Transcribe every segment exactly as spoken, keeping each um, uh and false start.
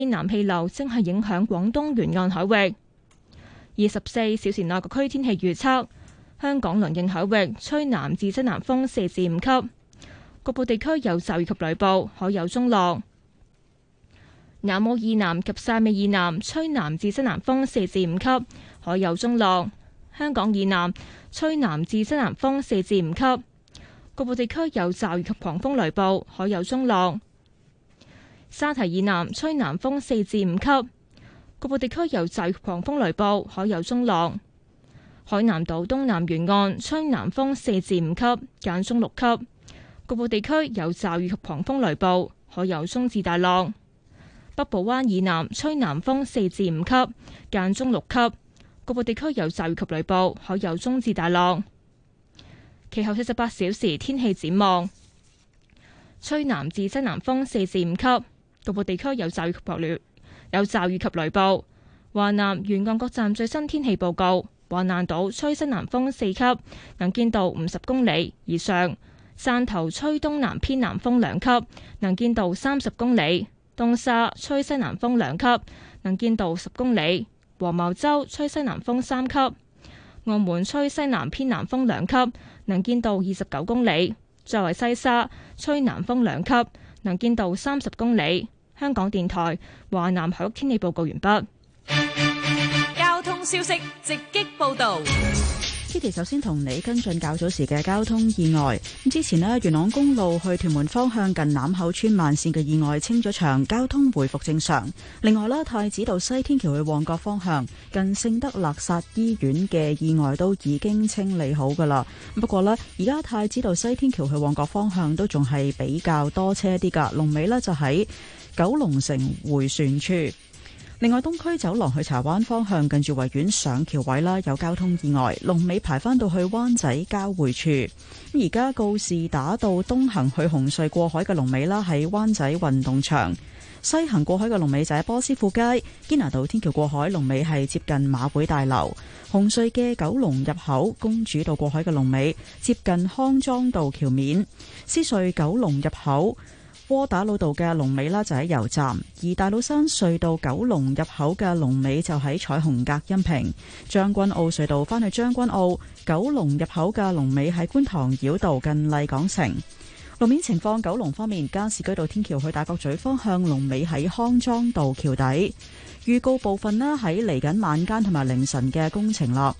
偏南氣流正係影響廣東沿岸海域。二十四小時內各區天氣預測：香港鄰近海域吹南至西南風四至五級，局部地區有驟雨及雷暴，海有中浪。南澳以南及汕尾以南吹南至西南風四至五級，海有中浪。香港以南吹南至西南風四至五級，局部地區有驟雨及狂風雷暴，海有中浪。沙堤以南吹南風四至五級，局部地區有驟雨及狂風雷暴，海有中浪。海南島東南沿岸吹南風四至五級，間中六級，局部地區有驟雨及狂風雷暴，海有中至大浪。北部灣以南吹南風四至五級，間中六級，局部地區有驟雨及雷暴，海有中至大浪。其後四十八小時天氣展望：吹南至西南風四至五級，局部地區有驟雨及雷有驟雨及雷暴。華南沿岸各站最新天氣報告：華南島吹西南風四級，能見度五十公里以上；汕頭吹東南偏南風兩級，能見度三十公里。東沙吹西南風兩級，能見度十公里；黃茅洲吹西南風三級；澳門吹西南偏南風兩級，能見度二十九公里；作為西沙吹南風兩級，能見度三十公里。香港電台華南海域天氣報告完畢。 交通消息直擊報道。 Kitty 首先同你跟進較早時嘅交通意外。咁之前呢，元朗公路去屯門方向近欖口村慢線嘅意外清咗場，交通回復正常。另外啦，太子道西天橋去旺角方向近聖德肋撒醫院嘅意外都已經清理好噶啦。不過呢，而家太子道西天橋去旺角方向都仲係比較多車啲噶，龍尾呢就喺九龍城迴旋處。另外，東區走廊去柴灣方向近住維園上橋位啦，有交通意外，龍尾排返到去灣仔交匯處。而家告士打道東行去紅隧過海嘅龍尾啦，喺灣仔運動場；西行過海嘅龍尾就喺波斯富街。堅拿道天橋過海龍尾係接近馬會大樓。紅隧嘅九龍入口公主道過海嘅龍尾接近康莊道橋面。獅隧九龍入口窩打老道嘅龍尾啦就喺油站，而大老山隧道九龍入口嘅龍尾就喺彩虹隔音屏。將軍澳隧道返去將軍澳九龍入口嘅龍尾喺觀塘繞道近麗港城。路面情況，九龍方面，加士居道天橋去大角咀方向龍尾喺康莊道橋底。預告部分呢喺嚟緊晚間同埋凌晨嘅工程啦。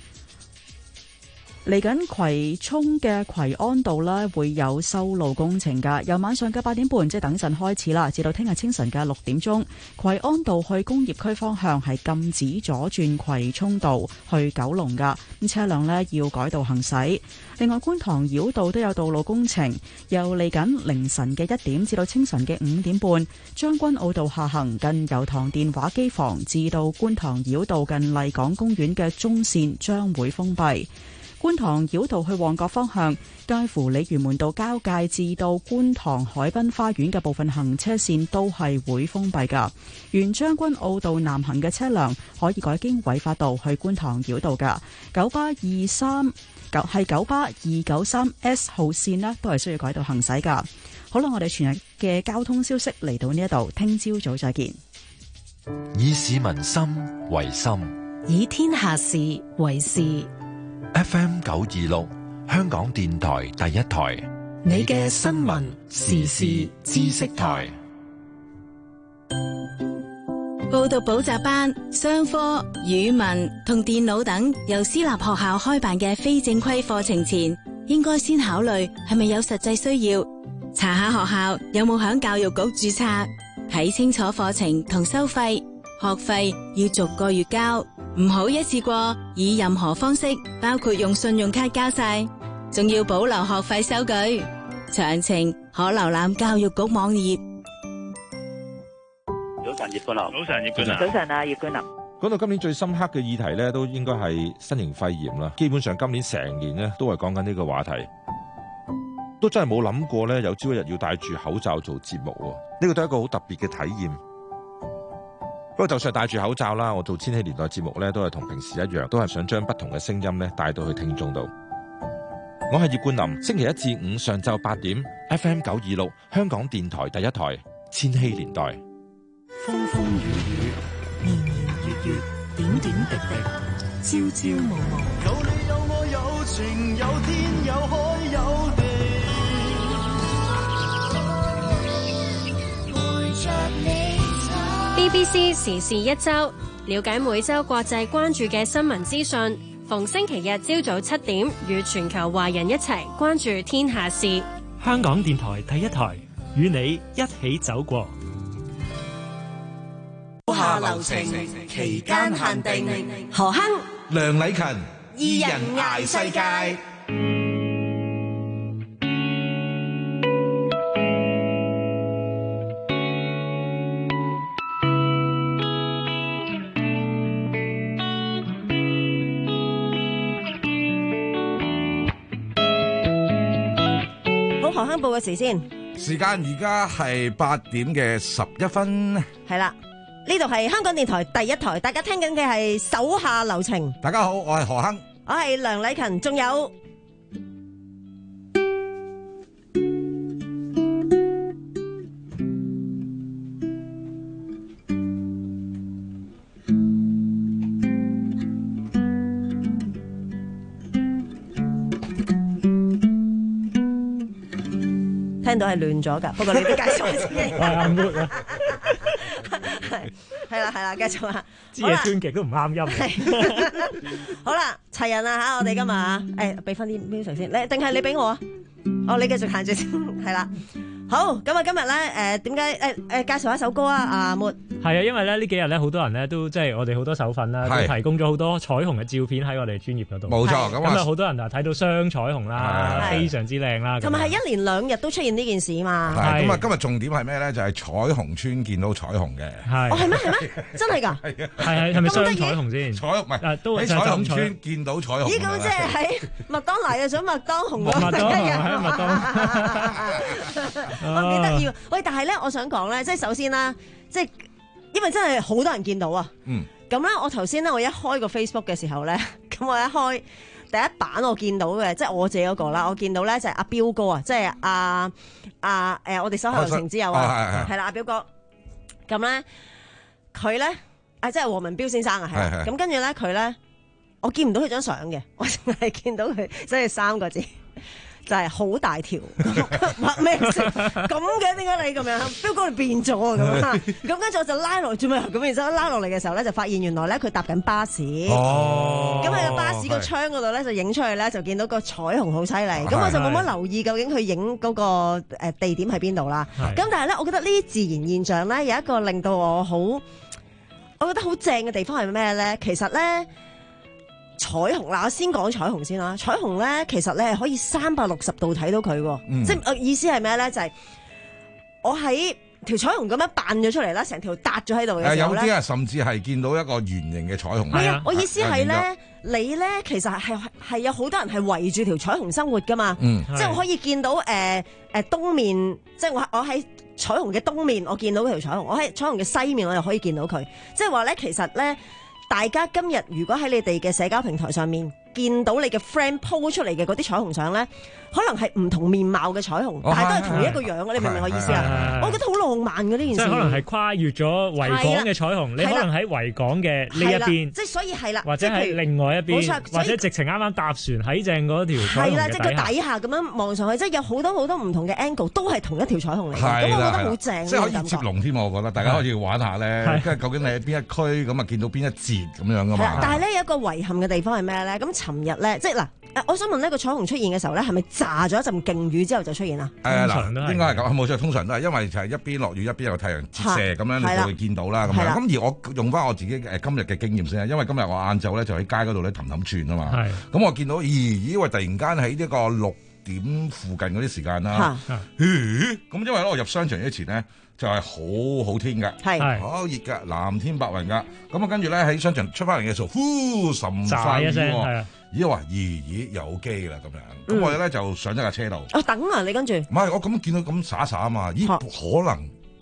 嚟緊葵涌嘅葵安道呢會有修路工程噶，由晚上嘅八點半即係等陣開始啦，至到聽日清晨嘅六點鐘，葵安道去工業區方向係禁止左轉葵涌道去九龍噶，咁車輛呢要改道行駛。另外，觀塘繞道都有道路工程，由嚟緊凌晨嘅一點至到清晨嘅五點半，將軍澳道下行近油塘電話機房至到觀塘繞道近麗港公園嘅中線將會封閉。觀塘繞道去旺角方向，介乎鯉魚門道交界至到觀塘海濱花園嘅部分行車線都係會封閉噶。沿將軍澳道南行嘅車輛可以改經偉發道去觀塘繞道噶。九巴二三九係九巴二九三 S 號線呢都係需要改道行駛噶。好啦，我哋全日嘅交通消息嚟到呢一度，聽朝早再見。 以市民心為心， 以天下事為事。 F M 九二六，香港電台第一台， 你嘅新聞時事知識台。 報讀補習班、商科、語文同電腦等由私立學校開辦嘅非正規課程前，應該先考慮係咪有實際需要，查下學校有冇響教育局註冊，睇清楚課程同收費，學費要逐個月交。唔好一次過以任何方式，包括用信用卡交晒，仲要保留學費收據。詳情可瀏覽教育局網頁。 早晨，葉冠霖。 早晨，葉冠霖。 早晨啊，葉冠霖。 講到今年最深刻嘅議題呢，都應該係新型肺炎啦。基本上今年成年呢都係講緊呢個話題，都真係冇諗過呢有朝一日要戴住口罩做節目，呢個都係一個好特別嘅體驗。不過就算係戴住口罩啦，我做千禧年代節目咧，都係同平時一樣，都係想將不同嘅聲音咧帶到去聽眾度。我係葉冠霖，星期一至五上晝八點 ，F M 九二六香港電台第一台千禧年代。豐風雨雨，年年月月，點點滴滴，朝朝暮暮。 有你有我有情有天有海有地，陪着你走。 B B C 時事一周，了解每周國際關注嘅新聞資訊。逢星期日朝早七點，與全球華人一齊關注天下事。 香港電台第一台，與你一起走過。 手下留情，期間限定。 何亨、 梁禮勤，二人捱世界。 何亨報嘅時先， 時間而家係八點嘅十一分。 係啦，呢度係香港電台第一台，大家聽緊嘅係手下留情。 大家好，我係何亨， 我係梁禮勤，仲有聽到係亂咗㗎，不過你都介紹下自己。 係啊，冇啊， 係係啦係啦，繼續啊！ 知嘢專輯都唔啱音。 好啦，齊人啦嚇，我哋今日啊，誒俾翻啲 music 先，你定係你俾我啊？哦，你繼續彈住先，係啦。好，咁啊今日咧誒點解誒誒介紹一首歌啊？阿末係啊，因為咧呢幾日咧好多人咧都即係我哋好多手粉啦，都提供咗好多彩虹嘅照片喺我哋專頁嗰度。 冇錯，咁啊好多人啊睇到雙彩虹啦，非常之靚啦。 同埋係一連兩日都出現呢件事嘛。 係咁啊，今日重點係咩咧？就係彩虹村見到彩虹嘅。 係。 哦，係咩係咩？真係㗎？ 係啊。係係咪雙彩虹先？ 彩虹唔係都喺彩虹村見到彩虹。 咦？咁即係喺麥當勞啊，想麥當紅麥當勞喺麥當。 我幾得意喎！喂，但係咧，我想講咧，即係首先啦，即係因為真係好多人見到啊。 嗯。 咁咧，我頭先咧，我一開個 Facebook 嘅時候咧，咁我一開第一版我見到嘅，即係我自己嗰個啦，我見到咧就係阿彪哥啊，即係阿阿誒我哋手下留情之友啊，係啦，阿彪哥。咁咧，佢咧啊，即係黃文彪先生啊，係。咁跟住咧，佢咧，我見唔到佢張相嘅，我淨係見到佢即係三個字。就係好大條，畫咩色咁嘅？點解你咁樣？彪哥你變咗啊咁啊！咁跟住我就拉落做咩？咁然之後拉落嚟嘅時候咧，就發現原來咧佢搭緊巴士。 哦！ 咁喺個巴士個窗嗰度咧，就影出去咧，就見到個彩虹好犀利。咁我就冇乜留意究竟佢影嗰個誒地點喺邊度啦。咁但係咧，我覺得呢啲自然現象咧，有一個令到我好，我覺得好正嘅地方係咩咧？其實咧。彩虹嗱，我先講彩虹先啦。彩虹咧，其實咧係可以三百六十度睇到佢，嗯、即係意思係咩咧？就係、是、我喺條彩虹咁樣扮咗出嚟啦，成條搭咗喺度嘅時候咧， 有啲啊，甚至係見到一個圓形嘅彩虹。 係啊，我意思係咧，你咧其實係係有好多人係圍住條彩虹生活噶嘛。嗯、即係我可以見到誒誒、呃呃、東面，即係我我喺彩虹嘅東面，我見到條彩虹；我喺彩虹嘅西面，我又可以見到佢。即係話咧，其實咧。大家今日如果喺你哋嘅社交平台上面見到你嘅 friend po 出嚟嘅嗰啲彩虹相咧，可能係唔同面貌嘅彩虹，但係都係同一個樣。你明唔明我意思啊？我覺得好浪漫嘅呢件事。 即係可能係跨越咗維港嘅彩虹，你可能喺維港嘅呢一邊， 即係所以係啦， 或者係另外一邊，或者直情啱啱搭船喺正嗰條彩虹嘅底下。係啦，即係個底下咁樣望上去，即係有好多好多唔同嘅 angle，都係同一條彩虹嚟嘅。咁我覺得好正， 即係可以接龍添。我覺得大家可以玩下咧，即係究竟你喺邊一區咁啊，見到邊一節咁樣噶嘛。 但係咧有一個遺憾嘅地方係咩咧？咁尋日咧，即係嗱，誒，我想問呢個彩虹出現嘅時候咧，係咪炸咗一陣勁雨之後就出現啦？ 誒嗱，應該係咁，冇錯，通常都係因為就係一邊落雨一邊有太陽折射咁樣，你就會見到啦。咁樣咁而我用翻我自己誒今日嘅經驗先，因為今日我晏晝咧就喺街嗰度咧氹氹轉啊嘛。咁我見到咦咦，因為突然間喺呢個六點附近嗰啲時間啦，咦咁因為咧我入商場之前咧。就係好好天㗎，係好熱㗎，藍天白雲㗎。咁啊，跟住咧喺商場出翻嚟嘅時候，呼甚快雨喎。咦話咦咦有機啦咁樣。咁、嗯、我哋咧就上咗架車度。 我、哦、等啊，你跟住。 唔係我咁見到咁灑灑啊嘛。咦可能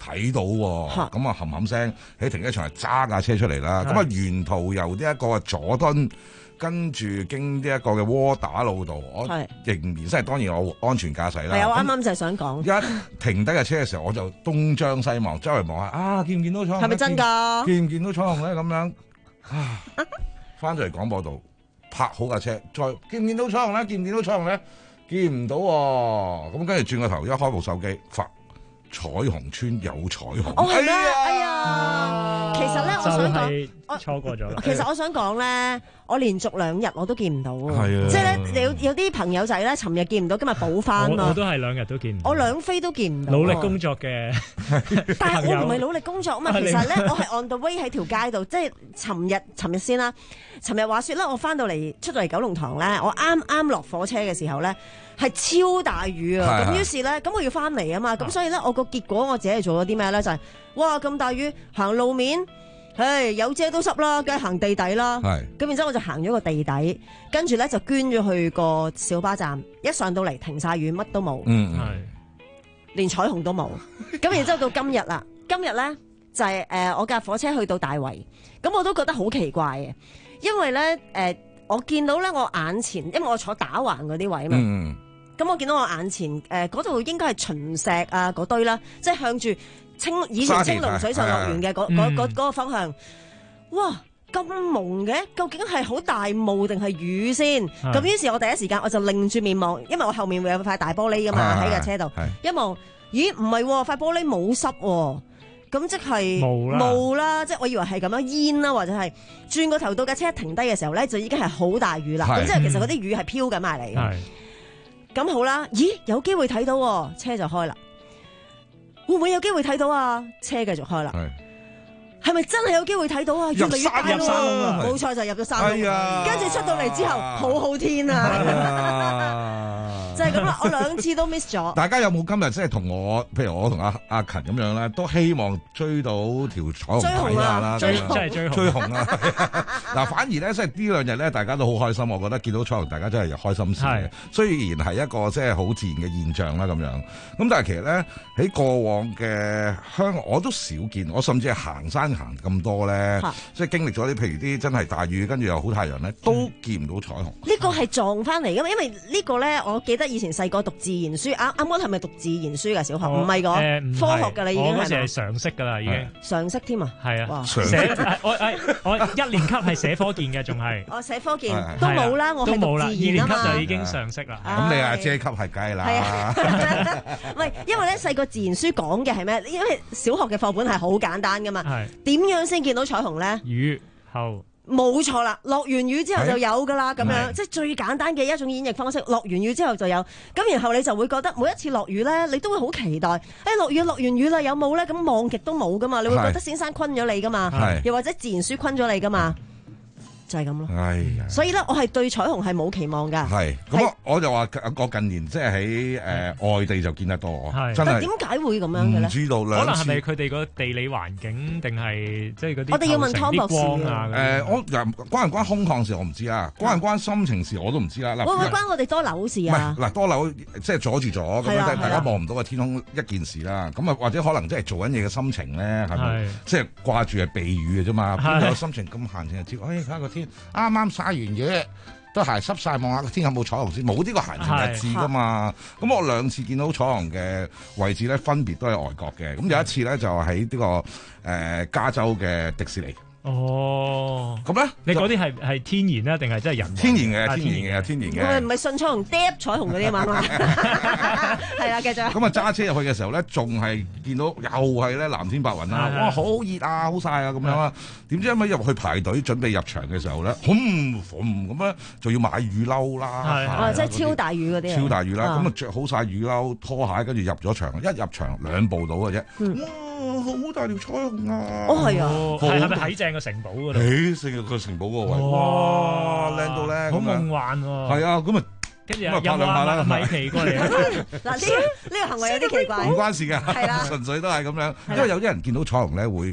睇到喎，咁啊冚冚聲喺停車場係揸架車出嚟啦，咁啊沿途由呢一個佐敦。跟住經呢一個嘅窩打老道，我仍然即係當然我安全駕駛啦。 係我啱啱就係想講， 一停低架車嘅時候，我就東張西望，周圍望下啊，見唔見到彩虹？ 係咪真㗎？ 見唔見到彩虹咧？咁樣啊，翻咗嚟廣播道，泊好架車，再見唔見到彩虹咧？見唔見到彩虹咧？見唔到喎。咁跟住轉個頭，一開部手機發。彩虹村有彩虹， 哦係咩？哎呀，其實咧，我想講， 我錯過咗啦。 其實我想講咧，我連續兩日我都見唔到啊，即係咧有有啲朋友仔咧，尋日見唔到，今日補翻嘛。 我都係兩日都見唔到。 我兩飛都見唔到。 努力工作嘅， 但係我唔係努力工作啊嘛。其實咧，我係 on the way 喺條街度，即係尋日尋日先啦。尋日話説咧，我翻到嚟出到嚟九龍塘咧，我啱啱落火車嘅時候咧。係超大雨啊！咁於是咧，咁我要翻嚟啊嘛，咁所以咧，我個結果我自己係做咗啲咩咧？就係、是、哇咁大雨行路面，唉有遮都濕啦，梗係行地底啦。係咁，然之後我就行咗個地底，跟住咧就捐咗去個小巴站，一上到嚟停晒雨，乜都冇，嗯係，連彩虹都冇。咁然之後到今日啦，今日咧就係、是、誒、呃、我架火車去到大圍，咁我都覺得好奇怪嘅，因為咧誒、呃、我見到咧我眼前，因為我坐打橫嗰啲位啊嘛。嗯咁我見到我眼前誒嗰度應該係秦石啊嗰堆啦，即係向住青以前青龍水上樂園嘅嗰嗰嗰嗰個方向。哇，咁蒙嘅，究竟係好大霧定係雨先？咁於是，我第一時間我就擰住面望，因為我後面會有塊大玻璃噶嘛喺架車度。一望，咦唔係喎，塊玻璃冇濕喎，咁即係霧啦，即係我以為係咁樣煙啦，或者係轉個頭到架車停低嘅時候咧，就已經係好大雨啦。咁即係其實嗰啲雨係飄緊埋嚟嘅。咁好啦，咦有機會睇到喎，車就開啦。會唔會有機會睇到啊？車繼續開啦。係咪真係有機會睇到啊？越嚟越大咯，冇錯就入咗山窿。跟住出到嚟之後，好好天啊！就係咁啦，我兩次都 miss 咗。 大家有冇今日即係同我，譬如我同阿阿勤咁樣咧，都希望追到條彩虹睇下啦， 追紅啊！追追紅啊！嗱，反而咧，即係呢兩日咧，大家都好開心。我覺得見到彩虹，大家真係開心事嘅。雖然係一個即係好自然嘅現象啦，咁樣。咁但係其實咧，喺過往嘅香港，我都少見。我甚至係行山行咁多咧，即係經歷咗啲譬如啲真係大雨，跟住又好太陽咧，都見唔到彩虹。 呢個係撞翻嚟噶嘛？因為呢個咧，我記得以前細個讀自然書，啱啱啱係咪讀自然書噶小學？唔係個科學噶啦，已經係。 我嗰時係常識噶啦，已經。 常識添啊！ 係啊，寫我我一年級係寫科健嘅，仲係。 我寫科健都冇啦，我係讀自然啊嘛。二年級就已經常識啦。 咁你阿姐級係梗係啦。 唔係，因為咧細個自然書講嘅係咩？因為小學嘅課本係好簡單噶嘛。點樣先見到彩虹咧？ 雨後。 冇錯啦，落完雨之後就有噶啦，咁樣即係最簡單嘅一種演繹方式。落完雨之後就有，咁然後你就會覺得每一次落雨咧，你都會好期待。誒、哎，落雨落完雨啦，有冇咧？咁望極都冇噶嘛，你會覺得先生昆咗你噶嘛，又或者自然書昆咗你噶嘛。就係咁咯， 哎呀！ 所以咧，我係對彩虹係冇期望㗎。 係，咁我我就話我近年即係喺誒外地就見得多，真係。 點解會咁樣嘅咧？ 唔知道， 可能係咪佢哋個地理環境定係即係嗰啲？ 我哋要問湯博士啊。誒，我關唔關空曠事我唔知啊，關唔關心情事我都唔知啦。 會唔會關我哋多樓事啊？ 唔係嗱，多樓即係阻住咗咁樣，大家望唔到個天空一件事啦。咁啊，或者可能即係做緊嘢嘅心情咧，係咪？即係掛住係避雨嘅啫嘛。邊有心情咁閒情逸致？誒，睇下個天。啱啱曬完嘢，都係濕晒，望下個天有冇彩虹先，冇呢個閒情逸致噶嘛。咁我兩次見到彩虹嘅位置咧，分別都係外國嘅。咁有一次咧，就喺呢個誒加州嘅迪士尼。 哦， 咁咧， 你嗰啲係係天然咧，定係真係人？ 天然嘅，天然嘅，天然嘅。 唔係唔係順彩虹嗒彩虹嗰啲嘛？係啦，繼續。 咁啊，揸車入去嘅時候咧，仲係見到又係咧藍天白雲啦，哇，好熱啊，好曬啊，咁樣啊。點知一尾入去排隊準備入場嘅時候咧，轟轟咁樣就要買雨褸啦。 哦，即係超大雨嗰啲。 超大雨啦，咁啊著好晒雨褸、拖鞋，跟住入咗場，一入場兩步到嘅啫。哇，好大條彩虹啊！ 哦，係啊， 係係咪喺正個城堡嗰度？ 喺正個城堡嗰個位，哇，靚到咧， 好夢幻喎！ 係啊，咁啊， 跟住又拍兩下啦，米奇過嚟。 嗱，呢呢個行為有啲奇怪。 唔關事㗎， 係啦， 純粹都係咁樣。因為有啲人見到彩虹咧會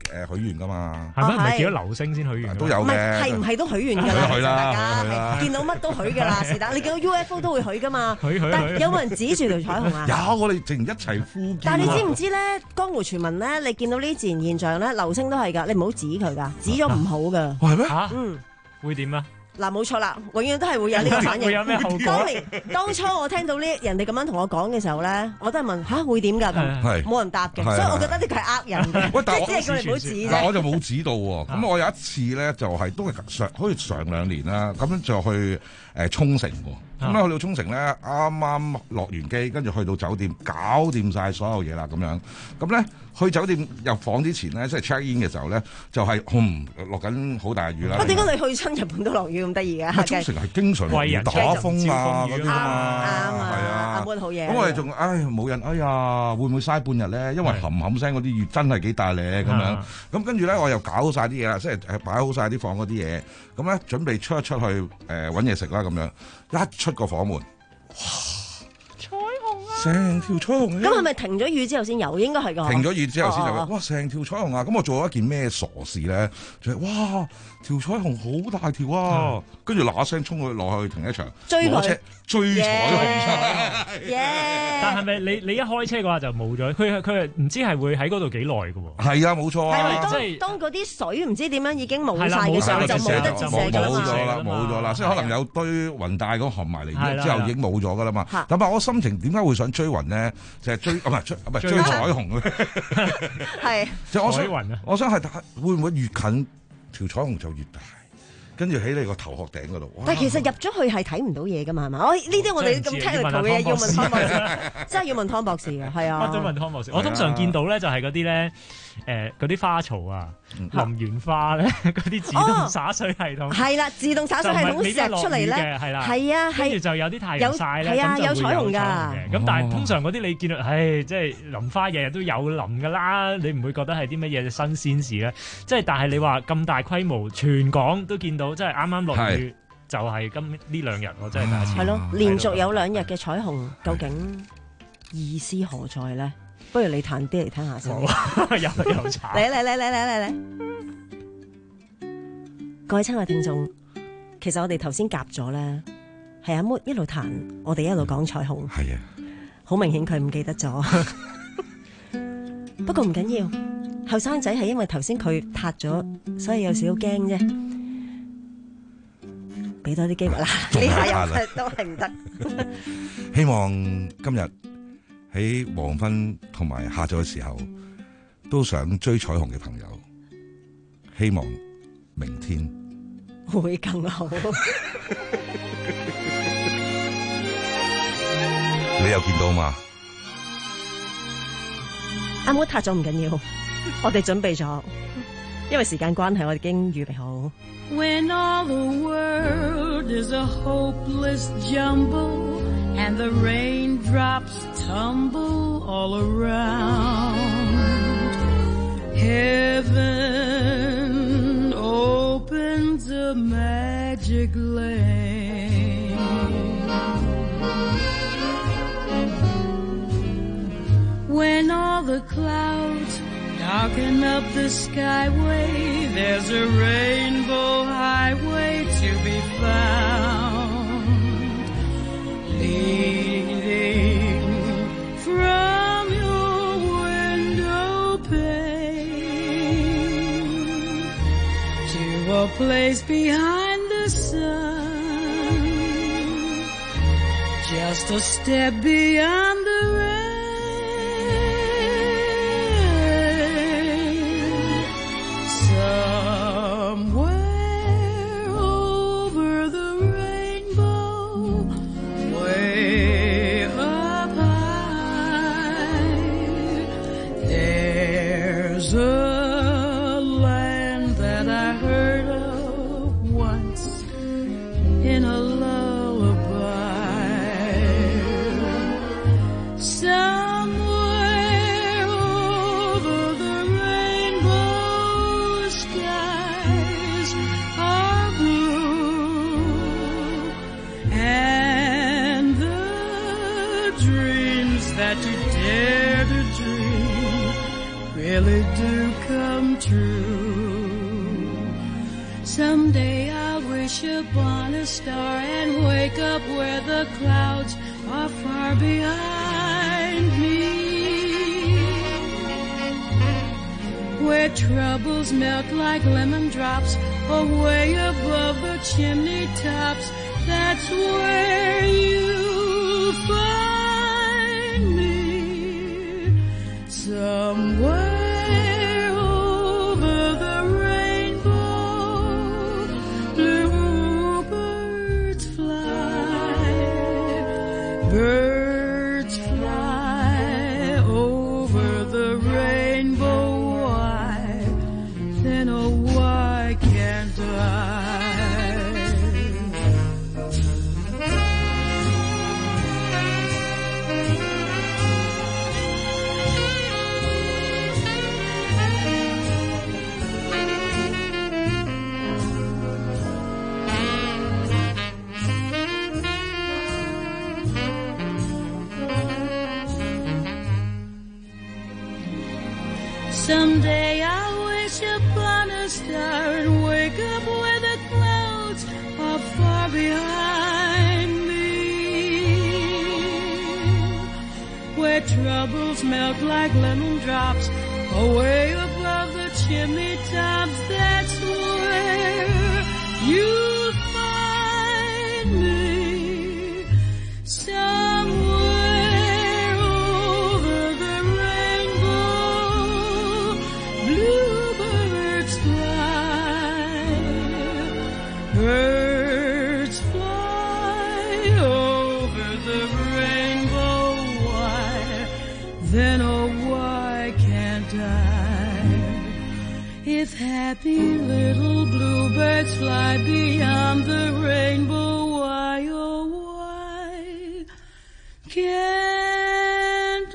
誒許願噶嘛。 係咩？唔係見到流星先許願都有嘅。 係唔係都許願㗎啦？大家見到乜都許㗎啦，是但。你見到 U F O 都會許㗎嘛？ 許許。 但係有冇人指住條彩虹啊？ 有，我哋淨一齊呼叫。 但係你知唔知咧？江湖傳聞咧，你見到呢啲自然現象咧，流星都係㗎，你唔好指佢㗎，指咗唔好㗎。 係咩？ 嚇， 嗯， 會點啊？ 嗱，冇錯啦，永遠都係會有呢個反應。 會有咩後果？ 當年當初我聽到呢人哋咁樣同我講嘅時候咧，我都係問吓會點㗎咁，冇人答嘅，所以我覺得呢個係呃人嘅。 喂，但係即係叫你唔好指啫。 嗱，我就冇指到喎。咁我有一次咧，就係都係上好似上兩年啦，咁樣就去誒沖繩喎。咁咧去到沖繩咧，啱啱落完機，跟住去到酒店，搞掂晒所有嘢啦，咁樣。咁咧去酒店入房之前咧，即係 check in 嘅時候咧，就係轟落緊好大雨啦。 啊，點解你去親日本都落雨咁得意嘅？ 沖繩係經常落雨打風啊嗰啲啊嘛，係啊， 阿滿好嘢。 咁我哋仲唉冇人，哎呀會唔會嘥半日咧？因為冚冚聲嗰啲雨真係幾大咧咁樣。咁跟住咧我又搞好晒啲嘢啦，即係擺好晒啲房嗰啲嘢。咁咧準備出一出去誒揾嘢食啦咁樣。一出個房門，哇！ 彩虹啊！ 成條彩虹。 咁係咪停咗雨之後先有？應該係㗎。 停咗雨之後先有。哇！成條彩虹啊！咁我做咗一件咩傻事咧？就係哇！條彩虹好大條啊！跟住嗱嗱聲衝去落去停車場， 追佢追彩虹。 但係咪你你一開車嘅話就冇咗？佢佢唔知係會喺嗰度幾耐㗎喎？ 係啊，冇錯啊。 係咪當當嗰啲水唔知點樣已經冇晒嘅時候，就冇得折射㗎啦嘛？ 冇咗啦，冇咗啦。即係可能有堆雲帶咁含埋嚟之後已經冇咗㗎啦嘛。但係我心情點解會想追雲咧？就係追唔係追唔係追彩虹咧？ 係。 即係我想我想係會唔會越近條彩虹就越大？跟住喺你個頭殼頂嗰度。 但係其實入咗去係睇唔到嘢㗎嘛，係嘛？我呢啲我哋咁 technical 嘅嘢要問湯博士，真係要問湯博士嘅，係啊。 乜都問湯博士。我通常見到咧就係嗰啲咧，誒嗰啲花槽啊，淋完花咧，嗰啲自動灑水系統。係啦，自動灑水系統石出嚟咧，係啦，係啊，跟住就有啲太陽曬咧，咁就會有彩虹㗎。咁但係通常嗰啲你見到，唉，即係淋花日日都有淋㗎啦，你唔會覺得係啲乜嘢新鮮事咧？即係但係你話咁大規模，全港都見到。即係啱啱落雨，就係今呢兩日，我真係第一次。係咯， 連續有兩日嘅彩虹，究竟意思何在咧？不如你彈啲嚟聽下先。 又又慘。 嚟嚟嚟嚟嚟嚟嚟！各位親愛聽眾，其實我哋頭先夾咗咧，係阿 Moon 一路彈，我哋一路講彩虹。 係啊， 好明顯佢唔記得咗。不過唔緊要，後生仔係因為頭先佢撻咗，所以有少少驚啫。俾多啲機會啦，呢下又都係唔得。 希望今日喺黃昏同埋下晝嘅時候，都想追彩虹嘅朋友，希望明天會更好。 你有見到嘛？ 阿妹撻咗唔緊要，我哋準備咗，因為時間關係，我哋已經預備好。 When all the world is a hopeless jumble and the raindrops tumble all around, heaven opens a magic lane. When all the clouds darken up the skyway, there's a rainbow highway to be found, leading from your window pane to a place behind the sun, just a step beyond the rain. true. Someday I'll wish upon a star and wake up where the clouds are far behind me, where troubles melt like lemon drops away above the chimney tops. That's where you'll find me, somewhere over the rainbow. Bluebirds fly, birds fly over the rainbow. Why, then oh why can't I? Someday I'll wish upon a star and wake up where the clouds are far behind me, where troubles melt like lemon drops away above the chimney tops. That's where you'll find me, somewhere over the rainbow. Bluebirds fly, birds fly over the rainbow. Why, then oh why can't I? If happy little bluebirds fly beyond the rainbow, why oh why can't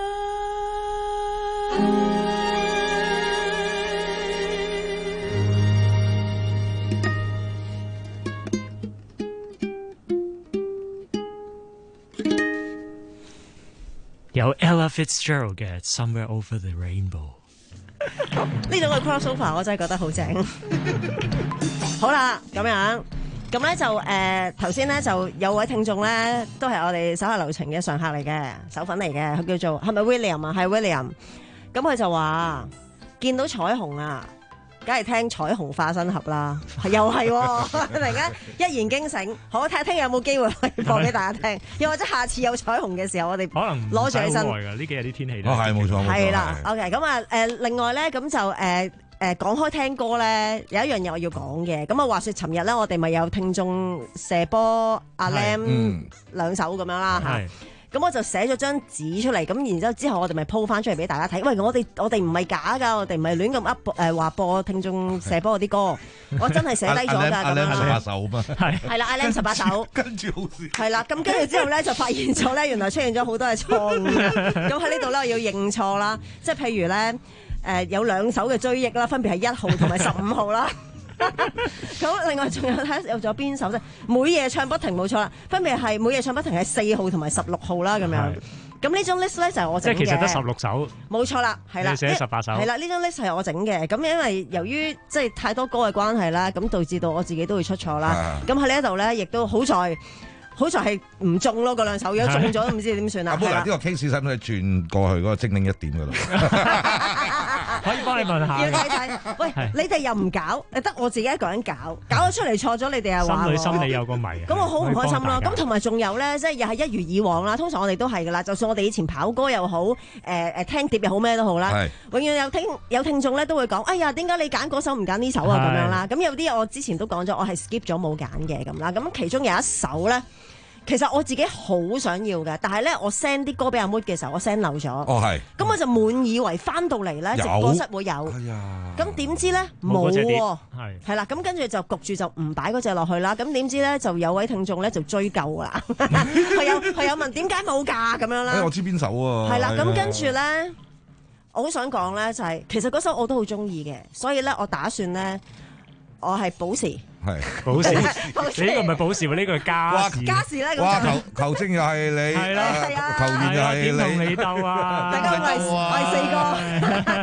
I？ 有 Ella Fitzgerald 嘅 Somewhere Over the Rainbow。 呢種嘅 crossover 我真係覺得好正。好啦，咁樣咁咧就誒頭先咧就有位聽眾咧都係我哋手下留情嘅常客嚟嘅，手粉嚟嘅，佢叫做係咪 William 啊？係 William。咁佢就話見到彩虹啊，梗係聽彩虹化身盒啦，又係、哦、突然間一言驚醒。好，睇下聽日有冇機會可以放俾大家聽，又或者下次有彩虹嘅時候，我哋可能攞住起身。 呢幾日啲天氣都哦係冇錯， 係啦。OK， 咁啊誒，另外咧咁就誒。呃誒講開聽歌咧，有一樣嘢我要講嘅。咁啊，話說尋日咧，我哋咪有聽眾射波阿 Lam、嗯、兩首咁樣啦嚇。咁我就寫咗張紙出嚟，咁然之後之後我哋咪 po 翻出嚟俾大家睇。喂，我哋我哋唔係假㗎，我哋唔係亂咁噏誒話播聽眾射波嗰啲歌，我真係寫低咗㗎咁樣。 阿 Lam 十八首嘛，係係啦，阿 Lam 十八首。 跟住好似係啦，咁跟住之後咧就發現咗咧，原來出現咗好多嘅錯誤。咁喺呢度咧我要認錯啦，即係譬如咧。誒、呃、有兩首嘅追憶啦，分別係一號同埋十五號啦。咁另外仲有睇下有咗邊首啫？每夜唱不停冇錯啦，分別係每夜唱不停係四號同埋十六號啦咁樣。咁呢張 list 咧就係我整嘅。即係其實得十六首。冇錯啦，係啦。你寫十八首。係啦，呢張 list 係我整嘅。咁因為由於即係太多歌嘅關係啦，咁導致到我自己都會出錯啦。咁喺呢一度咧，亦都好在。好在係唔中咯，嗰兩首如果中咗都唔知點算啦。 阿 Mola 呢個 case 使唔使轉過去嗰個精靈一點嗰度？ 可以幫你問下。 要睇睇。喂，你哋又唔搞，得我自己一個人搞，搞咗出嚟錯咗，你哋又話我。 心裏心理有個謎。 咁我好唔開心咯。咁同埋仲有咧，即係又係一如以往啦。通常我哋都係噶啦，就算我哋以前跑歌又好，誒、呃、誒聽碟又好咩都好啦。永遠有聽有聽眾咧都會講，哎呀，點解你揀嗰首唔揀呢首啊？咁樣啦。咁有啲我之前都講咗，我係 skip 咗冇揀嘅咁啦。咁其中有一首咧。其實我自己好想要嘅，但係咧我 send 啲歌俾阿 Mood 嘅時候，我 send 漏咗。 哦，係。 咁我就滿以為翻到嚟咧直播室會有。係啊。咁點知咧冇喎。係。係啦，咁跟住就焗住就唔擺嗰隻落去啦。咁點知咧就有位聽眾咧就追究啦。佢有佢有問點解冇㗎咁樣啦。 誒，我知邊首啊。係啦，咁跟住咧，我好想講咧就係，其實嗰首我都好中意嘅，所以咧我打算咧我係保時。 係保時，你呢個唔係保時喎，呢個係加時。 加時咧咁。 哇！球球證又係你， 係啦， 球員又係你， 點同你鬥啊？ 大家為為四個，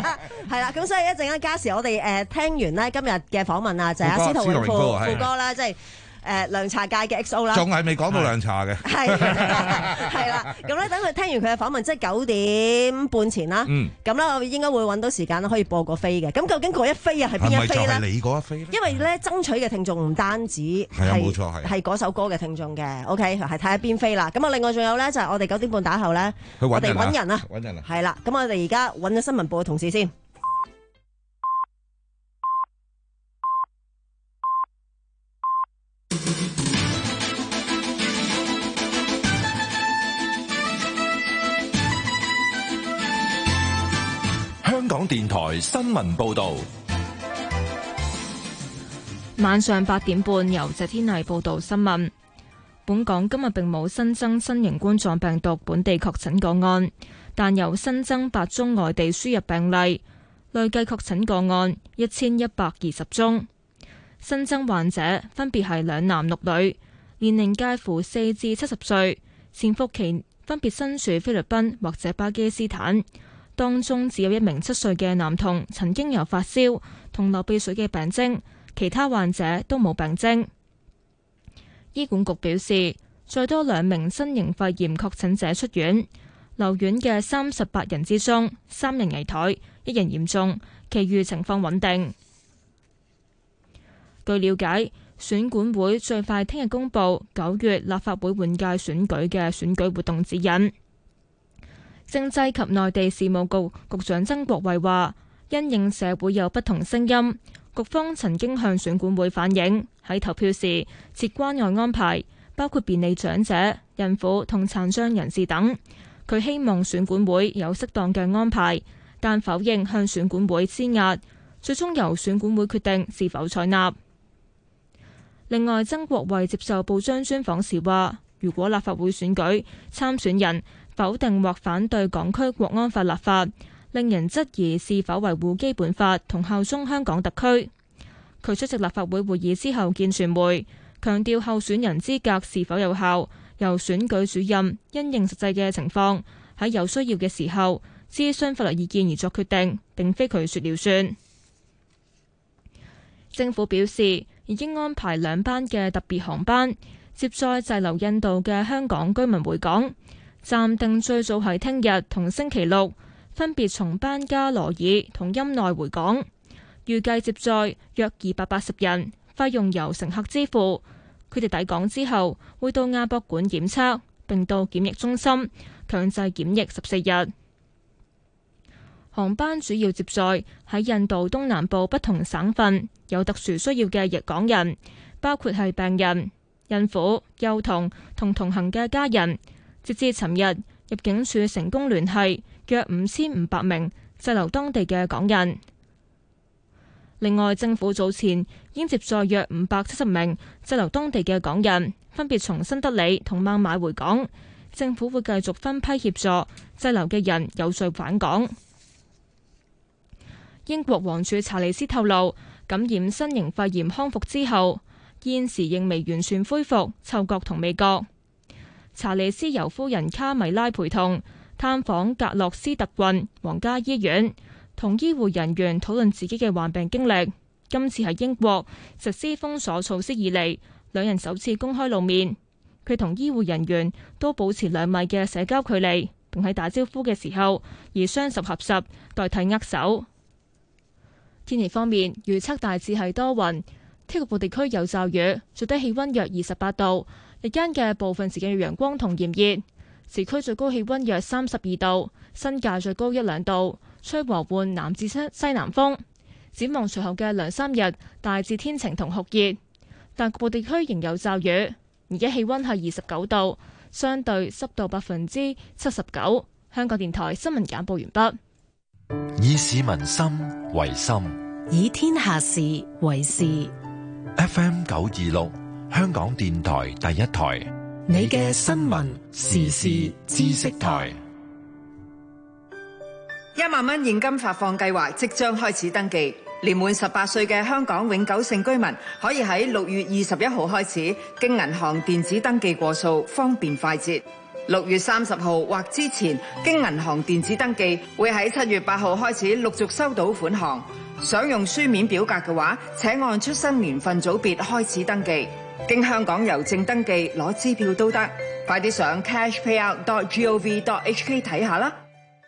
係啦，咁所以一陣間加時，我哋誒聽完咧今日嘅訪問啊，就係阿司徒榮富富哥啦，即係。誒涼茶界嘅 X O 啦， 仲係未講到涼茶嘅， 係係啦，咁咧等佢聽完佢嘅訪問，即係九點半前啦，咁咧我應該會揾到時間可以播個飛嘅。咁究竟嗰一飛啊係邊一飛咧？係咪就係你嗰一飛咧？因為咧爭取嘅聽眾唔單止係冇錯係係嗰首歌嘅聽眾嘅 ，OK 係睇下邊飛啦。咁啊另外仲有咧就係我哋九點半打後咧，我哋揾人啊，揾人啊，係啦。咁我哋而家揾咗新聞部嘅同事先。 香港電台新聞報道， 晚上八點半由謝天麗報道新聞。本港今日並冇新增新型冠狀病毒本地確診個案，但有新增八宗外地輸入病例，累計確診個案一千一百二十宗。新增患者分別係兩男六女，年齡介乎四至七十歲，潛伏期分別身處菲律賓或者巴基斯坦。當中只有一名七歲嘅男童曾經有發燒同流鼻水嘅病徵，其他患者都冇病徵。醫管局表示，再多兩名新型肺炎確診者出院，留院嘅三十八人之中，三人危殆，一人嚴重，其餘情況穩定。據了解，選管會最快聽日公布九月立法會換屆選舉嘅選舉活動指引。政制及內地事務局局長曾國衛話，因應社會有不同聲音，局方曾經向選管會反映，喺投票時設關愛安排，包括便利長者、孕婦同殘障人士等。佢希望選管會有適當嘅安排，但否認向選管會施壓，最終由選管會決定是否採納。另外，曾國衛接受報章專訪時話，如果立法會選舉參選人否定或反對港區國安法立法，令人質疑是否維護基本法同效忠香港特區。佢出席立法會會議之後見傳媒，強調候選人資格是否有效，由選舉主任因應實際嘅情況，喺有需要嘅時候諮詢法律意見而作決定，並非佢說了算。政府表示已經安排兩班嘅特別航班接載滯留印度嘅香港居民回港。暫定最早係聽日同星期六，分別從班加羅爾同欽內回港，預計接載約二百八十人，費用由乘客支付。佢哋抵港之後會到亞博館檢測，並到檢疫中心強制檢疫十四日。航班主要接載喺印度東南部不同省份有特殊需要嘅港人，包括係病人、孕婦、幼童同同行嘅家人。截至尋日，入境處成功聯繫約五千五百名滯留當地嘅港人。另外，政府早前已經接載約五百七十名滯留當地嘅港人，分別從新德里同孟買回港。政府會繼續分批協助滯留嘅人有序返港。英國王儲查理斯透露，感染新型肺炎康復之後，現時仍未完全恢復嗅覺同味覺。查理斯由夫人卡米拉陪同探訪格洛斯特郡皇家醫院，同醫護人員討論自己嘅患病經歷。今次係英國實施封鎖措施以嚟，兩人首次公開露面。佢同醫護人員都保持兩米嘅社交距離，並喺打招呼嘅時候以雙手合十代替握手。天氣方面，預測大致係多雲，聽日局部地區有驟雨，最低氣溫約二十八度。日間嘅部分時間有陽光同炎熱，市區最高氣溫約三十二度，新界最高一兩度，吹和緩南至西西南風。展望隨後嘅兩三日，大致天晴同酷熱，但局部地區仍有驟雨。而家氣溫係二十九度，相對濕度百分之七十九。香港電台新聞簡報完畢。 以市民心為心， 以天下事為事。 F M 九二六。香港電台第一台， 你嘅新聞時事知識台。 一萬蚊現金發放計劃即將開始登記，年滿十八歲嘅香港永久性居民可以喺六月二十一號開始經銀行電子登記過數，方便快捷。 六月三十號或之前經銀行電子登記，會喺七月八號開始陸續收到款項。想用書面表格嘅話，請按出生年份組別開始登記。經香港郵政登記攞支票都得。快啲上 cashpayout dot gov dot hk 睇下啦。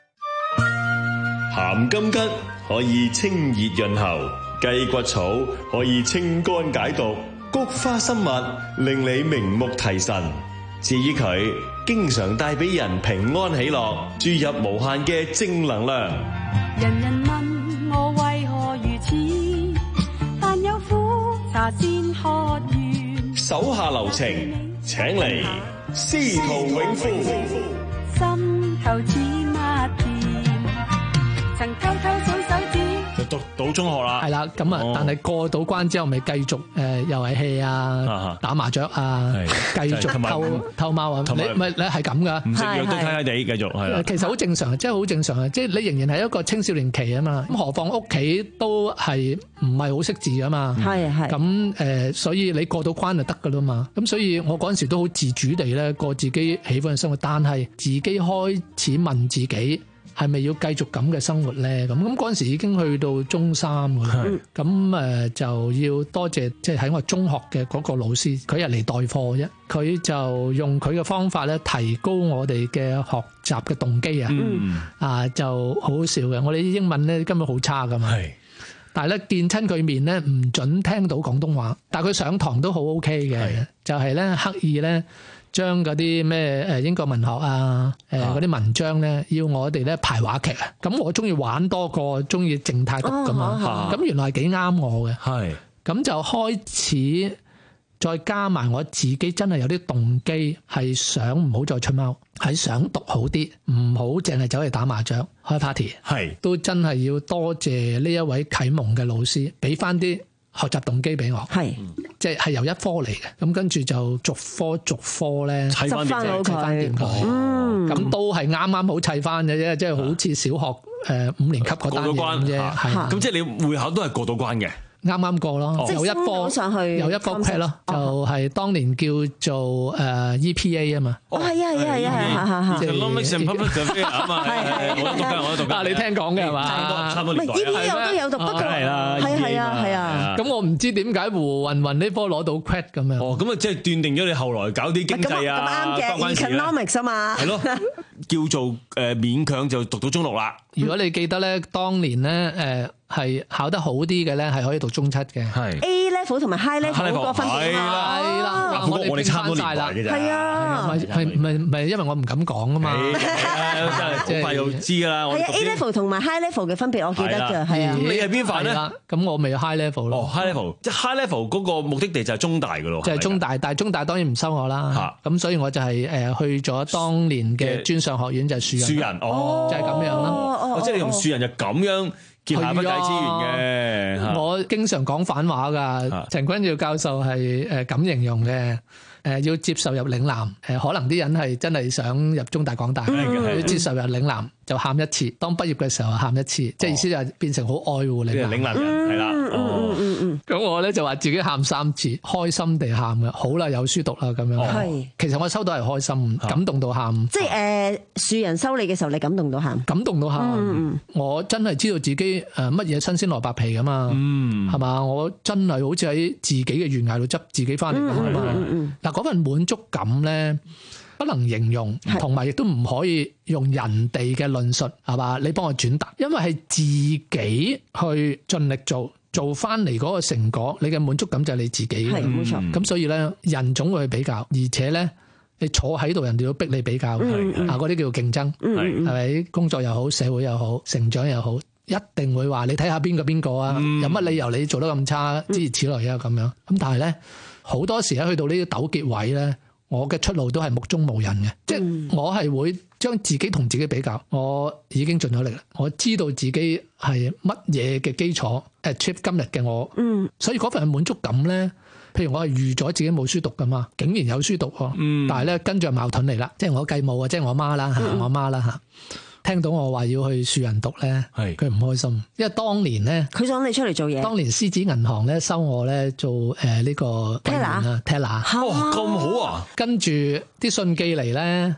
鹹金桔可以清熱潤喉，雞骨草可以清肝解毒，菊花生物令你明目提神。至於佢，經常帶俾人平安喜樂，注入無限嘅正能量。 人人問我為何如此，但有苦茶先可願。 手下留情，請嚟司徒永富。 心頭似蜜甜，曾偷偷數手指。 就讀到中學啦， 係啦，咁啊，但係過到關之後，咪繼續誒，又係戲啊，打麻雀啊，繼續偷偷貓啊，你咪你係咁噶， 唔食藥都睇睇地，繼續係啦。 其實好正常，即係好正常啊！即係你仍然係一個青少年期啊嘛，咁何況屋企都係唔係好識字啊嘛， 係係咁誒，所以你過到關就得噶啦嘛。咁所以我嗰陣時都好自主地咧過自己喜歡嘅生活，但係自己開始問自己。係咪要繼續咁嘅生活咧？咁咁嗰陣時已經去到中三㗎啦。咁誒就要多謝即係喺我中學嘅嗰個老師，佢係嚟代課啫。佢就用佢嘅方法咧，提高我哋嘅學習嘅動機啊！嗯、啊就好好笑嘅。我哋英文咧根本好差㗎嘛。係。但係咧見親佢面咧，唔準聽到廣東話。但係佢上堂都好 OK 嘅，就係咧刻意咧。將嗰啲咩誒英國文學啊誒嗰啲文章咧，要我哋咧排話劇啊，咁我中意玩多過中意靜態讀噶嘛，咁、哦、原來係幾啱我嘅，係咁就開始再加埋我自己真係有啲動機，係想唔好再出貓，係想讀好啲，唔好淨係走嚟打麻雀開 party， 係都真係要多謝呢一位啟蒙嘅老師，俾翻啲學習動機俾我，係即係係由一科嚟嘅，咁跟住就逐科逐科咧砌翻掂佢，咁都係啱啱好砌翻嘅啫，即係好似小學誒五年級嗰單嘢啫，係咁即係你會考都係過到關嘅。啱啱過咯，有一科上去，有一科 credit 咯，就係當年叫做誒 E P A 啊嘛。哦，係啊，係啊，係啊，係係係。Economics and Public Affairs 啊嘛，係係，我都讀緊，我都讀緊。啊，你聽講嘅係嘛？差唔多，差唔多年代。唔係 E P A 我都有讀，不過係啊，係啊，係啊。咁我唔知點解胡雲雲呢科攞到 credit 咁樣。哦，咁啊，即係斷定咗你後來搞啲經濟啊，咁啱嘅 economics 啊嘛。係咯，叫做誒勉強就讀到中六啦。如果你記得咧，當年咧誒。係考得好啲嘅咧，係可以讀中七嘅。係 A level 同埋 high level 好多分別啊！係啦，我哋差唔多年代嘅啫。係啊，係係唔係因為我唔敢講啊嘛。即係好快就知㗎啦。係啊 ，A level 同埋 high level 嘅分別我記得㗎。係啊，你係邊範咧？咁我咪 high level 咯。哦 ，high level 即係 high level 嗰個目的地就係中大㗎咯。就係中大，但係中大當然唔收我啦。嚇，咁所以我就係誒去咗當年嘅專上學院，就係樹人。樹人哦，就係咁樣咯。哦，即係你同樹人就咁樣。結下不解之緣嘅，我經常講反話㗎。陳君耀教授係誒咁形容嘅，誒要接受入嶺南，誒可能啲人係真係想入中大港大，要接受入嶺南就喊一次，當畢業嘅時候喊一次，即係意思就係變成好愛護嶺南。嶺南人係啦，嗯嗯嗯，咁我咧就話自己喊三次，開心地喊嘅，好啦有書讀啦咁樣。係，其實我收到係開心，感動到喊。即係誒樹人收你嘅時候，你感動到喊，感動到喊。我真係知道自己誒乜嘢新鮮蘿蔔皮噶嘛，係嘛？我真係好似喺自己嘅懸崖度執自己翻嚟咁啊嘛。嗱嗰份滿足感咧，不能形容，同埋亦都唔可以用人哋嘅論述，係嘛？你幫我轉達，因為係自己去盡力做，做翻嚟嗰個成果，你嘅滿足感就係你自己。係冇錯。咁所以咧，人總會去比較，而且咧，你坐喺度，人哋要逼你比較，啊嗰啲叫做競爭，係咪？工作又好，社會又好，成長又好，一定會話你睇下邊個邊個啊？有乜理由你做得咁差？諸如此類啊咁樣。咁但係咧，好多時咧去到呢啲糾結位咧，我嘅出路都係目中無人嘅，即係我係會將自己同自己比較，我已經盡咗力啦，我知道自己係乜嘢嘅基礎 achieve 今日嘅我，嗯，所以嗰份滿足感咧，譬如我係預咗自己冇書讀噶嘛，竟然有書讀，嗯，但係咧跟住矛盾嚟啦，即係我繼母啊，即係我媽啦吓，我媽啦吓。聽到我話要去樹人讀咧，係佢唔開心，因為當年咧，佢想你出嚟做嘢。當年獅子銀行咧收我咧做誒呢、呃這個 teller 啊 teller，哇咁好啊！跟住啲信寄嚟咧，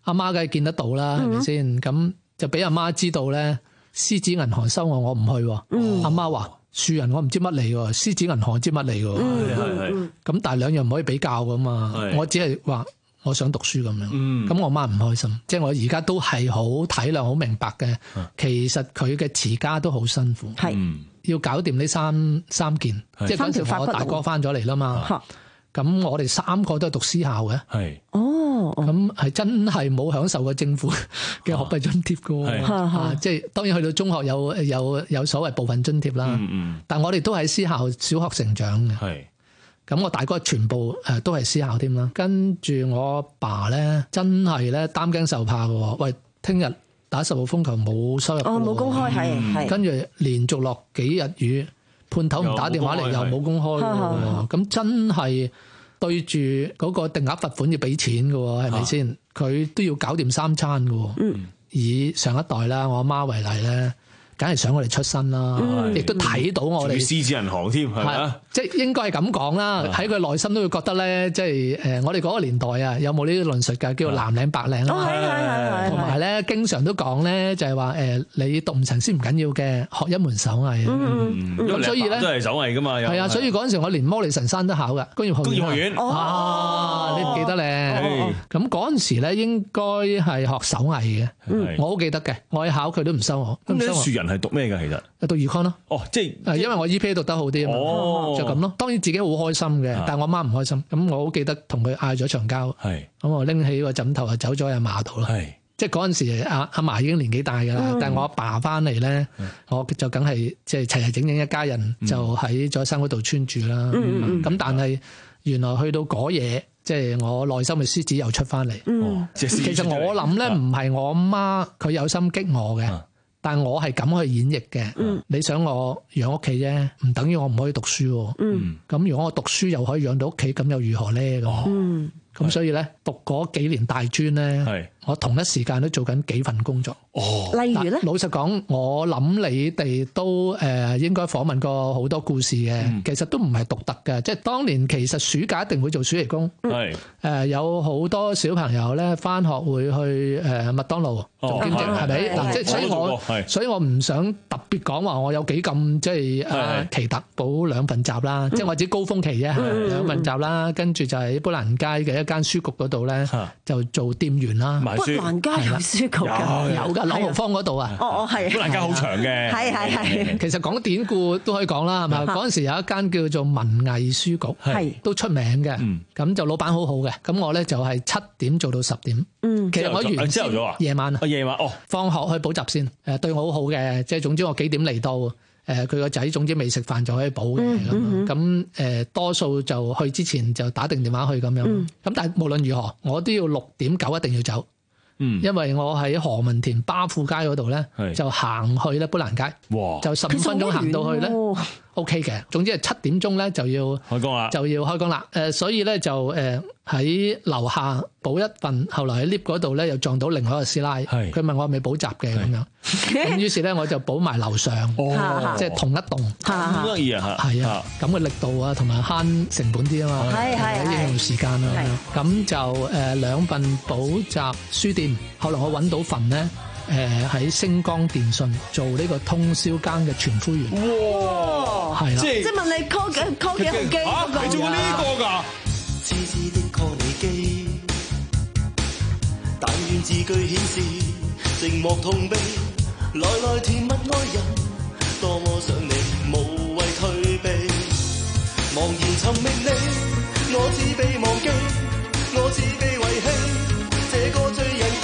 阿媽梗係見得到啦，係咪先？咁就俾阿媽知道咧，獅子銀行收我，我唔去。阿、嗯、媽話樹人我唔知乜嚟喎，獅子銀行知乜嚟喎。咁、嗯、但係兩樣唔可以比較噶嘛。我只係話我想讀書咁樣。咁、嗯、我媽唔開心，即係我而家都係好體諒、好明白嘅。其實佢嘅持家都好辛苦，係、嗯、要搞掂呢三三件。即係嗰陣時我大哥翻咗嚟啦嘛。咁我哋三個都係讀私校嘅。係哦，咁係真係冇享受過政府嘅學費津貼㗎。啊，即係當然去到中學有有有所謂部分津貼啦。嗯嗯。但我哋都喺私校小學成長嘅。係。咁我大哥全部誒都係私校添啦。跟住我爸咧，真係咧擔驚受怕㗎。喂，聽日打十號風球冇收入。哦，冇公開係係。跟住連續落幾日雨。判頭唔打電話嚟又冇公開喎，咁真係對住嗰個定額罰款要俾錢嘅喎，係咪先？佢都要搞掂三餐嘅喎。嗯，以上一代啦，我阿媽為例咧，梗係想我哋出身啦，亦都睇到我哋獅子銀行添，係嘛？ 即係應該係咁講啦，喺佢內心都會覺得咧，即係誒，我哋嗰個年代啊，有冇呢啲論述㗎？叫做藍領白領啦。係係係。同埋咧，經常都講咧，就係話誒，你讀唔成先唔緊要嘅，學一門手藝。嗯，咁所以咧都係手藝㗎嘛。 係啊，所以嗰陣時我連摩利神山都考㗎，工業學院。 工業學院。 哦，你唔記得咧？咁嗰陣時咧，應該係學手藝嘅。我好記得嘅，我去考佢都唔收我。 咁你啲樹人係讀咩㗎？其實？ 讀 econ 咯。 哦，即係因為我 E P A 讀得好啲啊嘛。哦。咁咯，當然自己好開心嘅，但係我媽唔開心。咁我好記得同佢嗌咗場交，咁我拎起個枕頭就走咗喺馬度啦。即係嗰陣時，阿阿嫲已經年紀大㗎啦，嗯、但係我阿爸翻嚟咧，嗯、我就梗係即係齊齊整整一家人就喺咗山嗰度村住啦。咁、嗯嗯、但係原來去到嗰夜，即係我內心嘅獅子又出翻嚟。嗯、其實我諗咧，唔係我媽佢有心激我嘅。嗯但我係咁去演繹嘅，嗯、你想我養屋企啫，唔等於我唔可以讀書。咁、嗯、如果我讀書又可以養到屋企，咁又如何咧？咁、嗯，咁所以咧讀嗰幾年大專咧，我同一時間都做緊幾份工作。 哦，例如咧， 老實講，我諗你哋都誒、呃、應該訪問過好多故事嘅，嗯、其實都唔係獨特嘅。即係當年其實暑假一定會做暑期工，係誒、呃、有好多小朋友咧返學會去誒麥當勞做兼職，係咪？嗱，即係所以我所以我唔想特別講話我有幾咁即係誒奇特補兩份雜啦，即係我自己高峰期啫，嗯、兩份雜啦，跟住就喺砵蘭街嘅一間書局嗰度咧就做店員啦。 砵蘭街有書局㗎， 有㗎。朗豪坊嗰度啊， 哦哦係， 砵蘭街好長嘅， 係係係。 其實講典故都可以講啦，係咪？嗰陣時有一間叫做文藝書局，係都出名嘅。咁就老闆好好嘅，咁我咧就係七點做到十點。嗯，其實我原朝頭早啊， 夜晚啊， 夜晚哦， 放學去補習先。誒，對我好好嘅，即係總之我幾點嚟到，誒佢個仔總之未食飯就可以補嘅咁。咁誒多數就去之前就打定電話去咁樣。咁但係無論如何，我都要六點九一定要走。嗯，因為我喺何文田巴富街嗰度咧，就行去咧砵蘭街，哇就十五分鐘行到去咧 ，OK 嘅。總之係七點鐘咧就要開工啦，就要開工啦。誒，所以咧就誒喺樓下補一份，後來喺 lift 嗰度咧又撞到另外一個師奶，佢問我係咪補習嘅咁樣，咁於是咧我就補埋樓上，即係同一棟， 咁得意啊， 係啊，咁嘅力度啊，同埋慳成本啲啊嘛， 係係應用時間啊，咁就誒兩份補習書店。後來我揾到份咧，誒喺星光電訊做呢個通宵更嘅傳呼員。哇！係啦， 即係問你 call 幾 call 幾號機嗰個？ 你做過呢個㗎？ 痴痴的 call 你機，但願字句顯示寂寞痛悲，來來甜蜜愛人，多麼想你，無謂退避，茫然尋覓你，我只被忘記，我只被遺棄，這個罪人。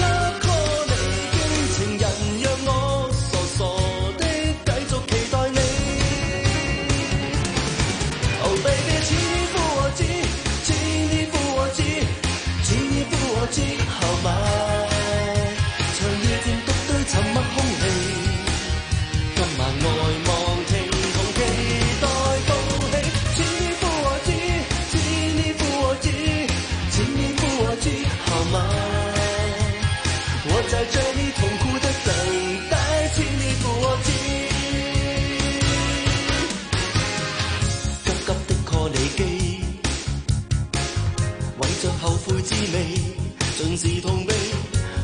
知後買，長夜漸獨對沉默空氣，今晚愛望聽同期待報喜，請你付我知，請你付我知，請你付我知後買，我在這裡痛苦的等待，請你付我知，急急的 call 你機，為着後悔滋味。盡是痛悲，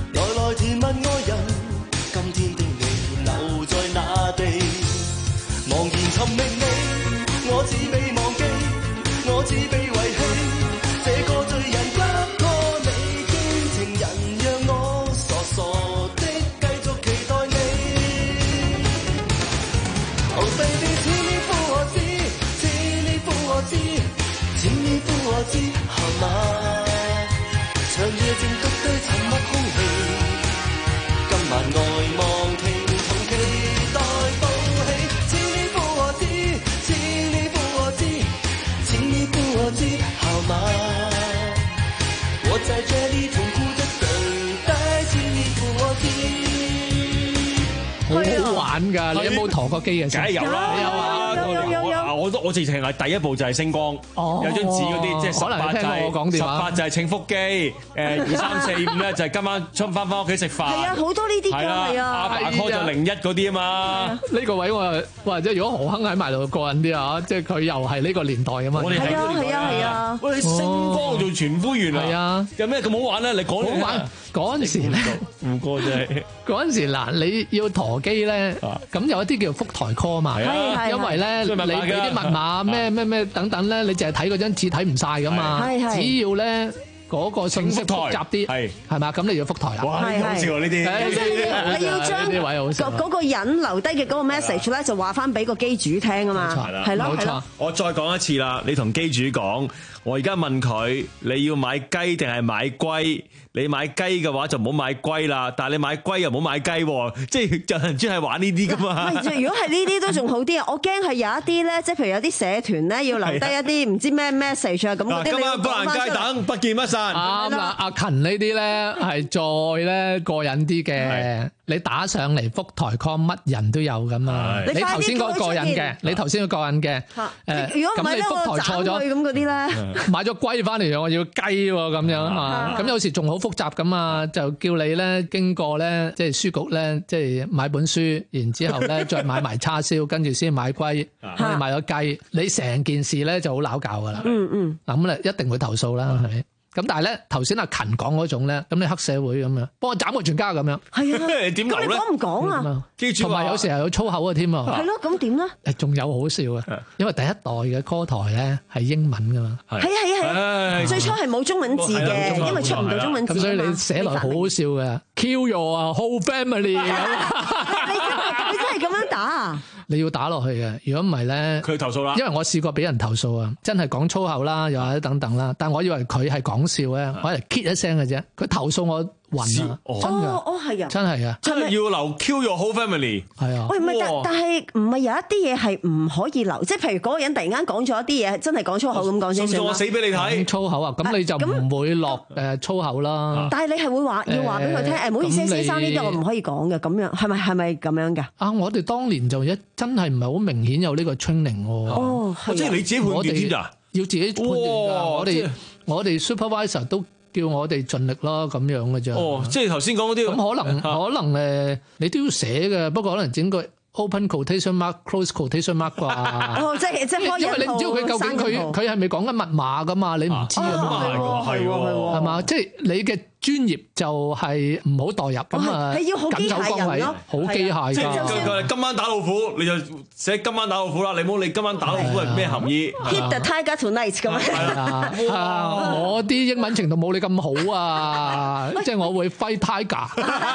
只被忘記，我只被遺棄，這個罪人不過你堅情人，讓我傻傻的繼續期待你。Oh baby，請你負我知，請你負我知，請你負我知，好嗎？長夜靜獨對沉默空氣，今晚愛望聽同期待報喜。請你負我知，請你負我知，請你負我知，好嗎？我在這裡痛苦的等待，請你負我知。 好好玩㗎！你有冇陀過機嘅？ 梗係有啦， 有啊， 有有有有。 我都我直情係第一步就係星光，有張紙嗰啲，即係十八就係十八就係稱福機，誒二三四五咧就係今晚出翻翻屋企食飯。係啊，好多呢啲㗎，係啊。 阿爸拖就零一嗰啲啊嘛。 呢個位我或者如果何鏗喺埋度過癮啲啊，即係佢又係呢個年代啊嘛。 我哋係啊係啊係啊。 喂，你星光做傳呼員啊？ 係啊。 有咩咁好玩咧？你講嚟玩。 嗰陣時咧， 胡歌真係嗰陣時嗱，你要陀機咧，咁有一啲叫覆台 call 嘛，因為咧你俾啲密碼咩咩咩等等咧，你淨係睇嗰張紙睇唔晒噶嘛，只要咧嗰個信息複雜啲，係係嘛，咁你要覆台啦。 哇，好笑啊呢啲！ 你要將嗰嗰個人留低嘅嗰個 message 咧，就話翻俾個機主聽啊嘛，係咯係咯。 我再講一次啦，你同機主講，我而家問佢你要買雞定係買龜？你買雞嘅話就唔好買龜啦，但係你買龜又唔好買雞喎，即係有人專係玩呢啲噶嘛。如果係呢啲都仲好啲啊，我驚係有一啲咧，即係譬如有啲社團咧要留低一啲唔知咩 message 啊咁嗰啲。今晚砵蘭街等不見不散。啱啦，阿勤呢啲咧係再咧過癮啲嘅。你打上嚟覆台 call 乜人都有噶嘛。你頭先嗰個過癮嘅，你頭先嗰個過癮嘅。誒， 如果唔係咧，我斬佢咁嗰啲咧。 買咗龜翻嚟，我要雞喎咁樣啊。咁有時仲好複雜咁啊，就叫你咧經過咧，即係書局咧，即係買本書，然之後咧再買埋叉燒，跟住先買龜，跟住買咗雞，你成件事咧就好拗教噶啦。嗯嗯。嗱咁咧一定會投訴啦，係咪？咁但係咧頭先阿勤講嗰種咧，咁你黑社會咁樣，幫我斬個全家咁樣。係啊。點流咧？咁你講唔講啊？同埋有時係有粗口啊添啊。係咯，咁點咧？誒，仲有好笑啊！因為第一代嘅 call 台咧係英文噶嘛。係啊係啊係啊。最初係冇中文字嘅，因為出唔到中文字。咁所以你寫落好好笑嘅 ，kill your whole family。你真係咁樣打啊？你要打落去嘅，如果唔係咧，佢投訴啦。因為我試過俾人投訴啊，真係講粗口啦，又或者等等啦。但我以為佢係講笑咧，我係 kit 一聲嘅啫。佢投訴我暈啊，真㗎，哦係啊，真係啊， 真係要留 kill your whole family。係啊， 喂唔係，但但係唔係有一啲嘢係唔可以留，即係譬如嗰個人突然間講咗一啲嘢，真係講粗口咁講先算啦。 我死俾你睇粗口啊，咁你就唔會落誒粗口啦。 但係你係會話要話俾佢聽，誒唔好意思，先生呢啲我唔可以講嘅，咁樣係咪係咪咁樣㗎？ 啊，我哋當年就一真係唔係好明顯有呢個 training 喎。 哦， 即係你自己判斷㗎， 要自己判斷㗎。我哋我哋 supervisor 都叫我哋盡力咯，咁樣嘅啫。 哦，即係頭先講嗰啲咁可能可能誒，你都要寫嘅，不過可能整個 open quotation mark、close quotation mark 啩。 哦，即係即係開一套。 因為你唔知佢究竟佢佢係咪講緊密碼㗎嘛？你唔知㗎嘛？ 係喎係喎係嘛？即係你嘅專業就係唔好代入咁啊！ 係要好機械人咯， 好機械㗎。 即係今晚打老虎，你就寫今晚打老虎啦。你冇你今晚打老虎係咩含義 ？Hit the tiger tonight 咁啊！我啲英文程度冇你咁好啊，即係我會 fight tiger。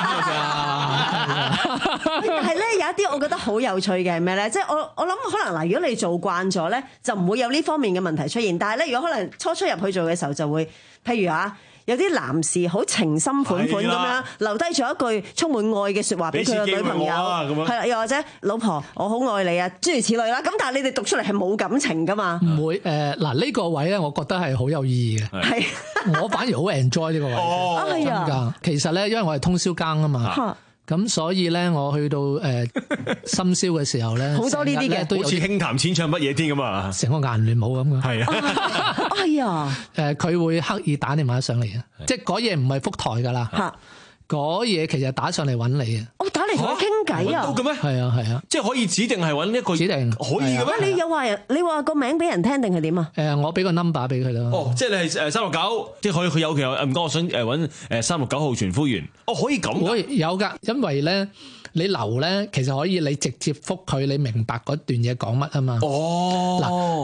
但係咧有一啲我覺得好有趣嘅係咩咧？即係我我諗可能嗱，如果你做慣咗咧，就唔會有呢方面嘅問題出現。但係咧，如果可能初初入去做嘅時候，就會譬如啊。有啲男士好情深款款咁樣留低咗一句充滿愛嘅説話俾佢嘅女朋友，係啦，又或者老婆我好愛你啊，諸如此類啦。咁但係你哋讀出嚟係冇感情噶嘛？唔會誒嗱呢個位咧，我覺得係好有意義嘅。係我反而好 enjoy 呢個位。哦，係啊。其實咧，因為我係通宵更啊嘛。咁所以咧，我去到誒深宵嘅時候咧，好多呢啲嘅， 好似輕談淺唱乜嘢添咁啊， 成個顏亂舞咁嘅。 係啊，哎呀， 誒佢會刻意打電話上嚟啊，即係嗰嘢唔係覆台噶啦，嗰嘢其實打上嚟揾你嘅。 哦，打嚟同佢傾偈啊？ 嘅咩？ 係啊係啊， 即係可以指定係揾一個指定可以嘅咩？ 你有話人，你話個名俾人聽定係點啊？ 誒，我俾個 number 俾佢咯。 哦，即係你係誒三六九，即係佢佢有其實唔該，我想誒揾誒三六九號傳呼員。哦，可以咁？ 可以有㗎，因為咧。你留咧，其實可以你直接覆佢，你明白嗰段嘢講乜啊嘛。哦，嗱，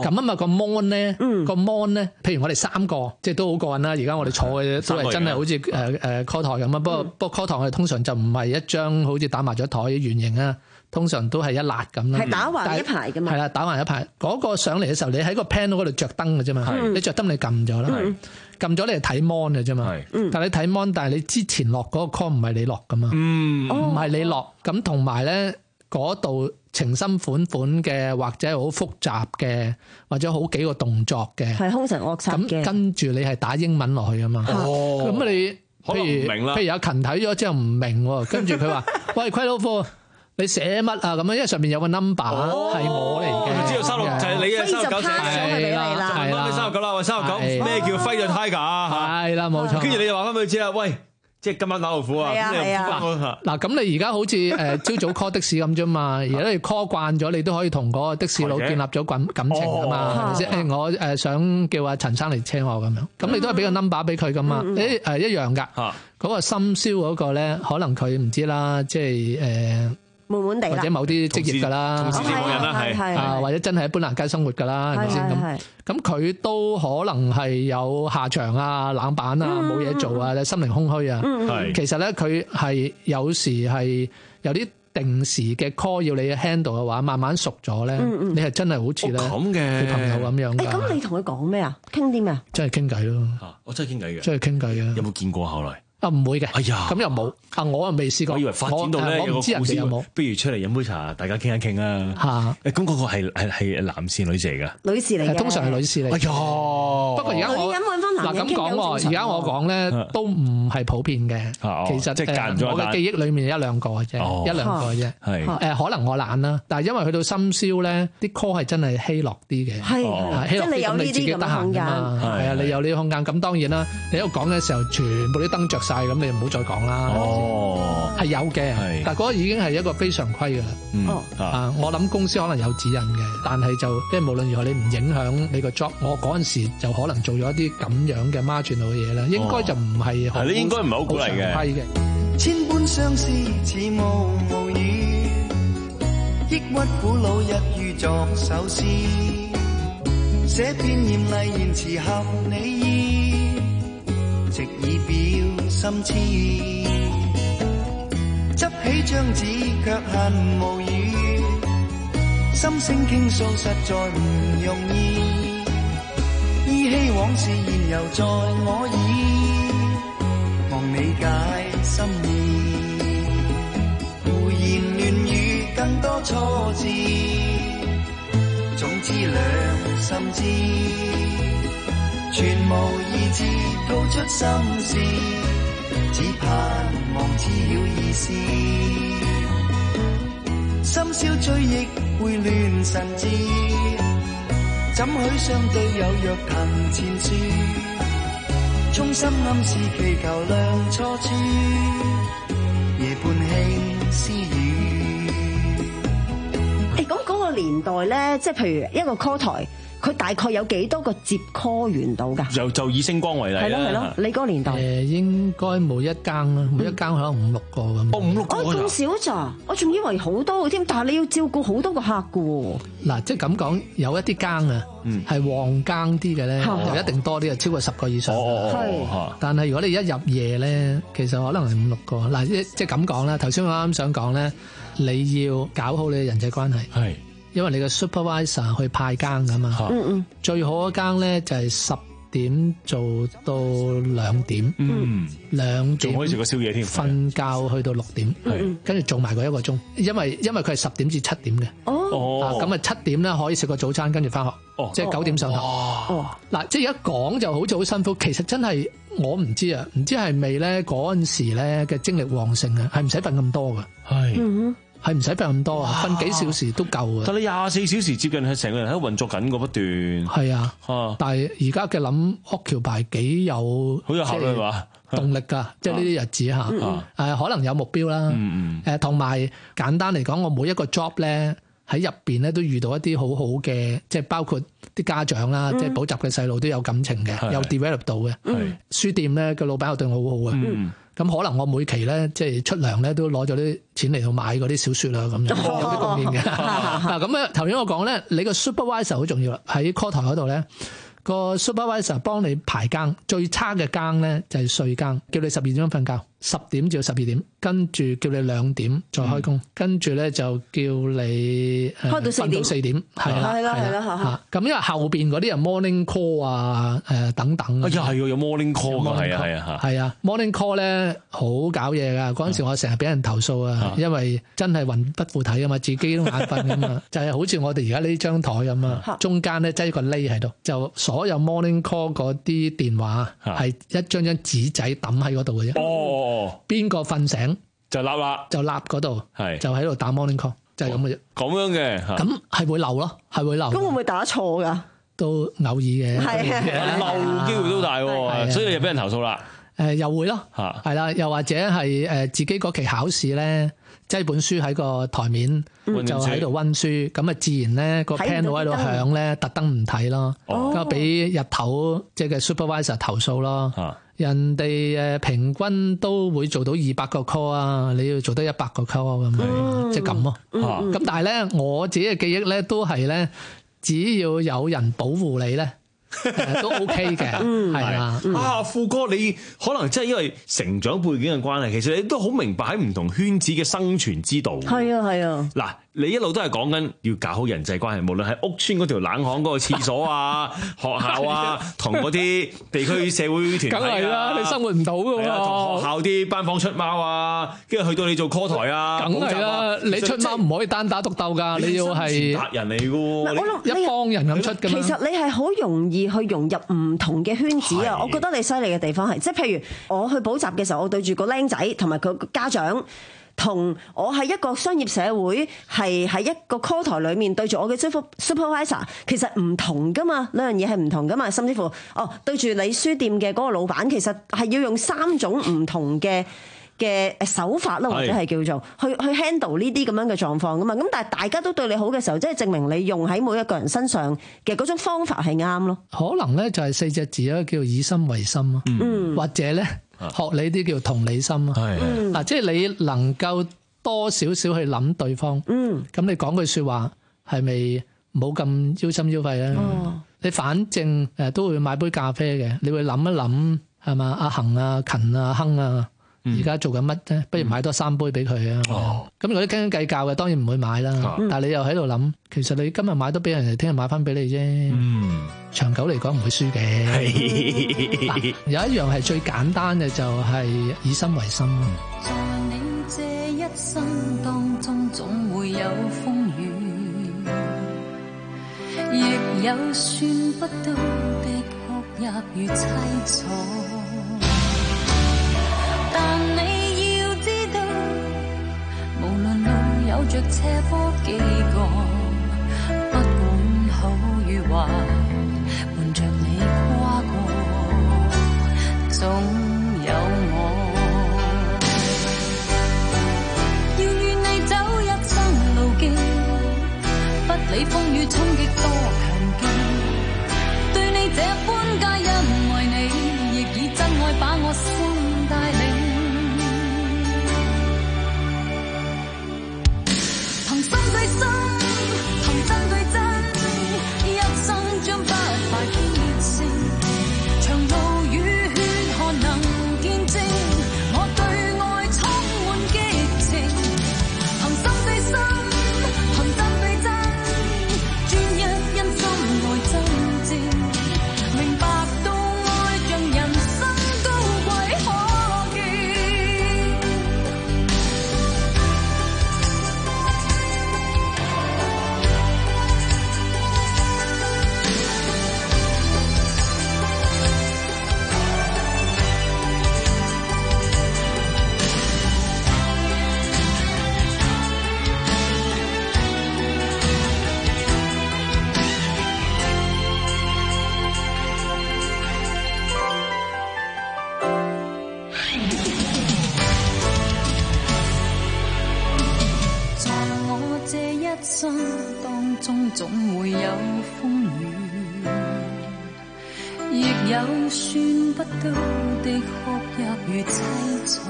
咁啊嘛個 mon 咧，個 mon 咧，譬如我哋三個，即係都好過癮啦。而家我哋坐嘅都係真係好似誒誒 call 台咁啊。不過不過 call 台我哋通常就唔係一張好似打麻雀台嘅圓形啊。通常都係一辣咁啦， 係打橫一排㗎嘛。 係啦，打橫一排。嗰、那個上嚟嘅時候，你喺個 panel 嗰度着燈嘅啫嘛。你着燈你撳咗啦，撳咗你係睇 mon 嘅啫嘛。但係你睇 mon，但係你之前落嗰個 call 唔係你落㗎嘛。唔係你落。咁同埋咧，嗰度情深款款嘅，或者好複雜嘅，或者好幾個動作嘅， 係兇神惡煞嘅。 咁跟住你係打英文落去㗎嘛。 哦。 咁你譬如譬如阿勤睇咗之後唔明喎，跟住佢話：喂，虧老夫。你寫乜啊？咁樣，因為上面有個 number 係、哦、我嚟嘅， 知道三六就係你嘅三六九寫係啦，係啦， 三六九啦，喂，三六九咩叫揮咗 Tiger 啊？ 係啦，冇錯。 跟住你就話翻俾佢知啦，喂，即係今晚打老虎啊！ 嗱，咁你而家好似誒朝早 call 的士咁啫嘛，而家你 call 慣咗，你都可以同嗰個的士佬建立咗感感情噶嘛，係咪先？誒，我誒想叫阿陳生嚟車我咁樣，咁你都係俾個 number 俾佢噶嘛？誒誒一樣㗎，嗰個深宵嗰個咧，可能佢唔知啦，即係誒。 悶悶地或者某啲職業㗎啦， 同事人啦，係啊，或者真係喺砵蘭街生活㗎啦，係咪先咁？咁佢都可能係有下場啊、冷板啊、冇嘢做啊、心靈空虛啊。其實咧，佢係有時係有啲定時嘅 call 要你 handle 嘅話，慢慢熟咗咧，你係真係好似咧咁嘅朋友咁樣㗎。 咁你同佢講咩啊？傾啲咩啊？ 真係傾偈咯。 我真係傾偈嘅。 真係傾偈嘅。 有冇見過後來？ 啊，唔會嘅， 哎呀， 咁又冇啊，我又未試過。 我以為發展到咧有個故事， 有冇不如出嚟飲杯茶，大家傾一傾啊。嚇，誒咁嗰個係係係男士女士嚟㗎？ 女士嚟嘅， 通常係女士嚟。 哎呀， 不過而家我嗱咁講喎，而家我講咧都唔係普遍嘅。其實誒，我嘅記憶裡面一兩個嘅啫，一兩個啫。係誒，可能我懶啦，但係因為去到深宵咧，啲 call 係真係稀落啲嘅。係，稀落啲咁你自己得閒㗎嘛。係啊，你有呢個空間，咁當然啦。你喺度講嘅時候，全部啲燈着晒，咁你唔好再講啦。哦，係有嘅，但係嗰個已經係一個非常規㗎啦。哦，啊，我諗公司可能有指引嘅，但係就即係無論如何，你唔影響你個 job。我嗰陣時就可能做咗一啲咁樣嘅 marginal 嘅嘢啦，應該就唔係好。係，你應該唔係好鼓勵嘅。規嘅。 千般相思似霧無語，抑鬱苦惱一於作首詩，寫篇豔麗言辭合你意，直以表心痴。執起張紙卻恨無語，心聲傾訴實在唔容易。依稀往事現猶在我耳，望你解心意。胡言亂語更多錯字，總之兩心知，全無意志吐出心事，只盼望知了意思。深宵追憶會亂神志，怎許相對有若藤前樹，衷心暗示祈求亮錯處，夜半輕私語。 誒，咁嗰個年代咧，即係譬如一個 call 台，佢大概有幾多個接 call 員到㗎？ 就就以星光為例啦。係咯係咯， 你嗰個年代誒應該每一間啦，每一間可能五六個咁。 哦，五六個哦，咁少咋？我仲以為好多嘅添，但係你要照顧好多個客㗎喎。 嗱，即係咁講，有一啲更啊，係旺更啲嘅咧，就一定多啲啊，超過十個以上。係。但係如果你一入夜咧，其實可能係五六個。嗱，即即係咁講啦。頭先我啱啱想講咧，你要搞好你嘅人際關係。係。因為你個 supervisor 去派更㗎嘛，嗯嗯，最好一更咧就係十點做到兩點，嗯，兩點仲可以食個宵夜添，瞓覺去到六點，係，跟住做埋嗰一個鐘，因為因為佢係十點至七點嘅，哦，咁啊七點咧可以食個早餐，跟住翻學，哦，即係九點上堂，哦，嗱，即係一講就好似好辛苦，其實真係我唔知啊，唔知係咪咧嗰陣時咧嘅精力旺盛啊，係唔使瞓咁多㗎，係。嗯係唔使瞓咁多啊，瞓幾小時都夠啊！ 但你廿四小時接近係成個人喺度運作緊嗰不斷。係啊，啊但係而家嘅諗 occupy 幾有好有效率嘛？動力㗎，即係呢啲日子嚇。誒、啊啊、可能有目標啦。誒同埋簡單嚟講，我每一個 job 咧喺入邊咧都遇到一啲好好嘅，即係包括啲家長啦，嗯、即係補習嘅細路都有感情嘅，有 develop 到嘅。書店咧個老闆又對我好好啊。嗯咁可能我每期咧即係出糧咧都攞咗啲錢嚟到買嗰啲小説啦，咁樣有啲貢獻嘅。嗱咁咧頭先我講咧，你個 supervisor 好重要啦，喺 call 台嗰度咧。個 supervisor 幫你排更，最差嘅更咧就係睡更，叫你十二點鐘瞓覺，十點至到十二點，跟住叫你兩點再開工，跟住咧就叫你開到四點， 四點係啦， 係啦係啦嚇。 咁因為後邊嗰啲人 morning call 啊，誒等等。 啊，又係有 morning call 㗎，係啊係啊係啊 morning call 咧好搞嘢㗎。嗰陣時我成日俾人投訴啊，因為真係魂不附體啊嘛，自己都眼瞓㗎嘛，就係好似我哋而家呢張台咁啊，中間咧擠個匿喺度，就所有 morning call 嗰啲電話係一張張紙仔抌喺嗰度嘅啫。哦，邊個瞓醒就立啦， 就立嗰度，係就喺度打 morning call，就係咁嘅啫。 咁樣嘅， 咁係會漏咯，係會漏。 咁會唔會打錯㗎？ 都偶爾嘅， 係漏機會都大喎，所以就俾人投訴啦。 誒又會咯，係啦，又或者係誒自己嗰期考試咧，擠本書喺個台面就喺度溫書，咁啊自然咧個 panel 喺度響咧，特登唔睇咯，咁啊俾日頭即係嘅 supervisor 投訴咯。人哋誒平均都會做到二百個 call 啊，你要做得一百個 call 咁，即係咁咯。咁但係咧，我自己嘅記憶咧都係咧，只要有人保護你咧。都 OK 嘅，係啊！ 啊，富哥，你可能真係因為成長背景嘅關係，其實你都好明白喺唔同圈子嘅生存之道。 係啊，係啊。 嗱，你一路都係講緊要搞好人際關係，無論係屋村嗰條冷巷嗰個廁所啊、學校啊，同嗰啲地區社會團體啊， 梗係啦，你生活唔到㗎喎。 同學校啲班房出貓啊，跟住去到你做 call 台啊， 梗係啦，你出貓唔可以單打獨鬥㗎，你要係達人嚟㗎喎， 一幫人咁出㗎嘛。 其實你係好容易去融入唔同嘅圈子啊！我覺得你犀利嘅地方係，即係譬如我去補習嘅時候，我對住個僆仔同埋佢個家長，同我係一個商業社會係喺一個 call 台裏面對住我嘅 supervisor， 其實唔同噶嘛，兩樣嘢係唔同噶嘛，甚至乎哦對住你書店嘅嗰個老闆，其實係要用三種唔同嘅嘅手法啦，或者係叫做去去 handle 呢啲咁樣嘅狀況噶嘛。咁但係大家都對你好嘅時候，即係證明你用喺每一個人身上嘅嗰種方法係啱咯。 可能咧就係四隻字啦，叫以心為心咯，嗯、或者咧學你啲叫同理心咯。嗱、嗯啊，即係你能夠多少少去諗對方，咁、嗯、你講句説話係咪冇咁腰心腰肺咧？嗯、你反正誒都會買杯咖啡嘅，你會諗一諗係嘛？阿恒啊、勤啊、亨啊。而家做緊乜啫？不如買多三杯俾佢啊！咁如果啲斤斤計較嘅，當然唔會買啦。哦、但係你又喺度諗，其實你今日買多俾人哋，聽日買翻俾你啫。嗯，長久嚟講唔會輸嘅。有一樣係最簡單嘅，就係以心為心。 在你這一生當中，總會有風雨，亦有算不到的哭泣與凄楚。但你要知道，無論路有着斜坡幾個，不管好與壞，伴着你跨過，總有我。要與你走一生路徑，不理風雨衝擊多強勁，對你這般皆因為你，亦以真愛把我心帶領。憑心對心，憑真對真，一生將不敗結成。長路與血汗能見證，我對愛充滿激情。憑心對心，憑真對真，專一因心愛真正，明白到愛像人生高貴可敬。在我這一生當中，總會有風雨，亦有算不到的哭泣與凄楚，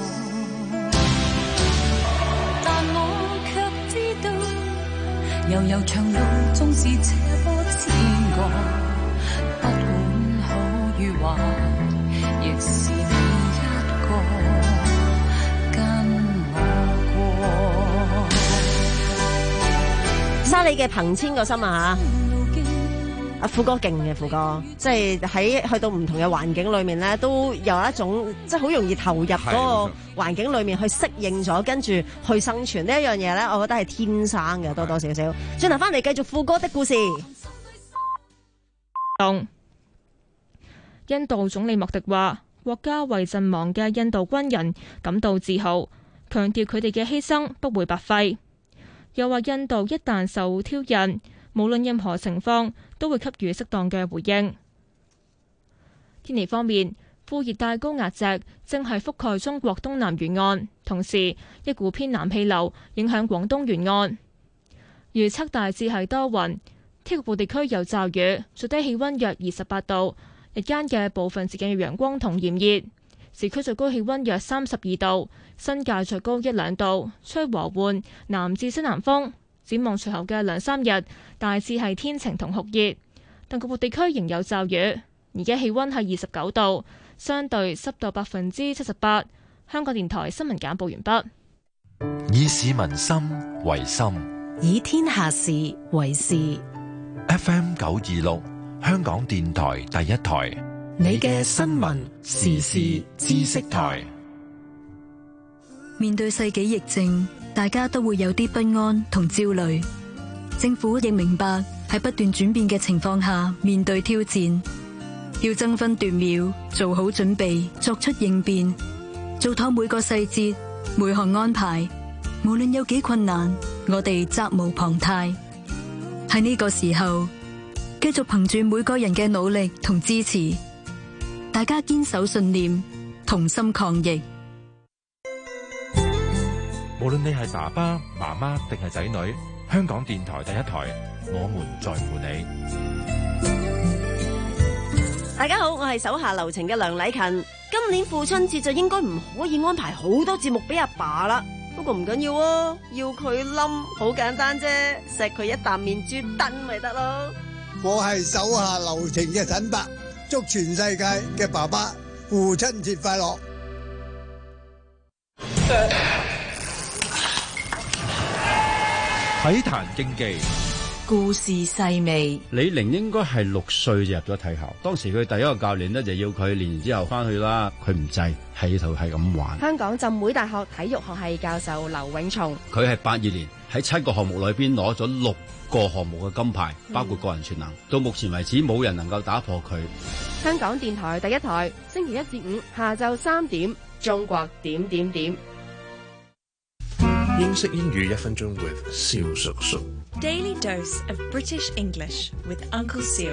但我卻知道悠悠長路縱是斜坡刺我，不管好與壞，亦是你一個跟我過。 沙里嘅憑千個心啊嚇！阿富哥勁嘅，富哥即係喺去到唔同嘅環境裏面咧，都有一種即係好容易投入嗰個環境裏面去適應咗，跟住去生存呢一樣嘢咧，我覺得係天生嘅，多多少少。轉頭翻嚟繼續富哥的故事。 印度總理莫迪話：國家為陣亡嘅印度軍人感到自豪，強調佢哋嘅犧牲不會白費。又話印度一旦受挑釁，無論任何情況都會給予適當嘅回應。天氣方面，副熱帶高壓脊正係覆蓋中國東南沿岸，同時一股偏南氣流影響廣東沿岸。預測大致係多雲，天局部地區有驟雨，最低氣溫約二十八度，日間嘅部分時間有陽光同炎熱，市區最高氣溫約三十二度，新界最高一兩度，吹和緩南至西南風。展望隨後嘅兩三日，大致係天晴同酷熱，但局部地區仍有驟雨。而家氣溫係二十九度，相對濕度百分之七十八。香港電台新聞簡報完畢。 以市民心為心， 以天下事為事。 F M 九二六，香港電台第一台， 你嘅新聞時事知識台。 面對世紀疫症，大家都會有啲不安同焦慮。政府亦明白喺不斷轉變嘅情況下面對挑戰，要爭分奪秒做好準備，作出應變，做妥每個細節每項安排。無論有幾困難，我哋責無旁貸。喺呢個時候，繼續憑住每個人嘅努力同支持，大家堅守信念，同心抗疫。 無論你係爸爸、媽媽定係仔女，香港電台第一台，我們在乎你。 大家好，我係手下留情嘅梁禮勤。今年父親節就應該唔可以安排好多節目俾阿爸啦。不過唔緊要啊，要佢冧好簡單啫，錫佢一啖面珠墩咪得咯。 我係手下留情嘅陳伯，祝全世界嘅爸爸父親節快樂。 體壇競技， 故事細微。 李寧應該係六歲就入咗體校，當時佢第一個教練呢，就要佢練完之後翻去啦，佢唔制，喺度係咁玩。 香港浸會大學體育學系教授劉永松， 佢係八二年喺七個項目裏邊攞咗六個項目嘅金牌，包括個人全能。嗯、到目前為止冇人能夠打破佢。 香港電台第一台，星期一至五下晝三點，中國點點點。 英式英語一分鐘 with 蕭叔叔。 Daily dose of British English with Uncle Seal。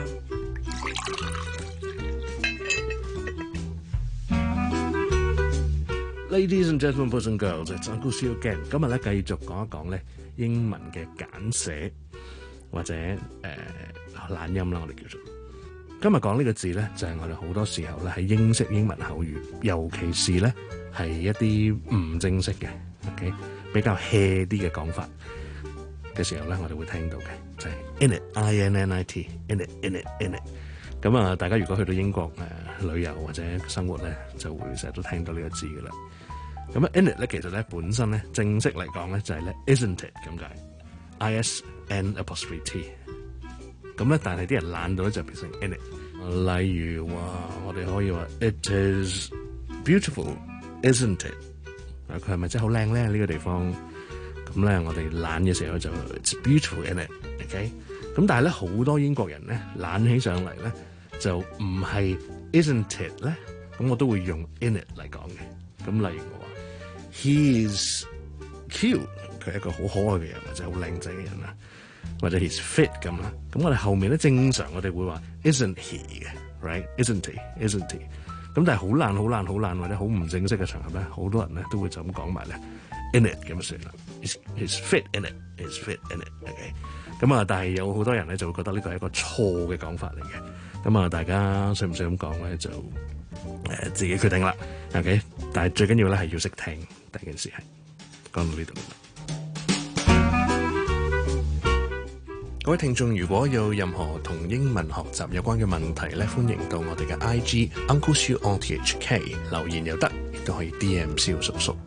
Ladies and gentlemen, boys and girls, it's Uncle Seal again。今日咧繼續講一講咧英文嘅簡寫或者誒懶、呃、音啦，我哋叫做。今日講呢個字咧，就係、是、我哋好多時候咧喺英式英文口語，尤其是咧係一啲唔正式嘅 ，OK。比較 hea 啲嘅講法嘅時候咧，我哋會聽到嘅就係、是、in it，I N N I T，in it，in it，in it。咁啊，大家如果去到英國誒、呃、旅遊或者生活咧，就會成日都聽到呢個字噶啦。咁啊 in it 咧，其實咧本身咧正式嚟講咧就係咧 isn't it 咁解 ，I S N apostrophe T。咁咧，但係啲人懶到咧就變成 in it。例如話，我哋可以話 it is beautiful，isn't it？佢係咪真係好靚咧？呢、這個地方咁咧，我哋懶嘅時候就 It's beautiful in it，OK？、Okay? 咁但係咧，好多英國人咧懶起上嚟咧，就唔係 isn't it 咧？咁我都會用 in it 嚟講嘅。咁例如我話 He's cute， 佢係一個好可愛嘅人，或者好靚仔嘅人啦，或者 He's fit 咁啦。咁我哋後面咧正常我哋會話 isn't he 嘅 ，right？Isn't he？Isn't he？咁但係好爛、好爛、好爛或者好唔正式嘅場合咧，好多人咧都會就咁講埋咧 in it 咁就算啦。He's fit in it，he's fit in it。OK。咁啊，但係有好多人咧就會覺得呢個係一個錯嘅講法嚟嘅。 咁啊，大家需唔需要咁講咧？就誒、呃、自己決定啦。OK， 但係最緊要咧係要識聽。第一件事係講到呢度。各位聽眾，如果有任何同英文學習有關嘅問題咧，歡迎到我哋嘅 I G Uncle Siu on T H K 留言又得，亦都可以 D M 蕭叔叔。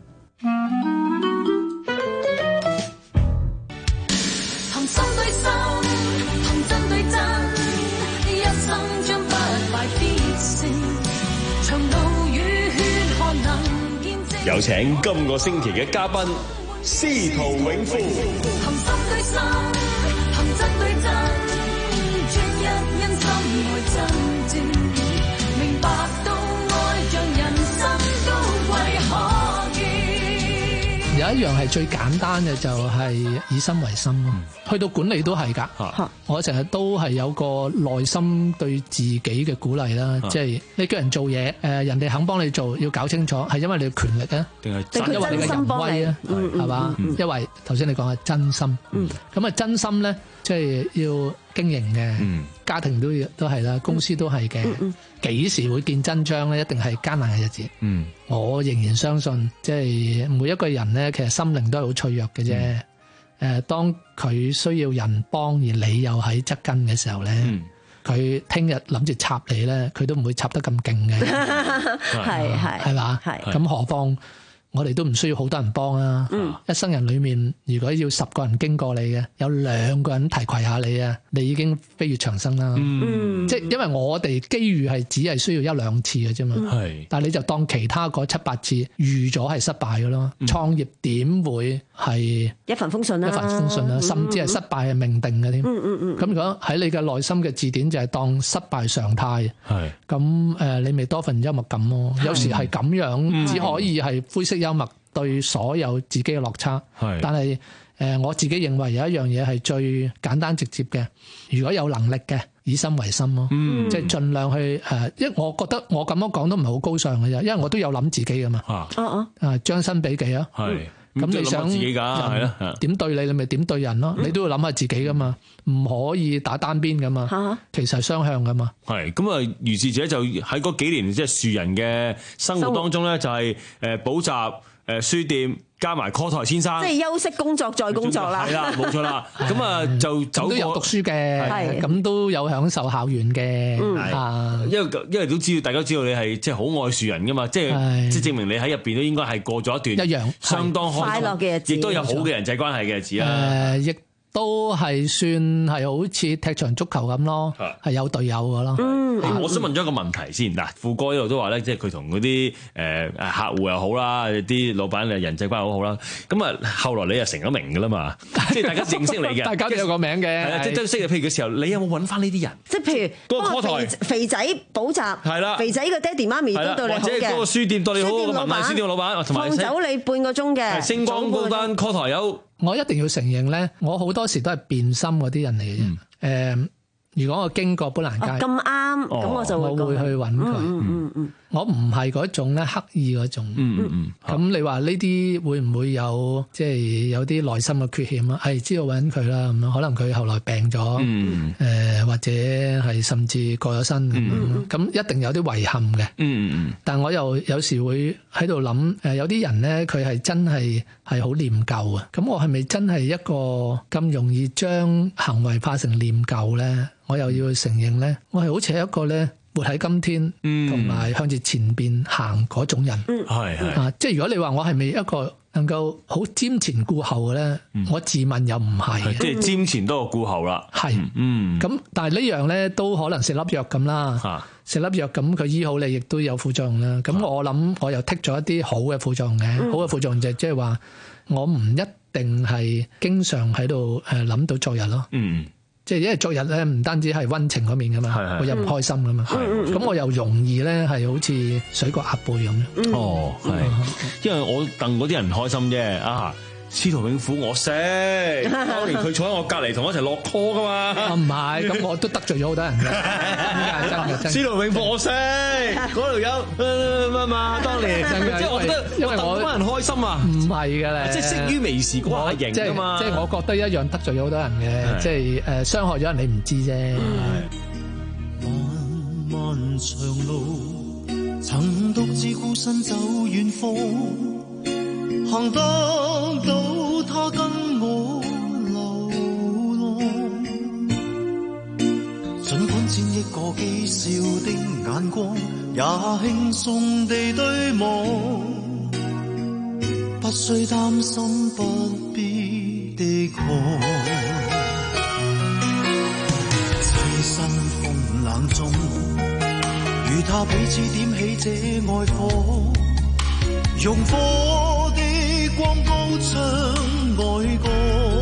同心對心，同真對真，一生將不敗必勝，長路與血汗能見證。 有請今個星期嘅嘉賓司徒永富。 同心對心，同真對真，專一因心愛真正，明白到愛像人生高貴可見。 有一樣係最簡單嘅，就係以心為心咯。去到管理都係㗎，我成日都係有個內心對自己嘅鼓勵啦。即係你叫人做嘢，誒人哋肯幫你做，要搞清楚係因為你嘅權力啊，定係因為你嘅人威啊，係嘛？因為頭先你講係真心，咁啊真心咧，即係要經營嘅，家庭都都係啦，公司都係嘅。幾時會見真章咧？一定係艱難嘅日子。我仍然相信，即係每一個人咧，其實心靈都係好脆弱嘅啫。誒，當佢需要人幫，而你又喺側跟嘅時候咧，佢聽日諗住插你咧，佢都唔會插得咁勁嘅。 係係係嘛？係咁，何況我哋都唔需要好多人幫啊！嗯、一生人裏面，如果要十個人經過你嘅，有兩個人提攜下你啊，你已經飛越長生啦。嗯、即係因為我哋機遇係只係需要一兩次嘅啫嘛。係、嗯，但係你就當其他嗰七八次預咗係失敗嘅咯。嗯、創業點會係一帆風順啦？一帆風順啦，嗯、甚至係失敗係命定嘅添。嗯嗯嗯。咁如果喺你嘅內心嘅字典就係當失敗常態。係。咁誒，你咪多份幽默感咯。有時係咁樣，只可以係灰色幽默對所有自己嘅落差，係但係誒、呃、我自己認為有一樣嘢係最簡單直接嘅，如果有能力嘅，以心為心咯，嗯、即係盡量去誒、呃，因為我覺得我咁樣講都唔係好高尚嘅啫，因為我都有諗自己噶嘛，啊啊，將心比己啊，係咁你想自己㗎，係啦，點對你你咪點對人咯，嗯、你都要諗下自己噶嘛，唔可以打單邊噶嘛，啊、其實係雙向噶嘛。 係咁啊，如是者就喺嗰幾年即係樹人嘅生活當中咧，就係誒補習。誒書店加埋 call 台先生， 即係休息工作再工作啦。係啦， 冇錯啦。咁啊就走過都有讀書嘅，咁都有享受校園嘅。啊， 因為因為都知道大家知道你係即係好愛樹人噶嘛，即係即係證明你喺入邊都應該係過咗一段一樣相當快樂嘅日子，亦都有好嘅人際關係嘅日子啦。 誒，亦都係算係好似踢場足球咁咯，係有隊友噶咯。 我想問咗一個問題先嗱，富哥呢度都話咧，即係佢同嗰啲誒誒客戶又好啦，啲老闆嘅人際關係好好啦。咁啊，後來你又成咗名噶啦嘛，即係大家認識你嘅， 大家都有個名嘅， 係啊，即係都識嘅。譬如嘅時候，你有冇揾翻呢啲人？ 即係譬如嗰個 call 台肥仔補習，係啦，肥仔嘅爹哋媽咪都對你好嘅，或者嗰個書店對你好，文藝書店老闆同埋放走你半個鐘嘅星光嗰班 call 台有。 我一定要承認咧，我好多時都係變心嗰啲人嚟嘅啫。誒、嗯，如果我經過砵蘭街咁啱，咁、哦、我就會我會去揾佢。嗯嗯嗯，我唔係嗰種咧刻意嗰種。嗯嗯嗯。咁、嗯、你話呢啲會唔會有即係、就是、有啲內心嘅缺陷啊？係知道揾佢啦，咁樣可能佢後來病咗，嗯呃、或者係甚至過咗身咁樣，咁、嗯、一定有啲遺憾嘅。嗯嗯。但我又有時會喺度諗，誒有啲人咧，佢係真係係好念舊啊。咁我係咪真係一個咁容易將行為化成念舊咧？我又要承認咧，我係好似係一個咧活喺今天，同埋向住前邊行嗰種人。係係、嗯、啊，即係如果你話我係咪一個能夠好瞻前顧後嘅咧？嗯、我自問又唔係， 即係瞻前多過顧後啦。 係是，嗯，咁但係呢樣咧都可能食粒藥咁啦，食粒藥咁佢醫好你，亦都有副作用啦。咁我諗我又剔咗一啲好嘅副作用嘅，嗯、好嘅副作用就即係話我唔一定係經常喺度誒諗到昨日咯。嗯。即係因為昨日咧唔單止係溫情嗰面噶嘛，是是我又唔開心噶嘛，咁我又容易咧係好似水過鴨背咁樣。嗯、哦，係， 因為我戥嗰啲人唔開心啫啊！司徒永富我識，當年佢坐喺我隔離同我一齊落 call 噶嘛。 唔係，咁我都得罪咗好多人嘅。真嘅真。 司徒永富我識，嗰條友乜嘛？當年即係我覺得，因為我幫人開心啊。唔係㗎咧，即係識於微時嗰下型㗎嘛。 即係我覺得一樣得罪咗好多人嘅，即係誒傷害咗人你唔知啫。 長路，曾獨自孤身走遠方，行得到他跟我流浪。儘管千億個譏笑的眼光，也輕鬆地對望，不需擔心不必的抗。棲身風冷中，與他彼此點起這愛火，用火的光高唱愛歌，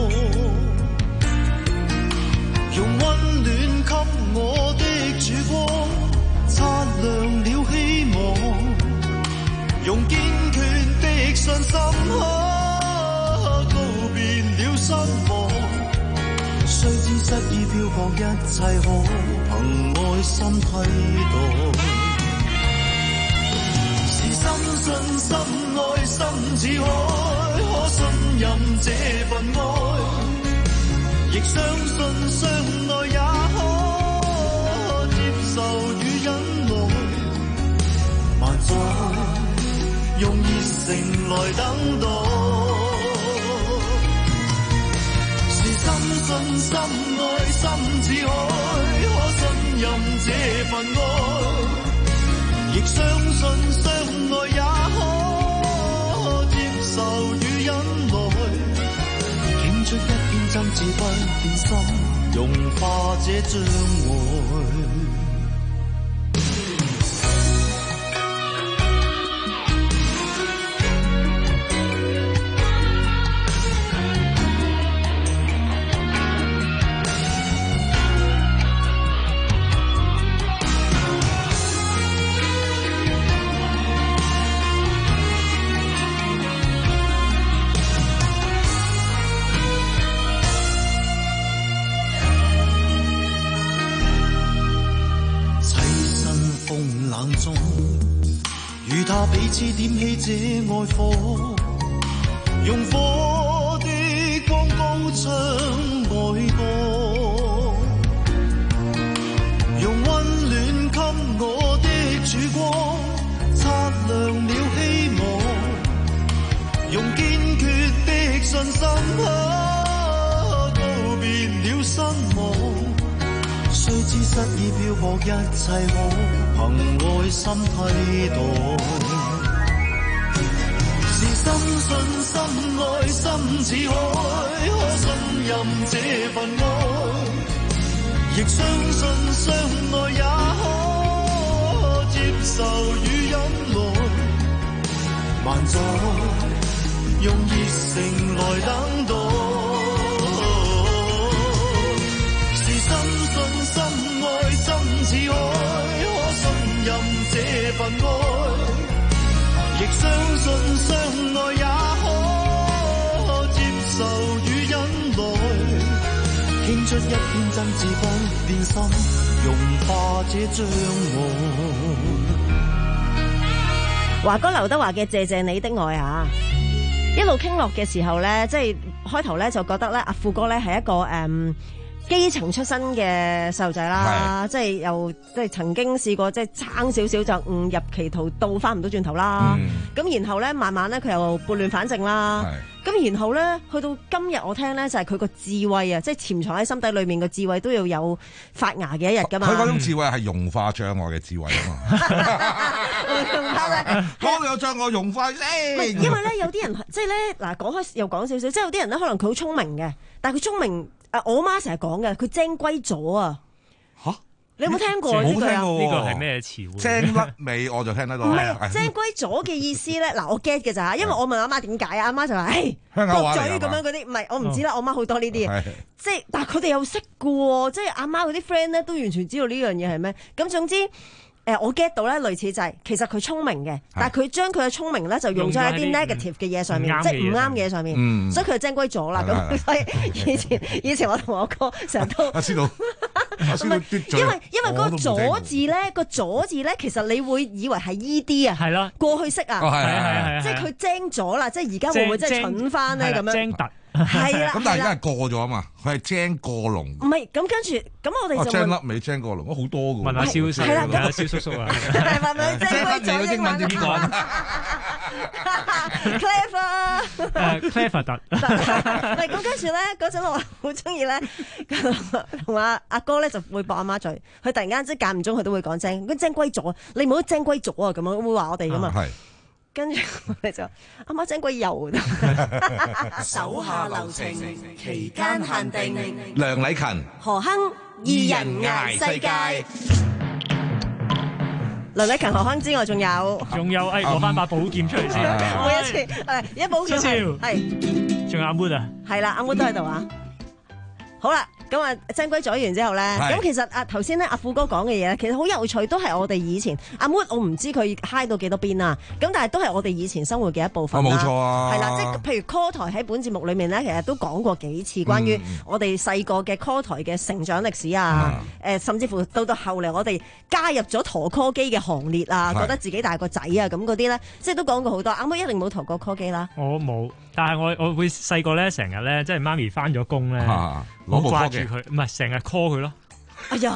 用溫暖給我的曙光，擦亮了希望，用堅決的信心告別了失望。雖知失意漂泊，一切可憑愛心替代。是深信深愛心似海，可信任這份愛，亦相信相愛也可接受與忍耐。萬載用熱誠來等待。深信深愛心似海，可信任這份愛，亦相信相愛也可接受與忍耐。傾出一片真摯不變心，融化這障礙。與他彼此點起這愛火，用火的光高唱愛歌，用溫暖給我的曙光，擦亮了希望，用堅決的信心告別了失望。雖知失意漂泊，一切可憑愛心替代。是深信深愛心似海，可信任這份愛，亦相信相愛也可接受與忍耐。萬載用熱誠來等待。深信深愛心似海，可信任這份愛，亦相信相愛也可接受與忍耐。傾出一片真摯不變心，融化這障礙。 華哥劉德華嘅謝謝你的愛啊，一路傾落嘅時候咧，即係開頭咧就覺得咧阿富哥咧係一個誒。嗯基層出身嘅細路仔啦，即係又即係曾經試過即係撐少少就誤入歧途，倒翻唔到轉頭啦。咁、嗯、然後咧，慢慢咧佢又撥亂反正啦。咁然後咧，去到今日我聽咧就係佢個智慧啊，即係潛藏喺心底裏面嘅智慧都要有發芽嘅一日噶嘛。佢嗰種智慧係融化障礙嘅智慧啊嘛。 融化咧， 我有障礙融化先。 因為咧有啲人即係咧嗱，講開又講少少，即係有啲人咧可能佢好聰明嘅，但係佢聰明。誒，我媽成日講嘅，佢精歸咗啊！吓，你有冇聽過呢句啊？ 呢個係咩詞彙？ 精甩尾我就聽得到。 唔係精歸咗嘅意思咧，嗱我 get 嘅咋，因為我問阿媽點解啊，阿媽就話：，誒，駁嘴咁樣嗰啲，唔係我唔知啦，我媽好多呢啲嘢，即係，但係佢哋又識嘅喎，即係阿媽嗰啲 friend 咧都完全知道呢樣嘢係咩，咁總之。誒我 get 到咧，類似就係其實佢聰明嘅，但係佢將佢嘅聰明咧就用咗喺啲 negative 嘅嘢上面，即係唔啱嘅嘢上面，嗯、所以佢就精歸咗啦。咁所以以前以前我同我哥成日都我知道， 因為因為因為個左字咧，個左字咧，其實你會以為係 E D 啊， 係咯， 過去式啊， 係係係， 即係佢精咗啦，即係而家會唔會即係蠢翻咧咁樣？ 精突。 係啦。 咁但係而家係過咗啊嘛，佢係精過龍。 唔係，咁跟住咁我哋就精粒尾精過龍，好多㗎。 問下蕭叔，問下蕭叔叔啊。 係問佢精粒尾嘅英文點講 ？Clever。誒 ，clever 特。 唔係咁跟住咧，嗰陣我好中意咧，同阿阿哥咧就會駁阿媽嘴，佢突然間即係間唔中佢都會講精，咁精歸咗，你唔好精歸咗啊咁樣會話我哋噶嘛。跟住我哋就阿媽精歸油。 手下留情，期間限定。 梁禮勤、 何亨二人捱世界。梁禮勤、何亨之外，仲有仲有誒，攞翻把寶劍出嚟先。 每一次誒，一寶劍係。 仲有阿 Mood 啊？ 係啦，阿 Mood 都喺度啊。好啦。咁啊，精歸咗完之後咧，咁其實啊頭先咧阿富哥講嘅嘢咧，其實好有趣，都係我哋以前阿 Mood，我唔知佢嗨到幾多邊啊，咁但係都係我哋以前生活嘅一部分啦。 冇錯啊， 係啦，即係譬如 call 台喺本節目裏面咧，其實都講過幾次關於我哋細個嘅 call 台嘅成長歷史啊，誒、嗯，甚至乎到到後嚟我哋加入咗陀 call 機嘅行列啊，覺得自己大個仔啊，咁嗰啲咧，即係都講過好多。阿 Mood 一定冇陀過 call 機啦。 我冇，但係我我會細個咧，成日咧，即係媽咪翻咗工咧，我掛住佢，唔係成日 call 佢咯。 哎呀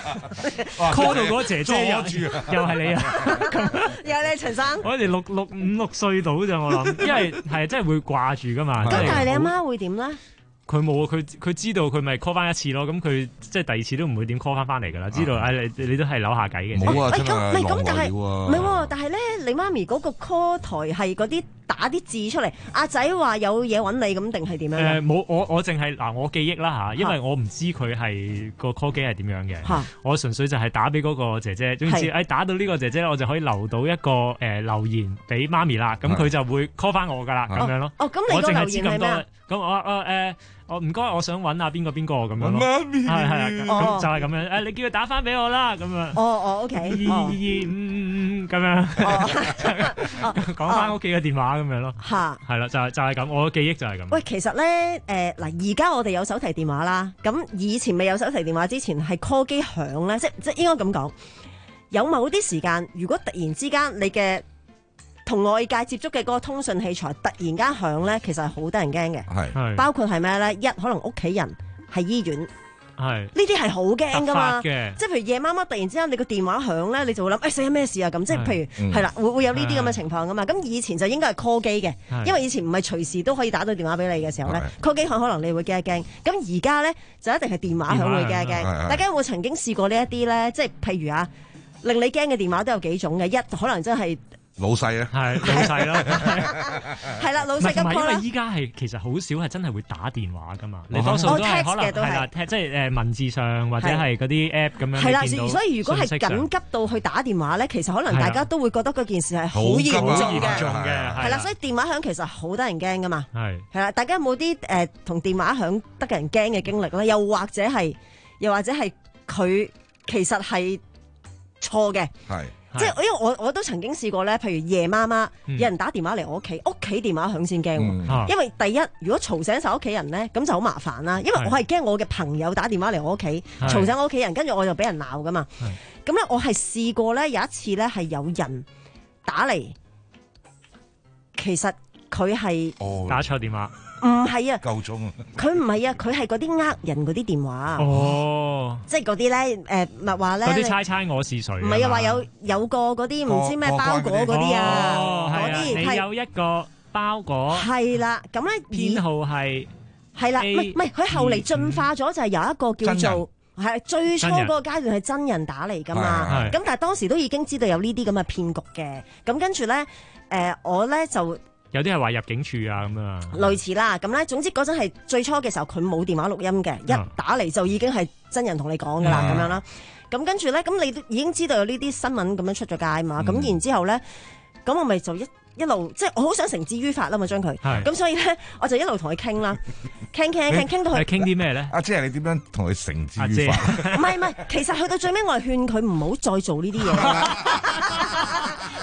，call 到嗰個姐姐又又係你啊！ 又係你陳生。 我哋六六五六歲到咋我諗，因為係真係會掛住噶嘛。 咁但係你阿媽會點咧？ 佢冇啊！佢佢知道佢咪 call 翻一次咯。咁佢即係第二次都唔會點 call 翻翻嚟噶啦。知道誒，你你都係扭下計嘅。 冇啊， 真係浪來了喎。 唔係喎，但係咧，你媽咪嗰個 call 台係嗰啲打啲字出嚟。阿仔話有嘢揾你咁，定係點樣咧？ 誒冇，我我淨係嗱，我記憶啦嚇，因為我唔知佢係個 call 機係點樣嘅。我純粹就係打俾嗰個姐姐，總之誒打到呢個姐姐，我就可以留到一個誒留言俾媽咪啦。咁佢就會 call 翻我噶啦，咁樣咯。 哦，咁你個留言係咩？ 咁我誒誒，我唔該，我想揾下邊個邊個咁樣咯。媽咪係係啊，咁就係咁樣。誒，你叫佢打翻俾我啦，咁樣。 哦哦，OK。 二二二五五五咁樣。講翻屋企嘅電話咁樣咯。嚇。係啦，就係就係咁，我嘅記憶就係咁。 喂，其實咧誒嗱，而家我哋有手提電話啦，咁以前未有手提電話之前係 call 機響咧，即即應該咁講。有某啲時間，如果突然之間你嘅同外界接觸嘅嗰個通訊器材突然間響咧，其實係好得人驚嘅。係，包括係咩咧？一可能屋企人喺醫院，係呢啲係好驚噶嘛。即係譬如夜媽媽突然之間你個電話響咧，你就會諗誒死咗咩事啊咁。即係譬如係啦，會會有呢啲咁嘅情況噶嘛。咁以前就應該係 call 機嘅，因為以前唔係隨時都可以打到電話俾你嘅時候咧，call 機響可能你會驚一驚。咁而家咧就一定係電話響會驚一驚。大家有冇曾經試過呢一啲咧？即係譬如啊，令你驚嘅電話都有幾種嘅，一可能真係。 老細啊， 係老細啦， 係啦，老細咁 call 啦。 因為依家係其實好少係真係會打電話噶嘛，你多數都係可能係啦，即係誒文字上或者係嗰啲 app 咁樣。係啦， 所以如果係緊急到去打電話咧，其實可能大家都會覺得嗰件事係好嚴重嘅。係啦，所以電話響其實好得人驚噶嘛。係係啦，大家有冇啲誒同電話響得人驚嘅經歷咧？又或者係又或者係佢其實係錯嘅。係。即係因為我我都曾經試過咧，譬如夜媽媽有人打電話嚟我屋企，屋企電話響先驚。嗯、因為第一，如果嘈醒晒屋企人咧，咁就好麻煩啦。因為我係驚我嘅朋友打電話嚟我屋企，嘈醒我屋企人，跟住我就俾人鬧噶嘛。咁咧，我係試過咧，有一次咧係有人打嚟，其實佢係、 哦、打錯電話。 唔係啊， 夠鐘啊！ 佢唔係啊，佢係嗰啲呃人嗰啲電話哦， 即係嗰啲咧，誒，咪話咧， 嗰啲猜猜我是誰？ 唔係啊，話有有個嗰啲唔知咩包裹嗰啲啊，嗰啲係有一個包裹係啦，咁咧編號係係啦，唔係唔係，佢後嚟進化咗就係有一個叫做係最初嗰個階段係真人打嚟噶嘛，咁但係當時都已經知道有呢啲咁嘅騙局嘅，咁跟住咧，誒，我咧就。 有啲係話入境處啊咁啊， 類似啦，咁咧總之嗰陣係最初嘅時候，佢冇電話錄音嘅，一打嚟就已經係真人同你講噶啦，咁、嗯、樣啦。咁跟住咧，咁你都已經知道有呢啲新聞咁樣出咗街嘛，咁、嗯、然之後咧，咁我咪就一一路即係我好想繩之於法啦嘛，將佢，咁所以咧我就一路同佢傾啦，傾傾傾傾到佢。 傾啲咩咧？ 阿姐，你點樣同佢繩之於法？ 唔係唔係，其實去到最尾我係勸佢唔好再做呢啲嘢。唔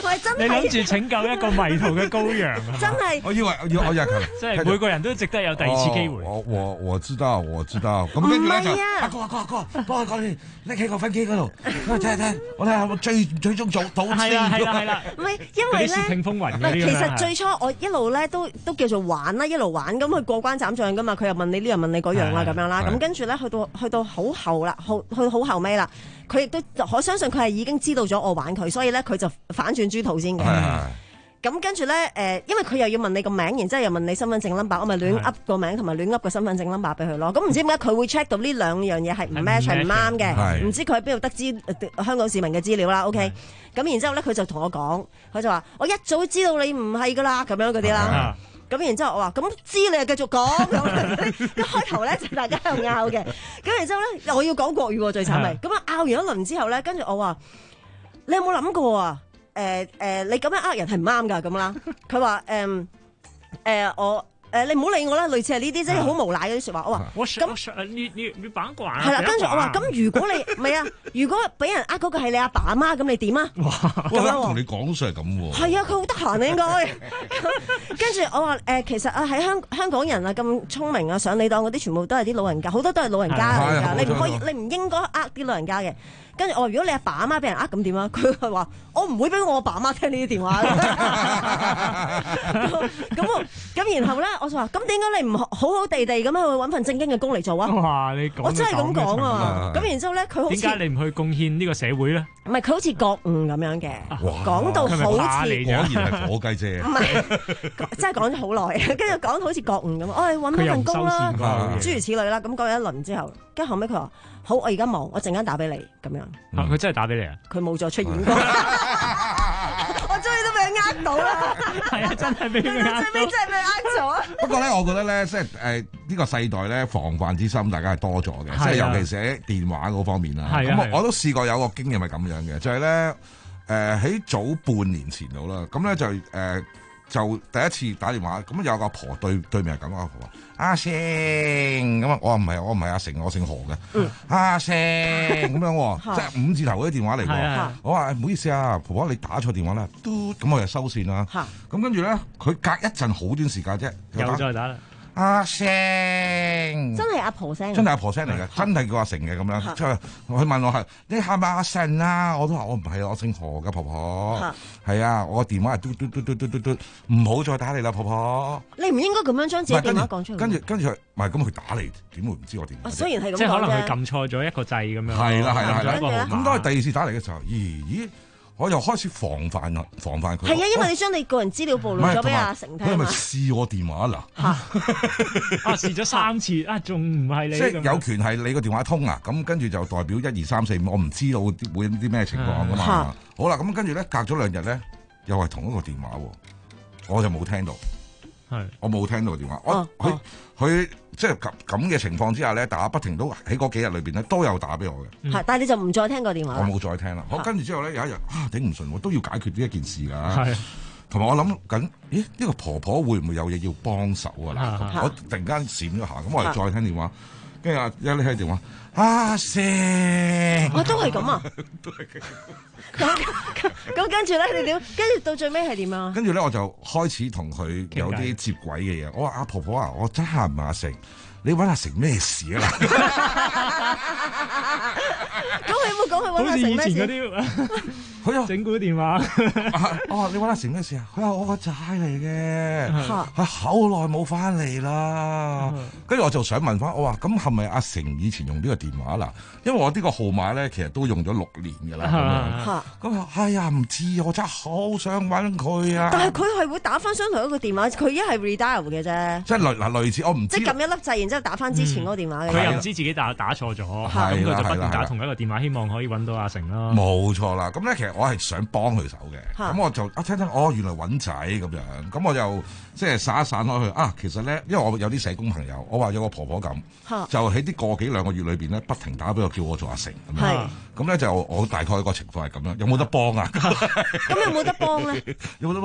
係真係。 你諗住拯救一個迷途嘅羔羊啊？ 真係。 我以為我我以為即係每個人都值得有第二次機會。 我我我知道，我知道。咁跟住咧就阿哥阿哥阿哥，幫我講你拎起個分機嗰度，睇睇睇，我睇下我最最終做到先。 係啦係啦係啦。 唔係因為咧， 竊聽風雲唔係其實最初我一路咧都都叫做玩啦，一路玩咁佢過關斬將噶嘛，佢又問你呢樣問你嗰樣啦咁樣啦，咁跟住咧去到去到好後啦，後去好後尾啦，佢亦都我相信佢係已經知道咗我玩佢，所以咧佢就反轉豬肚先嘅。咁跟住咧，誒，因為佢又要問你個名，然之後又問你身份證 number， 我咪亂噏個名同埋亂噏個身份證 number 俾佢咯。咁唔知點解佢會 check 到呢兩樣嘢係唔 match 係唔啱嘅？唔知佢喺邊度得知香港市民嘅資料啦。OK，咁然之後咧，佢就同我講，佢就話：我一早知道你唔係噶啦，咁樣嗰啲啦。咁然之後我話：咁知你就繼續講。一開頭咧就大家喺度拗嘅，咁然之後咧我要講國語喎，最慘係。咁啊拗完一輪之後咧，跟住我話：你有冇諗過啊？誒誒、呃呃，你咁樣呃人係唔啱㗎咁啦。佢話誒誒我誒、呃、你唔好理我啦，類似係呢啲即係好無賴嗰啲説話。我話咁， 你你你把關係啦。跟住我話咁，如果你唔係啊，如果俾人呃嗰個係你阿爸阿媽，咁你點啊？ 我啱同你講上係咁喎。 係啊，佢好得閒啊應該。跟住我話誒、呃，其實啊喺香香港人啊咁聰明啊，上你當嗰啲全部都係啲老人家，好多都係老人家嚟㗎。你唔可以，你唔應該呃啲老人家嘅。跟住我話：如果你阿爸阿媽俾人呃咁點啊？佢係話：我唔會俾我阿爸阿媽聽呢啲電話。咁我咁然後咧，我就話：咁點解你唔好好地地咁樣去揾份正經嘅工嚟做啊？ 哇！你講我真係咁講啊！咁然之後咧，佢好似點解你唔去貢獻呢個社會咧？ 唔係佢好似覺悟咁樣嘅，講到好似果然係火雞姐。 唔係，真係講咗好耐，跟住講到好似覺悟咁。我係揾一份工啦，諸如此類啦。咁講一輪之後，跟住後尾佢話：好，我而家忙，我陣間打俾你咁樣。 佢真係打俾你啊？ 佢冇再出現過。我終於都俾佢呃到啦。 係啊，真係俾佢呃到。 最尾真係俾佢呃咗。 不過咧，我覺得咧，即係誒呢個世代咧，防範之心大家係多咗嘅，即係尤其是喺電話嗰方面啦。咁我我都試過有個經驗係咁樣嘅，就係咧誒喺早半年前度啦，咁咧就誒就第一次打電話，咁有個阿婆對對面係咁，阿婆話：阿成咁啊，我話唔係，我唔係阿成，我姓何嘅。嗯，阿成咁樣喎，即係五字頭嗰啲電話嚟喎。我話唔好意思啊，婆婆你打錯電話啦，嘟咁我就收線啦。咁跟住咧，佢隔一陣好短時間啫， 又再打啦。 阿成真係阿婆聲， 真係阿婆聲嚟嘅，真係叫阿成嘅咁樣。即係佢問我係你係咪阿成啊？我都話我唔係，我姓何嘅婆婆。係啊，我個電話係嘟嘟嘟嘟嘟嘟嘟，唔好再打你啦，婆婆。 你唔應該咁樣將自己電話講出嚟。 跟住跟住佢，唔係咁佢打嚟，點會唔知我電話？ 雖然係咁， 即係可能佢撳錯咗一個掣咁樣。 係啦係啦係啦，咁咁都係第二次打嚟嘅時候，咦咦。我又開始防範啦，防範佢。 係啊，因為你將你個人資料暴露咗俾阿成聽。 佢係咪試我電話啦？ 啊，試咗三次啊，仲唔係你？ 即係有權係你個電話通啊，咁跟住就代表一二三四五，我唔知道會有啲咩情況噶嘛。好啦，咁跟住咧，隔咗兩日咧，又係同一個電話喎，我就冇聽到。係，我冇聽到電話。我佢佢即係咁咁嘅情況之下咧，打不停都喺嗰幾日裏邊咧都有打俾我嘅。 係，但係你就唔再聽個電話。 我冇再聽啦。好，跟住之後咧有一日啊，頂唔順，我都要解決呢一件事㗎。係，同埋我諗緊，咦？呢個婆婆會唔會有嘢要幫手啊？嗱，我突然間閃咗下，咁我哋再聽電話，跟住啊一拎起電話，阿成， 我都係咁啊，都係咁。咁咁跟住咧，你點？跟住到最尾係點啊？ 跟住咧，我就開始同佢有啲接軌嘅嘢。我話阿婆婆啊，我真係唔係阿成，你揾阿成咩事啊？ 咁佢有冇講佢揾阿成咩事？ 佢又整蠱電話。 我話你揾阿成咩事啊？佢話我個仔嚟嘅，佢好耐冇翻嚟啦。跟住我就想問翻，我話咁係咪阿成以前用呢個電話啦？因為我呢個號碼咧，其實都用咗六年㗎啦。咁樣，咁哎呀唔知，我真係好想揾佢啊！ 但係佢係會打翻相同一個電話，佢一係 redial 嘅啫。 即係類嗱類似，我唔知。 即係撳一粒掣，然之後打翻之前嗰個電話嘅。 佢又唔知自己打打錯咗，咁佢就不斷打同一個電話，希望可以揾到阿成咯。 冇錯啦，咁咧其實我係想幫佢手嘅，咁我就啊聽聽，哦原來揾仔咁樣，咁我就即係散一散開去啊。其實咧，因為我有啲社工朋友，我話有個婆婆咁，就喺啲個幾兩個月裏邊咧，不停打俾我，叫我做阿成咁樣。咁咧就我大概個情況係咁樣，有冇得幫啊？ 咁有冇得幫咧？ 有冇得幫？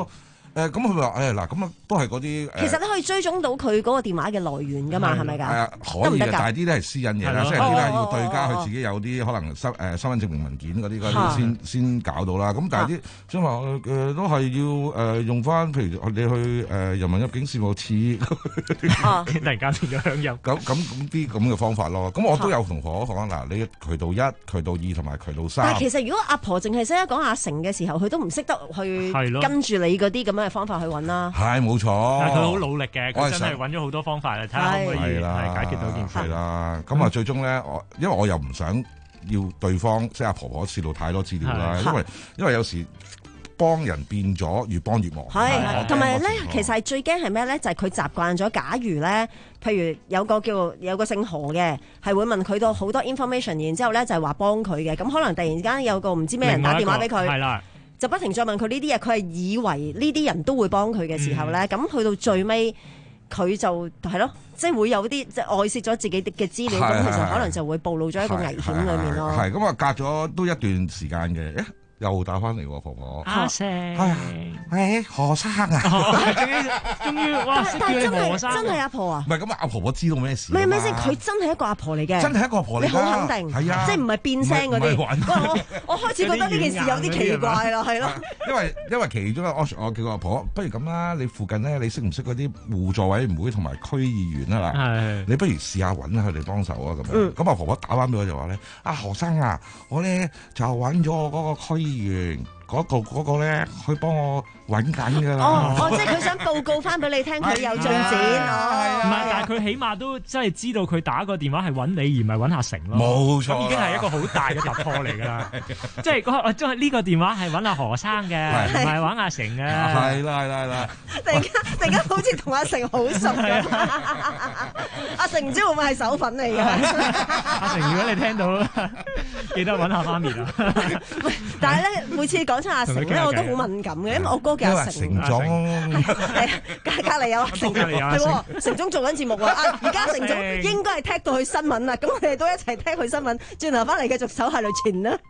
誒咁佢話誒嗱咁啊都係嗰啲其實你可以追蹤到佢嗰個電話嘅來源㗎嘛，係咪㗎？ 係啊，可以嘅，但係啲都係私隱嘢啦，即係啲咧要對家佢自己有啲可能身誒身份證明文件嗰啲嗰啲先先搞到啦。咁但係啲即係話誒都係要誒用翻，譬如你去誒人民入境事務處， 突然間變咗鄉音。 咁咁咁啲咁嘅方法咯。咁我都有同婆婆講嗱，你渠道一、渠道二同埋渠道三。 但係其實如果阿婆淨係識得講阿成嘅時候，佢都唔識得去跟住你嗰啲咁樣嘅方法去揾啦。 係冇錯， 但係佢好努力嘅，佢真係揾咗好多方法嚟睇下可唔可以係解決到件事。 係啦，咁啊最終咧，我因為我又唔想要對方即係阿婆婆泄露太多資料啦，因為因為有時幫人變咗越幫越忙。 係，同埋咧，其實係最驚係咩咧？就係佢習慣咗。假如咧，譬如有個叫有個姓何嘅，係會問佢到好多 information， 然之後咧就係話幫佢嘅。咁可能突然間有個唔知咩人打電話俾佢，係啦。就不停再問佢呢啲嘢，佢係以為呢啲人都會幫佢嘅時候咧，咁、嗯、去到最尾佢就係咯，即係會有啲即係外泄咗自己嘅資料，咁其實可能就會暴露咗一個危險裏面咯。 係咁啊，隔咗都一段時間嘅。又打翻嚟喎，婆婆。 阿成， 係係何生啊！ 終於終於，哇！識叫你何生， 真係阿婆啊！ 唔係咁啊，阿婆婆知道咩事？ 唔係唔係先，佢真係一個阿婆嚟嘅。 真係一個阿婆嚟㗎， 你好肯定係啊， 即係唔係變聲嗰啲。我我開始覺得呢件事有啲奇怪啦，係咯。 因為因為其中我我叫個阿婆，不如咁啦，你附近咧，你識唔識嗰啲互助委員會同埋區議員啊？嗱，你不如試下揾下佢哋幫手啊！咁樣咁阿婆婆打翻俾我就話咧，阿何生啊，我咧就揾咗我嗰個區議員。嗰、嗰個嗰、嗰個咧，佢幫我揾緊㗎啦。 哦哦，即係佢想報告翻俾你聽，佢有進展。 唔係，但係佢起碼都真係知道佢打個電話係揾你，而唔係揾阿成咯。 冇錯， 已經係一個好大嘅突破嚟㗎啦。即係嗰即係呢個電話係揾阿何生嘅，唔係揾阿成嘅。 係啦係啦係啦。 突然間突然間好似同阿成好熟咁。阿成唔知會唔會係手粉嚟㗎？ 阿成，如果你聽到，記得揾下媽咪啦。 但係咧，每次講阿成咧，我都好敏感嘅，因為我哥叫阿成。 成總， 隔隔離有阿成，係喎，成總做緊節目喎。啊，而家成總應該係踢到去新聞啦，咁我哋都一齊踢去新聞。轉頭翻嚟繼續手下留情啦。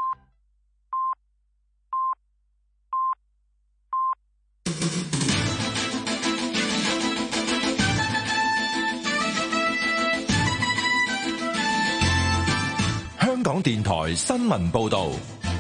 香港電台新聞報導。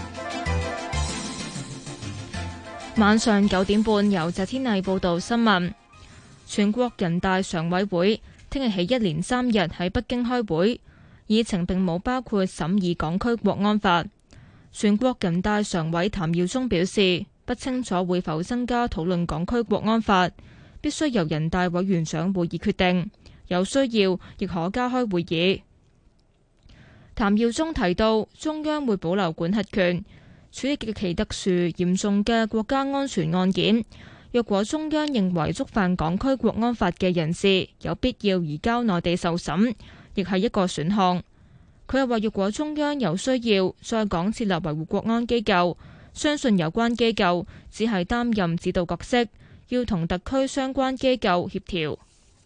晚上九點半，由謝天麗報道新聞。全國人大常委會聽日起一連三日喺北京開會，議程並冇包括審議港區國安法。全國人大常委譚耀宗表示，不清楚會否增加討論港區國安法，必須由人大委員長會議決定，有需要亦可加開會議。譚耀宗提到，中央會保留管轄權，處理極其特殊嚴重嘅國家安全案件，若果中央認為觸犯港區國安法嘅人士有必要移交內地受審，亦係一個選項。佢又話，若果中央有需要在港設立維護國安機構，相信有關機構只係擔任指導角色，要同特區相關機構協調。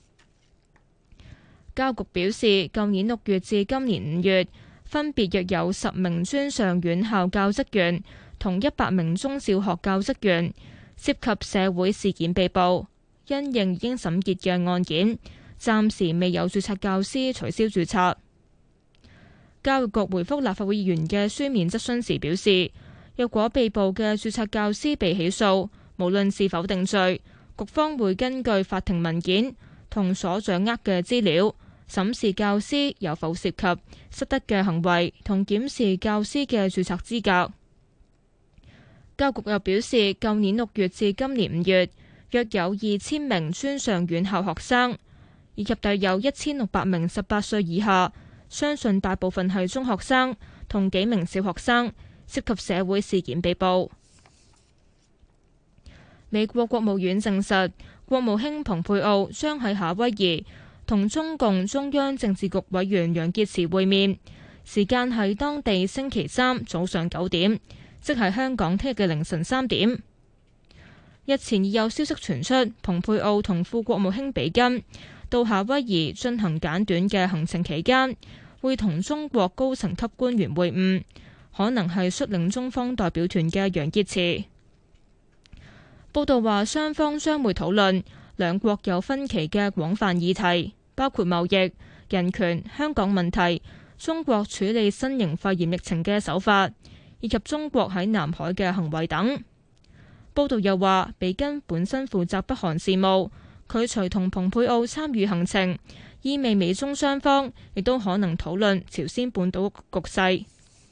教育局表示，舊年六月至今年五月，分別約有十名專上院校教職員同一百名中小學教職員涉及社會事件被捕。因應已經審結嘅案件，暫時未有註冊教師取消註冊。教育局回覆立法會議員嘅書面質詢時表示，若果被捕嘅註冊教師被起訴，無論是否定罪，局方會根據法庭文件同所掌握嘅資料，審視教師有否涉及失德嘅行為，同檢視教師嘅註冊資格。教育局又表示，舊年六月至今年五月，約有二千名專上院校學生，以及大約有一千六百名十八歲以下，相信大部分係中學生同幾名小學生，涉及社會事件被捕。美國國務院證實，國務卿蓬佩奧將喺夏威夷同中共中央政治局委員楊潔篪會面，時間係當地星期三早上九點，即係香港聽日嘅凌晨三點。日前已有消息傳出，蓬佩奧同副國務卿比根到夏威夷進行簡短嘅行程期間，會同中國高層級官員會晤，可能係率領中方代表團嘅楊潔篪。 報道話，雙方將會討論兩國有分歧嘅廣泛議題，包括貿易、人權、香港問題、中國處理新型肺炎疫情嘅手法，以及中國喺南海嘅行為等。報道又話，比根本身負責北韓事務，佢隨同蓬佩奧參與行程，意味美中雙方亦都可能討論朝鮮半島局勢。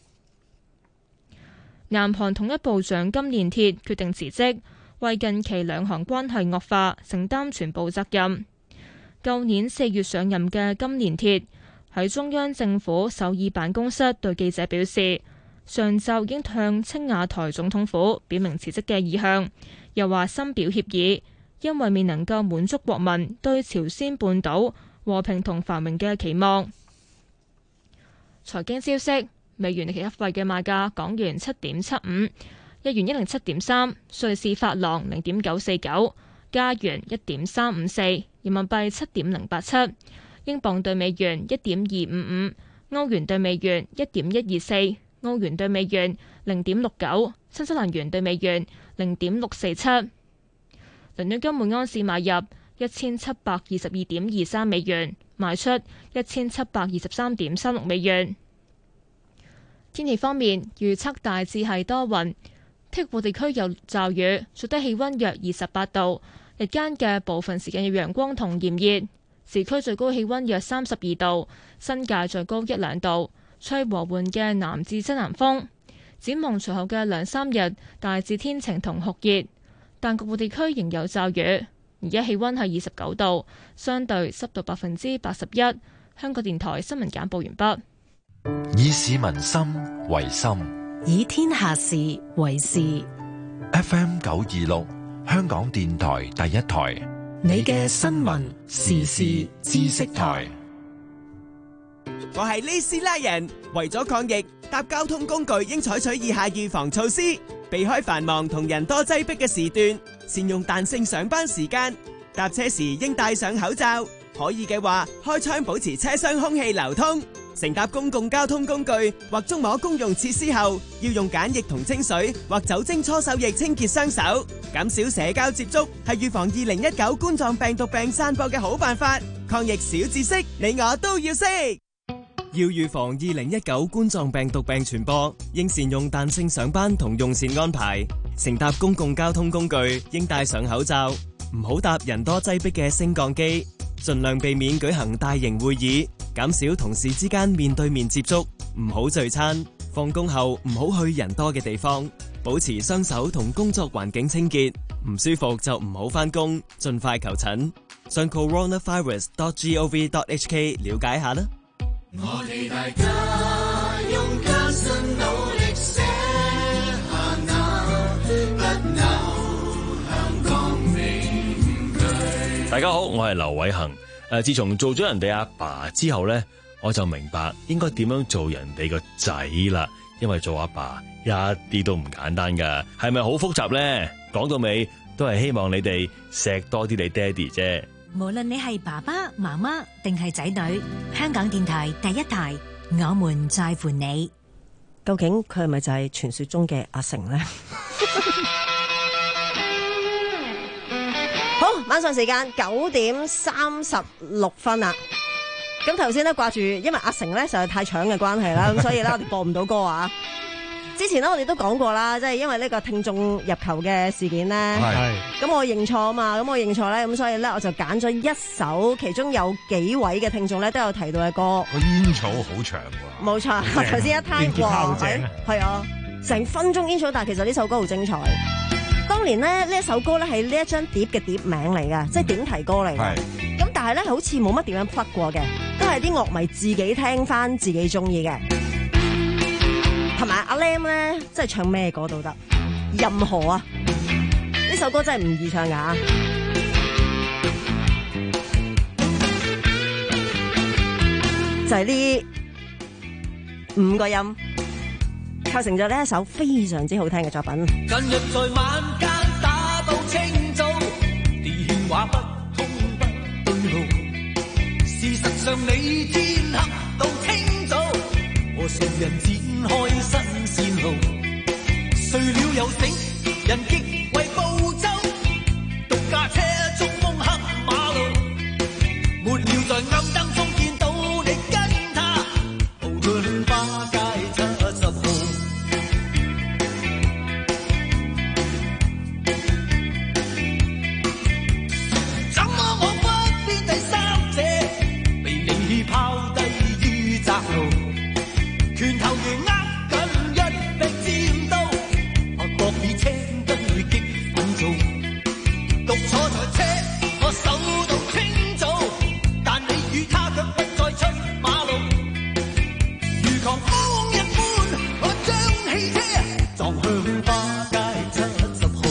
南韓統一部長金連鐵決定辭職，為近期兩韓關係惡化承擔全部責任。舊年四月上任嘅金連鐵喺中央政府首爾辦公室對記者表示，上晝已經向青瓦台總統府表明辭職嘅意向，又話深表歉意，因為未能夠滿足國民對朝鮮半島和平同繁榮嘅期望。財經消息，美元其一費嘅賣價，港元七點七五，日元一零七點三，瑞士法郎零點九四九，加元一點三五四，人民幣七點零八七，英鎊對美元一點二五五，歐元對美元一點一二四，澳元對美元零點六九，新西蘭元對美元零點六四七。倫敦金每安士買入一千七百二十二點二三美元，賣出一千七百二十三點三六美元。天氣方面，預測大致係多雲，剔部地區有驟雨，最低氣溫約二十八度，日間嘅部分時間有陽光同炎熱，市區最高氣溫約三十二度，新界最高一兩度，吹和緩嘅南至西南風。展望隨後嘅兩三日，大致天晴同酷熱，但局部地區仍有驟雨。而家氣溫係二十九度，相對濕度百分之八十一。香港電台新聞簡報完畢。 以市民心為心， 以天下事為事。 F M 九二六，香港電台第一台， 你嘅新聞時事知識台。 我係呢斯拉人，為咗抗疫，搭交通工具應採取以下預防措施：避開繁忙同人多擠迫嘅時段，善用彈性上班時間，搭車時應戴上口罩，可以嘅話開窗保持車廂空氣流通。乘搭公共交通工具或觸摸公用設施後，要用梘液同清水或酒精搓手液清潔雙手。減少社交接觸係預防二零一九冠狀病毒病散播嘅好辦法。抗疫小知識，你我都要識。要預防二零一九冠狀病毒病傳播，應善用彈性上班同用膳安排。乘搭公共交通工具應戴上口罩，唔好搭人多擠迫嘅升降機，盡量避免舉行大型會議，減少同事之間面對面接觸，唔好聚餐。放工後唔好去人多嘅地方，保持雙手同工作環境清潔。唔舒服就唔好返工，盡快求診。上 coronavirus dot gov dot hk 了解下啦。 我哋大家用艱辛努力寫下那不朽香港名句。 大家好，我係劉偉恒。誒，自從做咗人哋阿爸之後呢，我就明白應該點樣做人哋個仔啦。因為做阿爸一啲都唔簡單噶，係咪好複雜呢？講到尾都係希望你哋錫多啲你爹哋啫。 無論你係爸爸媽媽定係仔女，香港電台第一台，我們在乎你。 究竟佢係咪就係傳說中嘅阿成呢？好，晚上時間九點三十六分啦。咁頭先咧掛住，因為阿成咧實在太搶嘅關係啦，咁所以咧我哋播唔到歌啊。之前咧我哋都講過啦，即係因為呢個聽眾入球嘅事件咧，咁我認錯啊嘛，咁我認錯咧，咁所以咧我就揀咗一首，其中有幾位嘅聽眾咧都有提到嘅歌。 個煙草好長喎。 冇錯，頭先一攤哇，係啊，成分鐘煙草，但係其實呢首歌好精彩。當年咧呢一首歌咧係呢一張碟嘅碟名嚟嘅，即係點題歌嚟嘅。咁但係咧好似冇乜點樣 plug 過嘅，都係啲樂迷自己聽翻自己中意嘅。同埋阿 Lam 咧，即係唱咩歌都得，任何啊！呢首歌真係唔易唱噶，就係呢五個音構成咗呢一首非常之好聽嘅作品。 近日在晚間打到清早，電話不通不對路，事實上你天黑到清早，和誰人展開新線路，睡了又醒，人極為暴走， 撞向花街七十號。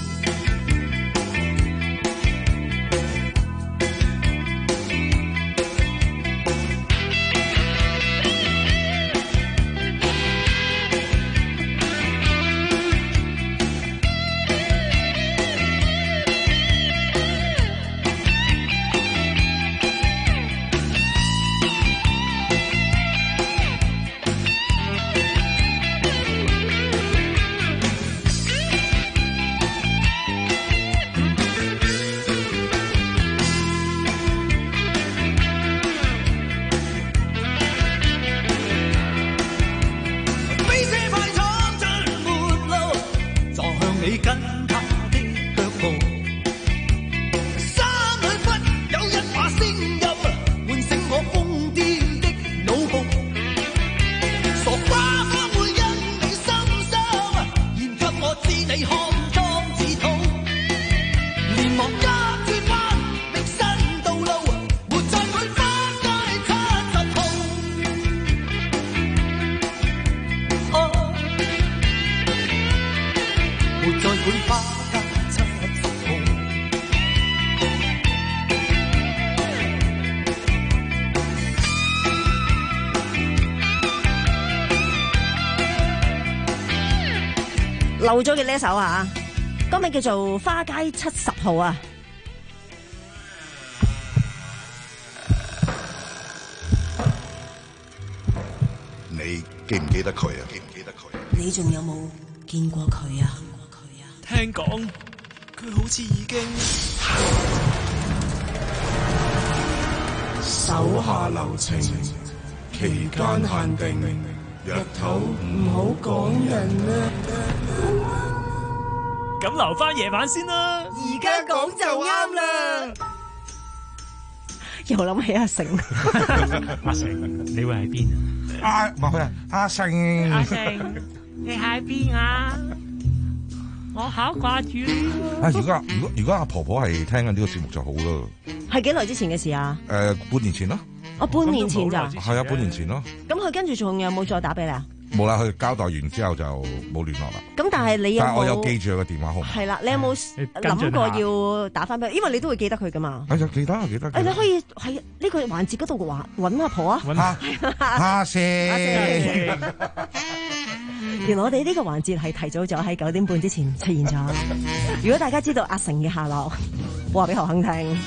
漏咗嘅呢一首啊，歌名叫做《花街七十號》啊。 你記唔記得佢啊？記唔記得佢？ 你仲有冇見過佢啊？ 聽講佢好似已經手下留情，期間限定，日頭唔好講人啊！ 咁留翻夜晚先啦。 而家講就啱啦。又諗起阿成， 阿成，你會喺邊啊？ 啊，唔係啊，阿成， 阿成，你喺邊啊？我好掛住你。 啊，如果如果如果阿婆婆係聽緊呢個節目就好咯。 係幾耐之前嘅事啊？ 誒、呃，半年前咯。 我半年前咋？ 係啊，半年前咯。 咁佢跟住仲有冇再打俾你啊？ 冇啦，佢交代完之後就冇聯絡啦。 咁但係你有冇？ 但係我有記住佢個電話號碼。 係啦，你有冇諗過要打翻俾佢？因為你都會記得佢噶嘛。 哎呀，記得記得。 誒，你可以喺呢個環節嗰度話揾阿婆啊。 揾阿阿四。 原來我哋呢個環節係提早咗喺九點半之前出現咗。如果大家知道阿成嘅下落，話俾何亨聽。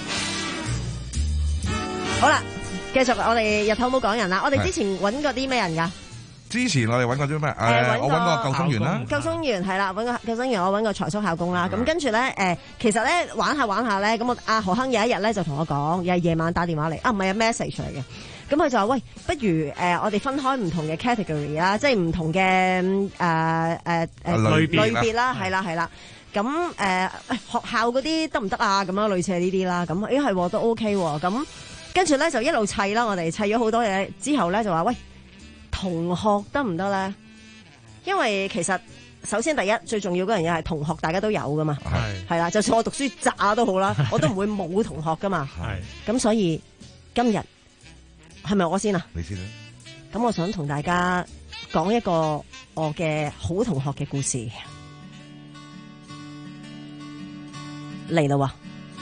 好啦，繼續我哋日頭冇講人啦。我哋之前揾過啲咩人㗎？ 之前我哋揾過啲咩？誒、呃，我揾過救生員啦。救生員係啦，揾個救生員，我揾個財叔考工啦。咁跟住咧，誒、呃，其實咧玩下玩下咧，咁我阿何亨有一日咧就同我講，又係夜晚打電話嚟，啊唔係啊 message 嚟嘅。咁佢就話：喂，不如誒、呃、我哋分開唔同嘅 category 啦，即係唔同嘅誒誒誒類別啦，係啦係啦。咁誒、呃、學校嗰啲得唔得啊？咁樣類似係呢啲啦。咁咦係都 OK 喎。咁跟住咧就一路砌啦，我哋砌咗好多嘢之後咧就話：喂，同學得唔得咧？因為其實首先第一最重要嗰樣嘢係同學，大家都有噶嘛。係係啦，就算我讀書渣都好啦，我都唔會冇同學噶嘛。係咁，所以今日係咪我先啊？ 你先啦。 咁我想同大家講一個我嘅好同學嘅故事嚟啦喎。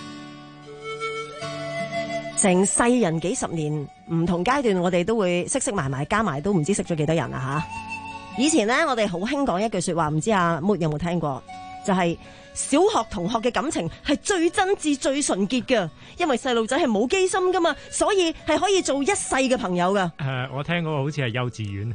成世人幾十年唔同階段，我哋都會識識埋埋加埋，都唔知識咗幾多人啊吓！以前咧，我哋好興講一句說話，唔知阿 Moon 有冇聽過？就係、是、小學同學嘅感情係最真摯、最純潔嘅，因為細路仔係冇機心噶嘛，所以係可以做一世嘅朋友噶。誒、 呃，我聽嗰個好似係幼稚園，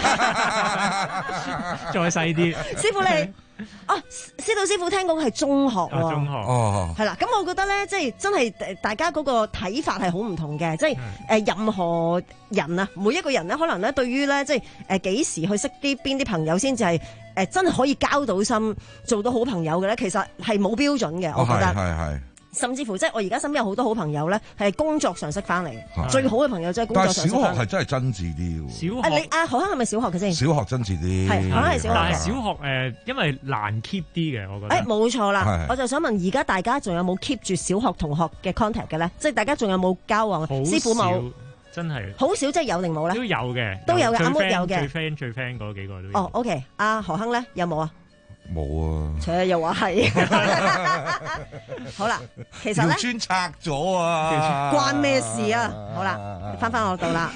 再細啲。 師傅你。啊，司徒師傅聽講係中學喎、啊， 中學哦， 係啦，咁我覺得咧，即係真係大家嗰個睇法係好唔同嘅，即係誒任何人啊，每一個人咧，可能咧對於咧，即係誒幾時去識啲邊啲朋友先至係誒真係可以交到心，做到好朋友嘅咧，其實係冇標準嘅，我覺得。係係。甚至乎即係我而家身邊有好多好朋友咧，係工作上識翻嚟嘅，最好嘅朋友即係工作上識翻嚟。但係小學係真係真摯啲喎。小學啊，你阿何亨係咪小學嘅先？ 小學真摯啲。係， 何亨係小學。 但係小學誒、呃，因為難 keep 啲嘅，我覺得。誒、欸，冇錯啦，我就想問，而家大家仲有冇 keep 住小學同學嘅 contact 嘅咧？即係大家仲有冇交往？師傅冇。 真係好少，即係有定冇咧？ 都有嘅， 都有嘅，阿 Mo 有嘅， 最 friend 最 friend 嗰幾個都有。 哦，OK，阿何亨咧有冇啊？ 冇啊！ 切又話係，好啦，其實咧專拆咗啊， 關咩事啊？好啦，翻翻我度啦，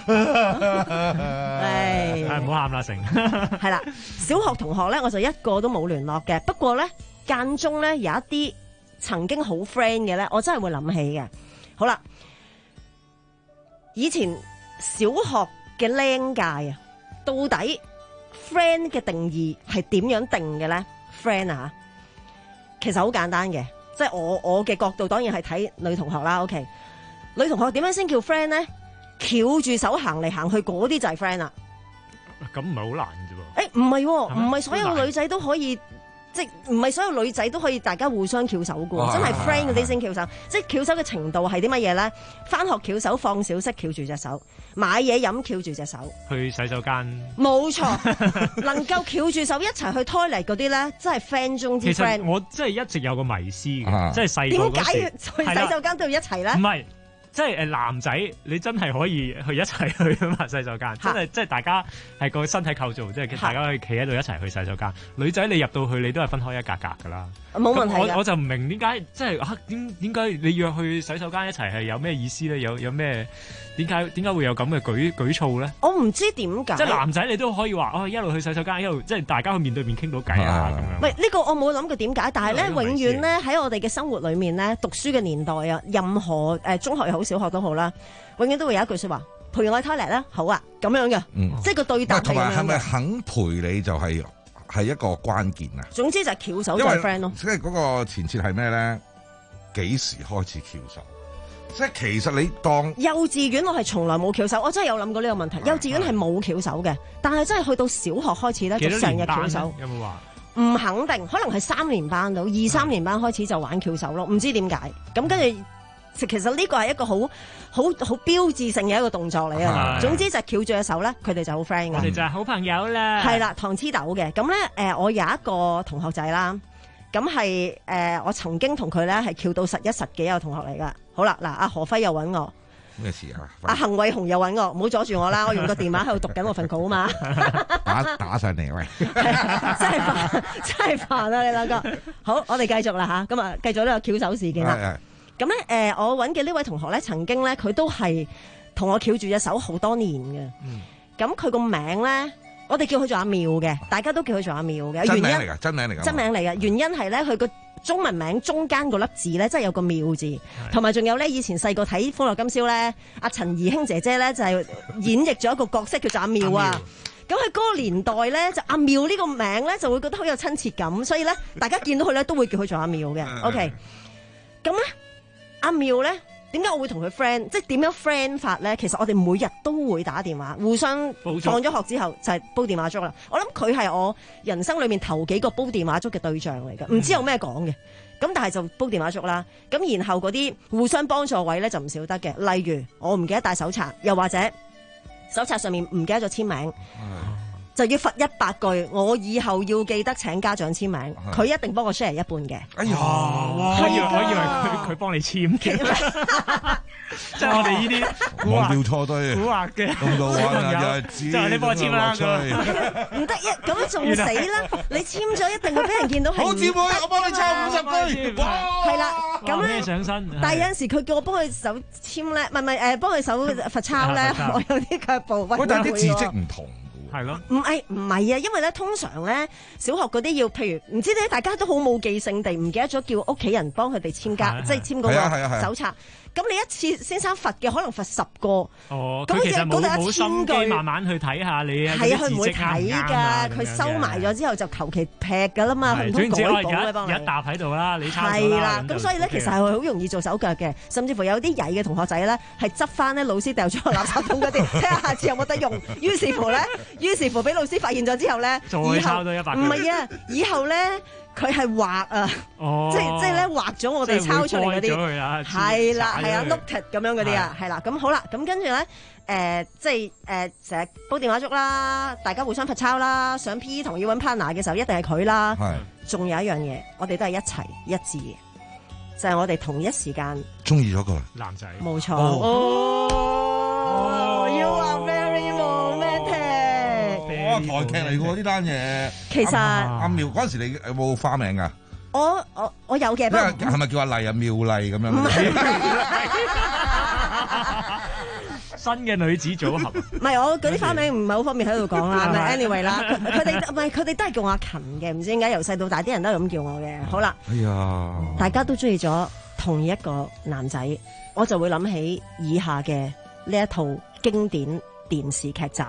係係唔好喊啦，成係啦。小學同學咧，我就一個都冇聯絡嘅。不過咧，間中咧有一啲曾經好 friend 嘅咧，我真係會諗起嘅。好啦，以前小學嘅僆界啊，到底 friend 嘅定義係點樣定嘅咧？friend 啊，其實好簡單嘅，即係我我嘅角度當然係睇女同學啦。OK， 女同學點樣先叫 friend 咧？翹住手行嚟行去嗰啲就係 friend 啦。 咁唔係好難啫喎。 誒唔係喎，唔係所有女仔都可以。即係唔係所有女仔都可以大家互相翹手嘅， 啊、 真係 friend 嗰啲先翹手。即係翹手嘅程度係啲乜嘢咧？返學翹手，放小息翹住隻手，買嘢飲翹住隻手， 去洗手間。 冇錯，能夠翹住手一齊去 toilet嗰啲咧，真係 friend 中之 friend。 其實我真係一直有個迷思嘅， 啊、 即係細個嗰時。 點解要去洗手間都要一齊咧？ 唔係。即係誒男仔，你真係可以去一齊去啊嘛洗手間，真係即係大家係個身體構造，即係大家可以企喺度一齊去洗手間。女仔你入到去，你都係分開一格格噶啦， 冇問題。 我我就唔明點解，即係啊點點解你約去洗手間一齊係有咩意思咧？有有咩點解點解會有咁嘅舉舉措咧？ 我唔知點解。 即係男仔你都可以話哦，一路去洗手間，一路即係大家去面對面傾到偈啊咁樣。 喂，呢個我冇諗過點解，但係咧永遠咧喺我哋嘅生活裏面咧，讀書嘅年代啊，任何誒中學又好，小學都好啦，永遠都會有一句說話，陪我去 toilet 啦，好啊，咁樣嘅，嗯、即係個對答係咁樣嘅。 同埋係咪肯陪你就係係一個關鍵啊？ 總之就係翹手就係 friend 咯。 即係嗰個前設係咩咧？幾時開始翹手？即係其實你當幼稚園我係從來冇翹手，我真係有諗過呢個問題。幼稚園係冇翹手嘅，但係真係去到小學開始咧，就成日翹手。 有冇話？ 唔肯定，可能係三年班到二三年班開始就玩翹手咯，唔知點解。咁跟住，其實呢個係一個好好好標誌性嘅一個動作嚟啊。總之就係翹住隻手咧，佢哋就好 friend 嘅。 我哋就係好朋友啦。 係啦，糖黐豆嘅。咁咧，誒，我有一個同學仔啦，咁係誒，我曾經同佢咧係翹到實一實嘅一個同學嚟噶。好啦，嗱，阿何輝又揾我。 咩事啊？ 阿幸偉雄又揾我，唔好阻住我啦！我用個電話喺度讀緊我份稿啊嘛。 打打上嚟喂， 真係煩，真係煩啊！你兩個好，我哋繼續啦吓，咁啊，繼續呢個翹手事件啦。咁咧，誒，我揾嘅呢位同學咧，曾經咧，佢都係同我翹住隻手好多年嘅。咁佢個名咧，我哋叫佢做阿妙嘅，大家都叫佢做阿妙嘅。 真名嚟噶，真名嚟噶， 真名嚟嘅。原因係咧，佢個中文名中間嗰粒字咧，真係有個妙字，同埋仲有咧，以前細個睇《歡樂今宵》咧，阿陳怡興姐姐咧就係演繹咗一個角色叫做阿妙啊。咁喺嗰個年代咧，就阿妙呢個名咧就會覺得好有親切感，所以咧大家見到佢咧都會叫佢做阿妙嘅。OK，咁咧阿妙咧點解我會同佢 friend？ 即係點樣 friend 法咧？其實我哋每日都會打電話，互相放咗學之後就係煲電話粥啦。我諗佢係我人生裏面頭幾個煲電話粥嘅對象嚟㗎，唔知有咩講嘅。咁但係就煲電話粥啦。咁然後嗰啲互相幫助位咧就唔少得嘅，例如我唔記得帶手冊，又或者手冊上面唔記得咗簽名。就要罰一百句，我以後要記得請家長簽名，佢一定幫我 share 一半嘅。 哎呀， 我以為我以為佢佢幫你簽嘅，即係我哋呢啲忘掉錯堆， 蠱惑嘅咁多玩啊， 就係你幫我簽啦， 唔得一咁樣仲死啦！你簽咗一定會俾人見到係。好姊妹，我幫你簽五十句，係啦，咁咧上身。 但係有陣時佢叫我幫佢手簽咧，唔係唔係誒，幫佢手罰抄咧，我有啲卻步。 喂，但係啲字跡唔同。 係咯， 唔係唔係啊，因為咧通常咧小學嗰啲要，譬如唔知咧，大家都好冇記性地唔記得咗叫屋企人幫佢哋簽家，即係簽嗰個手冊。咁你一次先生罰嘅可能罰十個， 哦，咁其實冇冇心機慢慢去睇下你啊， 係啊，佢唔會睇㗎，佢收埋咗之後就求其劈㗎啦嘛，唔通改稿咧幫你？ 有一沓喺度啦，你抄係啦，咁所以咧其實係好容易做手腳嘅，甚至乎有啲曳嘅同學仔咧係執翻咧老師掉咗個垃圾桶嗰啲，睇下下次有冇得用。於是乎咧，於是乎俾老師發現咗之後咧， 再抄多一百。 唔係啊，以後咧。佢係畫啊， 哦、 即係即係咧畫咗我哋抄出嚟嗰啲，係啦係啊 noted 咁樣嗰啲啊，係啦咁好啦，咁跟住咧誒即係誒成日煲電話粥啦，大家互相罰抄啦，上 P E 堂要揾 partner 嘅時候一定係佢啦，仲有一樣嘢，我哋都係一齊一致嘅，就係、是、我哋同一時間中意咗個男仔， 冇錯。哦哦哇，台劇嚟㗎喎呢單嘢。 其實阿苗嗰陣時，你有冇花名㗎？ 我我我有嘅， 係咪叫阿麗啊？妙麗咁樣？ 唔係。 新嘅女子組合， 唔係我嗰啲花名唔係好方便喺度講啦，咪 anyway 啦，佢哋唔係佢哋都係叫我阿勤嘅，唔知點解由細到大啲人都係咁叫我嘅。好啦， 哎呀， 大家都中意咗同一個男仔，我就會諗起以下嘅呢一套經典電視劇集。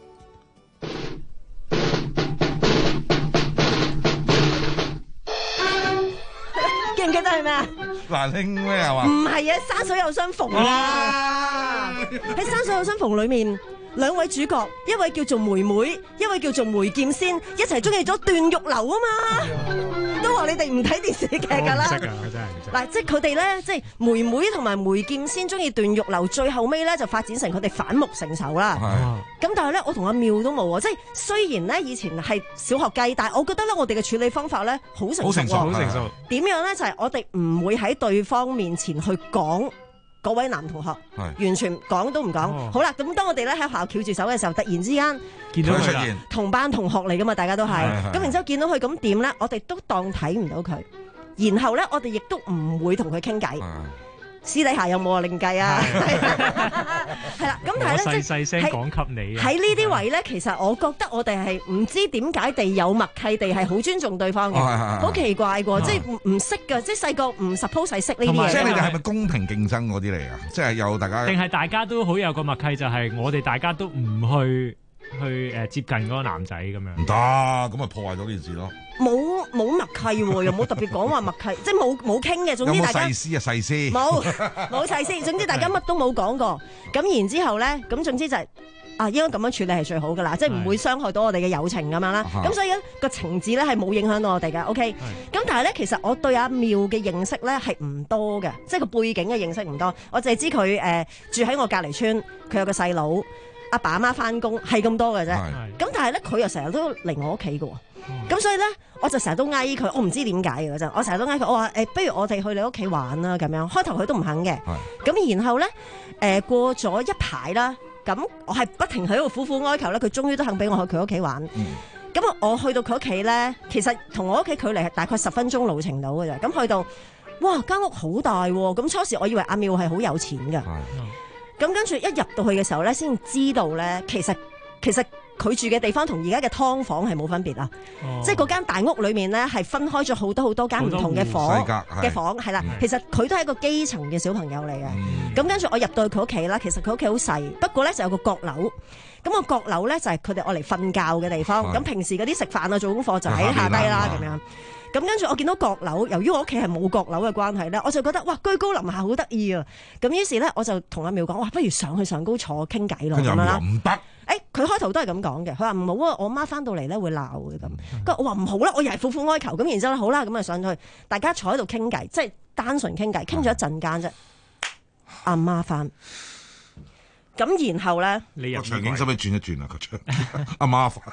記唔記得係咩啊？ 難聽咩係嘛？ 唔係啊，山水有相逢啊！喺山水有相逢裏面，兩位主角，一位叫做梅梅，一位叫做梅劍仙，一齊中意咗段玉流啊嘛！都話你哋唔睇電視劇㗎啦。 我唔識啊，我真係唔識。 嗱，即係佢哋咧，即係梅梅同埋梅劍仙中意段玉流，最後尾咧就發展成佢哋反目成仇啦。咁但係咧，我同阿妙都冇喎。即係雖然咧以前係小學雞，但係我覺得咧，我哋嘅處理方法咧好成熟。好成熟，好成熟。點樣咧？就係、是、我哋唔會喺對方面前去講嗰位男同學，完全講都唔講。哦、好啦，咁當我哋咧喺學校翹住手嘅時候，突然之間見到佢出現， 同班同學嚟噶嘛，大家都係。咁然之後見到佢咁點咧，我哋都當睇唔到佢。然後咧，我哋亦都唔會同佢傾偈。私底下有冇啊？另計啊，係啦。咁但係咧， 細細聲講給你。 喺呢啲位咧，其實我覺得我哋係唔知點解地有默契地係好尊重對方嘅，好奇怪喎！即係唔唔識嘅，即係細個唔 suppose 係識呢啲嘢。 即係你哋係咪公平競爭嗰啲嚟啊？即係有大家定係大家都好有個默契，就係我哋大家都唔去去誒接近嗰個男仔咁樣。 唔得，咁咪破壞咗件事咯。 冇冇默契喎，又冇特別講話默契，即係冇冇傾嘅。總之大家有冇細思啊細思？ 冇冇細思，總之大家乜都冇講過。咁然之後咧，咁總之就係、是、啊，應該咁樣處理係最好噶啦，即係唔會傷害到我哋嘅友情咁樣啦。咁所以咧個情字咧係冇影響到我哋嘅。OK。咁但係咧，其實我對阿妙嘅認識咧係唔多嘅，即係個背景嘅認識唔多。我淨係知佢誒、呃、住喺我隔離村，佢有個細佬，阿爸阿媽翻工係咁多嘅啫。咁但係咧，佢又成日都嚟我屋企嘅。咁、嗯、所以咧，我就成日都嗌佢，我唔知點解嘅嗰陣，我成日都嗌佢，我話誒、欸，不如我哋去你屋企玩啦咁樣。開頭佢都唔肯嘅，咁然後咧，誒、呃、過咗一排啦，咁我係不停喺度苦苦哀求咧，佢終於都肯俾我去佢屋企玩。咁、嗯、我去到佢屋企咧，其實同我屋企距離係大概十分鐘路程到嘅啫。咁去到，哇，間屋好大喎！咁初時我以為阿妙係好有錢㗎，咁、嗯、跟住一入到去嘅時候咧，先知道咧，其實其實。佢住嘅地方同而家嘅劏房係冇分別啦，哦、即係嗰間大屋裏面咧係分開咗好多好多間唔同嘅房嘅房，係啦。嗯、其實佢都係一個基層嘅小朋友嚟嘅。咁、嗯、跟住我入到去佢屋企啦，其實佢屋企好細，不過咧就有個閣樓。咁個閣樓咧就係佢哋愛嚟瞓覺嘅地方。咁平時嗰啲食飯啊、做功課就喺下低啦咁樣。咁跟住我見到閣樓，由於我屋企係冇閣樓嘅關係咧，我就覺得哇居高臨下好得意啊！咁於是咧我就同阿妙講：哇，不如上去上高坐傾偈咯咁樣啦。唔得。誒，佢開頭都係咁講嘅，佢話唔好啊，我媽翻到嚟咧會鬧嘅咁。跟住我話唔好啦，我又係苦苦哀求。咁然之後好啦，咁啊上去，大家坐喺度傾偈，即係單純傾偈，傾咗一陣間啫。阿媽翻，咁然後咧， 個場景使唔使轉一轉啊？個場，阿媽翻，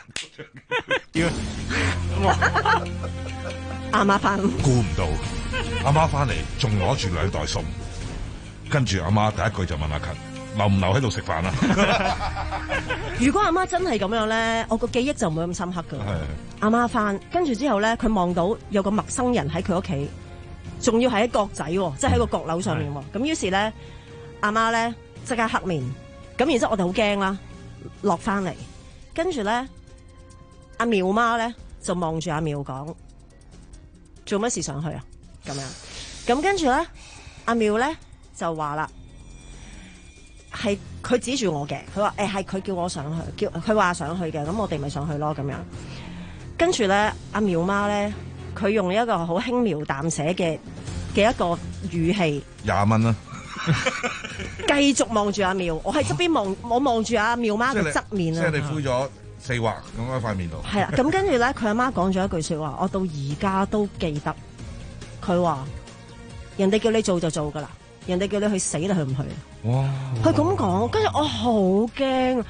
阿媽翻， 估唔到阿媽翻嚟仲攞住兩袋餸，跟住阿媽第一句就問阿勤。留唔留喺度食飯啊？ 如果阿媽真係咁樣咧，我個記憶就唔會咁深刻噶。阿媽翻，跟住之後咧，佢望到有個陌生人喺佢屋企，仲要係喺角仔，即係喺個閣樓上面。咁於是咧，阿媽咧即刻黑面。咁然之後我哋好驚啦，落翻嚟，跟住咧，阿妙媽咧就望住阿妙講：做乜事上去啊？咁樣。咁跟住咧，阿妙咧就話啦。係佢指住我嘅，佢話誒係佢叫我上去，叫佢話上去嘅，咁我哋咪上去咯咁樣。跟住咧，阿妙媽咧，佢用一個好輕描淡寫嘅嘅一個語氣， 廿蚊啦， 繼續望住阿妙，我喺側邊望，我望住阿妙媽嘅側面啊， 即係你灰咗四劃咁喺塊面度。係啦， 咁跟住咧，佢阿媽講咗一句說話，我到而家都記得。佢話：人哋叫你做就做噶啦。人哋叫你去死，你去唔去？哇！佢咁講，跟住我好驚，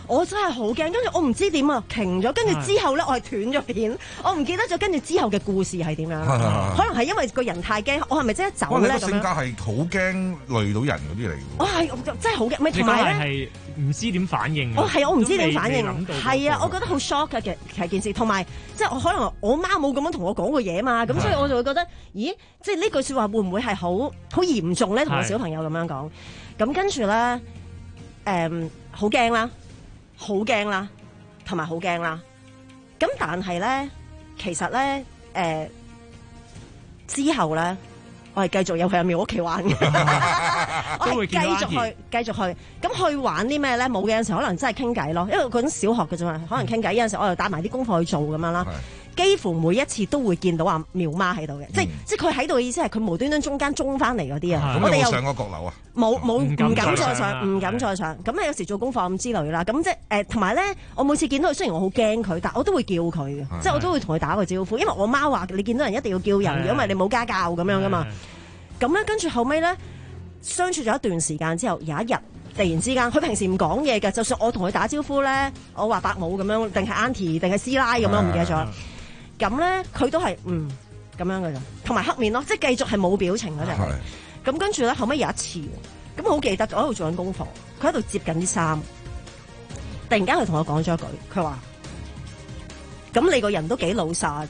我真係好驚，跟住我唔知點啊，停咗，跟住之後咧，我係斷咗片，我唔記得咗跟住之後嘅故事係點樣，可能係因為個人太驚，我係咪即刻走咧？ 你個性格係好驚累到人嗰啲嚟㗎。 我係真係好驚，咪同埋咧係唔知點反應。 我係我唔知點反應，係啊，我覺得好 shock 嘅其實件事，同埋即係我可能我媽冇咁樣同我講過嘢嘛，咁所以我就會覺得，咦，即係呢句説話會唔會係好好嚴重咧？同個小朋友咁樣講，咁跟住咧，誒好驚啦。好驚啦，同埋好驚啦。咁但係咧，其實咧，誒、呃、之後咧，我係繼續有去阿廟屋企玩嘅，我係繼續去，繼續去。咁去玩啲咩咧？冇嘅，有陣時可能真係傾偈咯，因為嗰陣小學嘅啫嘛，可能傾偈。有陣時我又帶埋啲功課去做咁樣啦。幾乎每一次都會見到阿廟媽喺度嘅，即係即係佢喺度嘅意思係佢無端端中間中翻嚟嗰啲啊。 我哋有冇上過閣樓啊？ 冇冇唔敢再上，唔敢再上。咁有時做功課咁之類啦。咁即係誒，同埋咧，我每次見到佢，雖然我好驚佢，但我都會叫佢嘅，即係我都會同佢打個招呼。因為我媽話你見到人一定要叫人，如果唔係你冇家教咁樣噶嘛。咁咧跟住後尾咧相處咗一段時間之後，有一日突然之間，佢平時唔講嘢嘅，就算我同佢打招呼咧，我話伯母咁樣，定係 auntie 定係師奶咁樣，唔記得咗。咁咧，佢都係嗯咁樣嘅咋，同埋黑面咯，即係繼續係冇表情嗰隻。咁跟住咧，後尾有一次，咁我好記得，我喺度做緊功課，佢喺度摺緊啲衫，突然間佢同我講咗一句，佢話：咁你個人都幾老實嚇。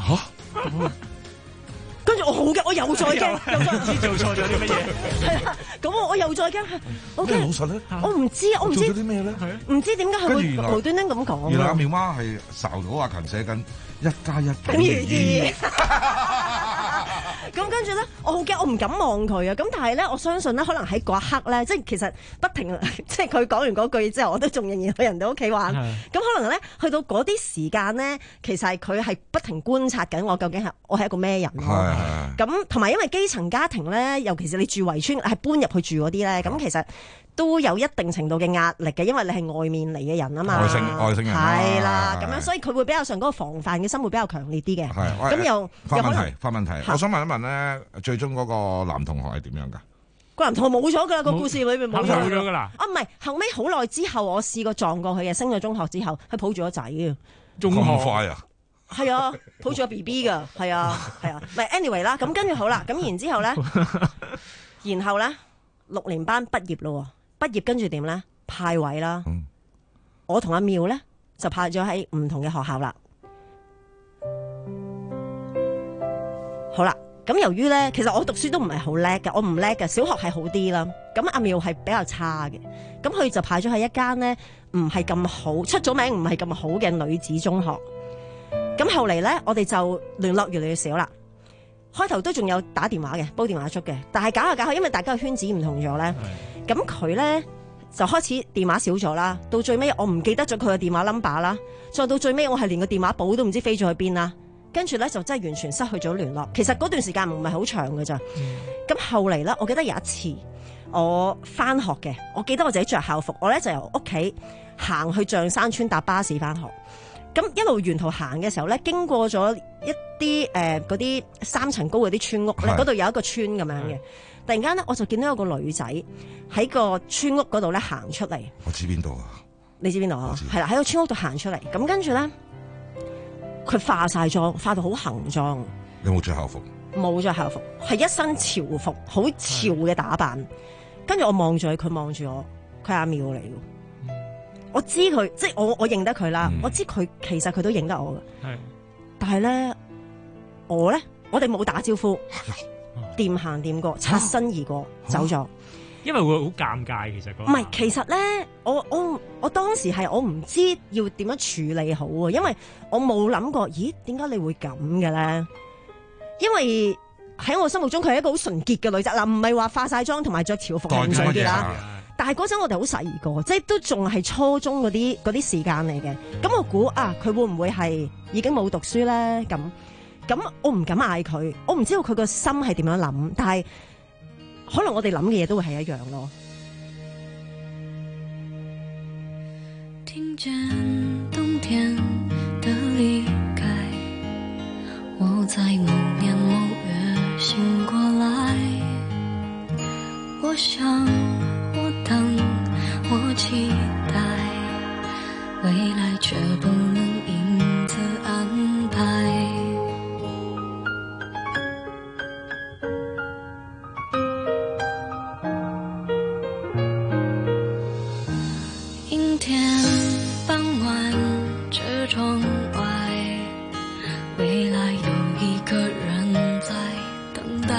跟住我好驚，我又再驚，又再唔知做錯咗啲乜嘢。係啦，咁我我又再驚，我驚老實咧，我唔知，我唔知做咗啲咩咧， 唔知點解佢會無端端咁講。 原來阿妙媽係睄到阿勤寫緊一加一等於二。 咁跟住咧，我好驚，我唔敢望佢啊！咁但係咧，我相信咧，可能喺嗰一刻咧，即係其實不停，即係佢講完嗰句之後，我都仲仍然去人哋屋企玩。咁可能咧，去到嗰啲時間咧，其實係佢係不停觀察緊我究竟係我係一個咩人咯。咁同埋因為基層家庭咧，尤其是你住圍村，係搬入去住嗰啲咧，咁其實都有一定程度嘅壓力嘅，因為你係外面嚟嘅人啊嘛， 外星外星人係啦，咁樣所以佢會比較上嗰個防範嘅心會比較強烈啲嘅。咁又發問題，發問題，我想問一問咧，最終嗰個男同學係點樣㗎？ 個男同學冇咗㗎啦，個故事裏邊冇咗㗎啦。啊唔係，後尾好耐之後，我試過撞過佢嘅，升咗中學之後，佢抱住個仔嘅。 中學咁快啊？ 係啊，抱住個 B B 㗎，係啊係啊。唔係 anyway 啦，咁跟住好啦，咁然之後咧，然後咧六年班畢業咯。畢業跟住點咧？派位啦，嗯、我同阿妙咧就派咗喺唔同嘅學校啦。好啦，咁由於咧，其實我讀書都唔係好叻嘅，我唔叻嘅，小學係好啲啦。咁阿妙係比較差嘅，咁佢就派咗喺一間咧唔係咁好，出咗名唔係咁好嘅女子中學。咁後嚟咧，我哋就聯絡越嚟越少啦。開頭都仲有打電話嘅，煲電話粥嘅，但係搞下搞下，因為大家嘅圈子唔同咗咧。咁佢咧就開始電話少咗啦，到最尾我唔記得咗佢嘅電話 number 啦，再到最尾我係連個電話簿都唔知飛咗去邊啦，跟住咧就真係完全失去咗聯絡。其實嗰段時間唔係好長嘅咋，咁、嗯、後嚟咧，我記得有一次我翻學嘅，我記得我自己着校服，我咧就由屋企行去象山村搭巴士翻學，咁一路沿途行嘅時候咧，經過咗一啲誒嗰啲三層高嗰啲村屋咧，嗰度有一個村咁樣嘅。突然間咧，我就見到有個女仔喺個村屋嗰度咧行出嚟。 我知邊度啊？ 你知邊度啊？係啦，喺個村屋度行出嚟。咁跟住咧，佢化晒妝，化到好行妝。 你有冇着校服？ 冇着校服，係一身潮服，好潮嘅打扮。跟住我望住佢，佢望住我，佢係阿妙嚟嘅。我知佢，即係我我認得佢啦。嗯、我知佢其實佢都認得我嘅。係，但係咧，我咧，我哋冇打招呼。掂行掂過，擦身而過，啊、走咗。 因為會好尷尬，其實唔係，其實咧，我我我當時係我唔知要點樣處理好啊，因為我冇諗過，咦，點解你會咁嘅咧？因為喺我心目中佢係一個好純潔嘅女仔，嗱，唔係話化晒妝同埋着潮服係唔純潔啦。但係嗰陣我哋好細個，即係都仲係初中嗰啲嗰啲時間嚟嘅。咁我估啊，佢會唔會係已經冇讀書咧？咁。咁我唔敢嗌佢，我唔知道佢個心係點樣諗，但係可能我哋諗嘅嘢都會係一樣咯。 聽見冬天的離開，我在某年某月醒過來，我想我等我期待未來卻不能因此安排。陰天傍晚，車窗外，未來有一個人在等待，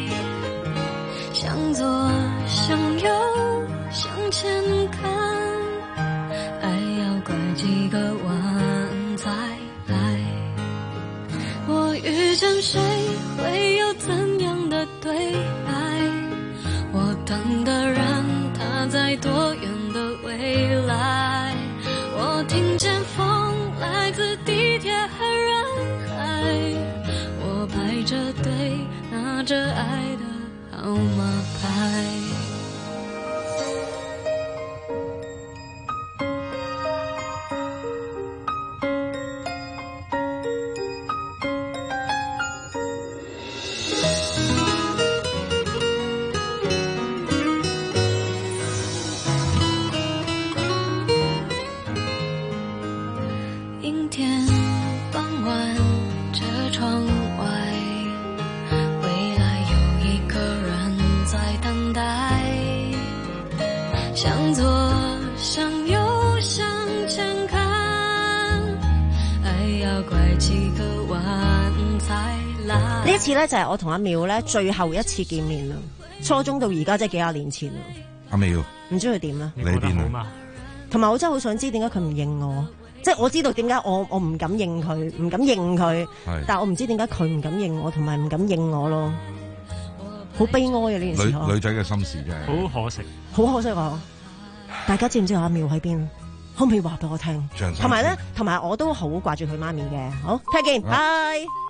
向左向右向前看，愛要拐幾個彎才來。我遇見誰會有怎樣的對白？我等的人他在多遠的未來？我聽見風來自地鐵和人海，我排着隊拿着愛的號碼牌。陰天傍晚，車窗外，未來有一個人在等待，向左向右向前看，愛要拐幾個彎才來。 呢一次咧就係我同阿妙咧最後一次見面啦，初中到而家即係幾廿年前啦。 阿妙， 唔知佢點啦？ 你邊啊？ 同埋我真係好想知點解佢唔認我。即係我知道點解我我唔敢認佢，唔敢認佢，但係我唔知點解佢唔敢認我，同埋唔敢認我咯，好悲哀啊！呢件事女女仔嘅心事真係好可惜， 好可惜啊！大家知唔知阿妙喺邊？可唔可以話俾我聽？同埋咧，同埋我都好掛住佢媽咪嘅。好，聽見，拜。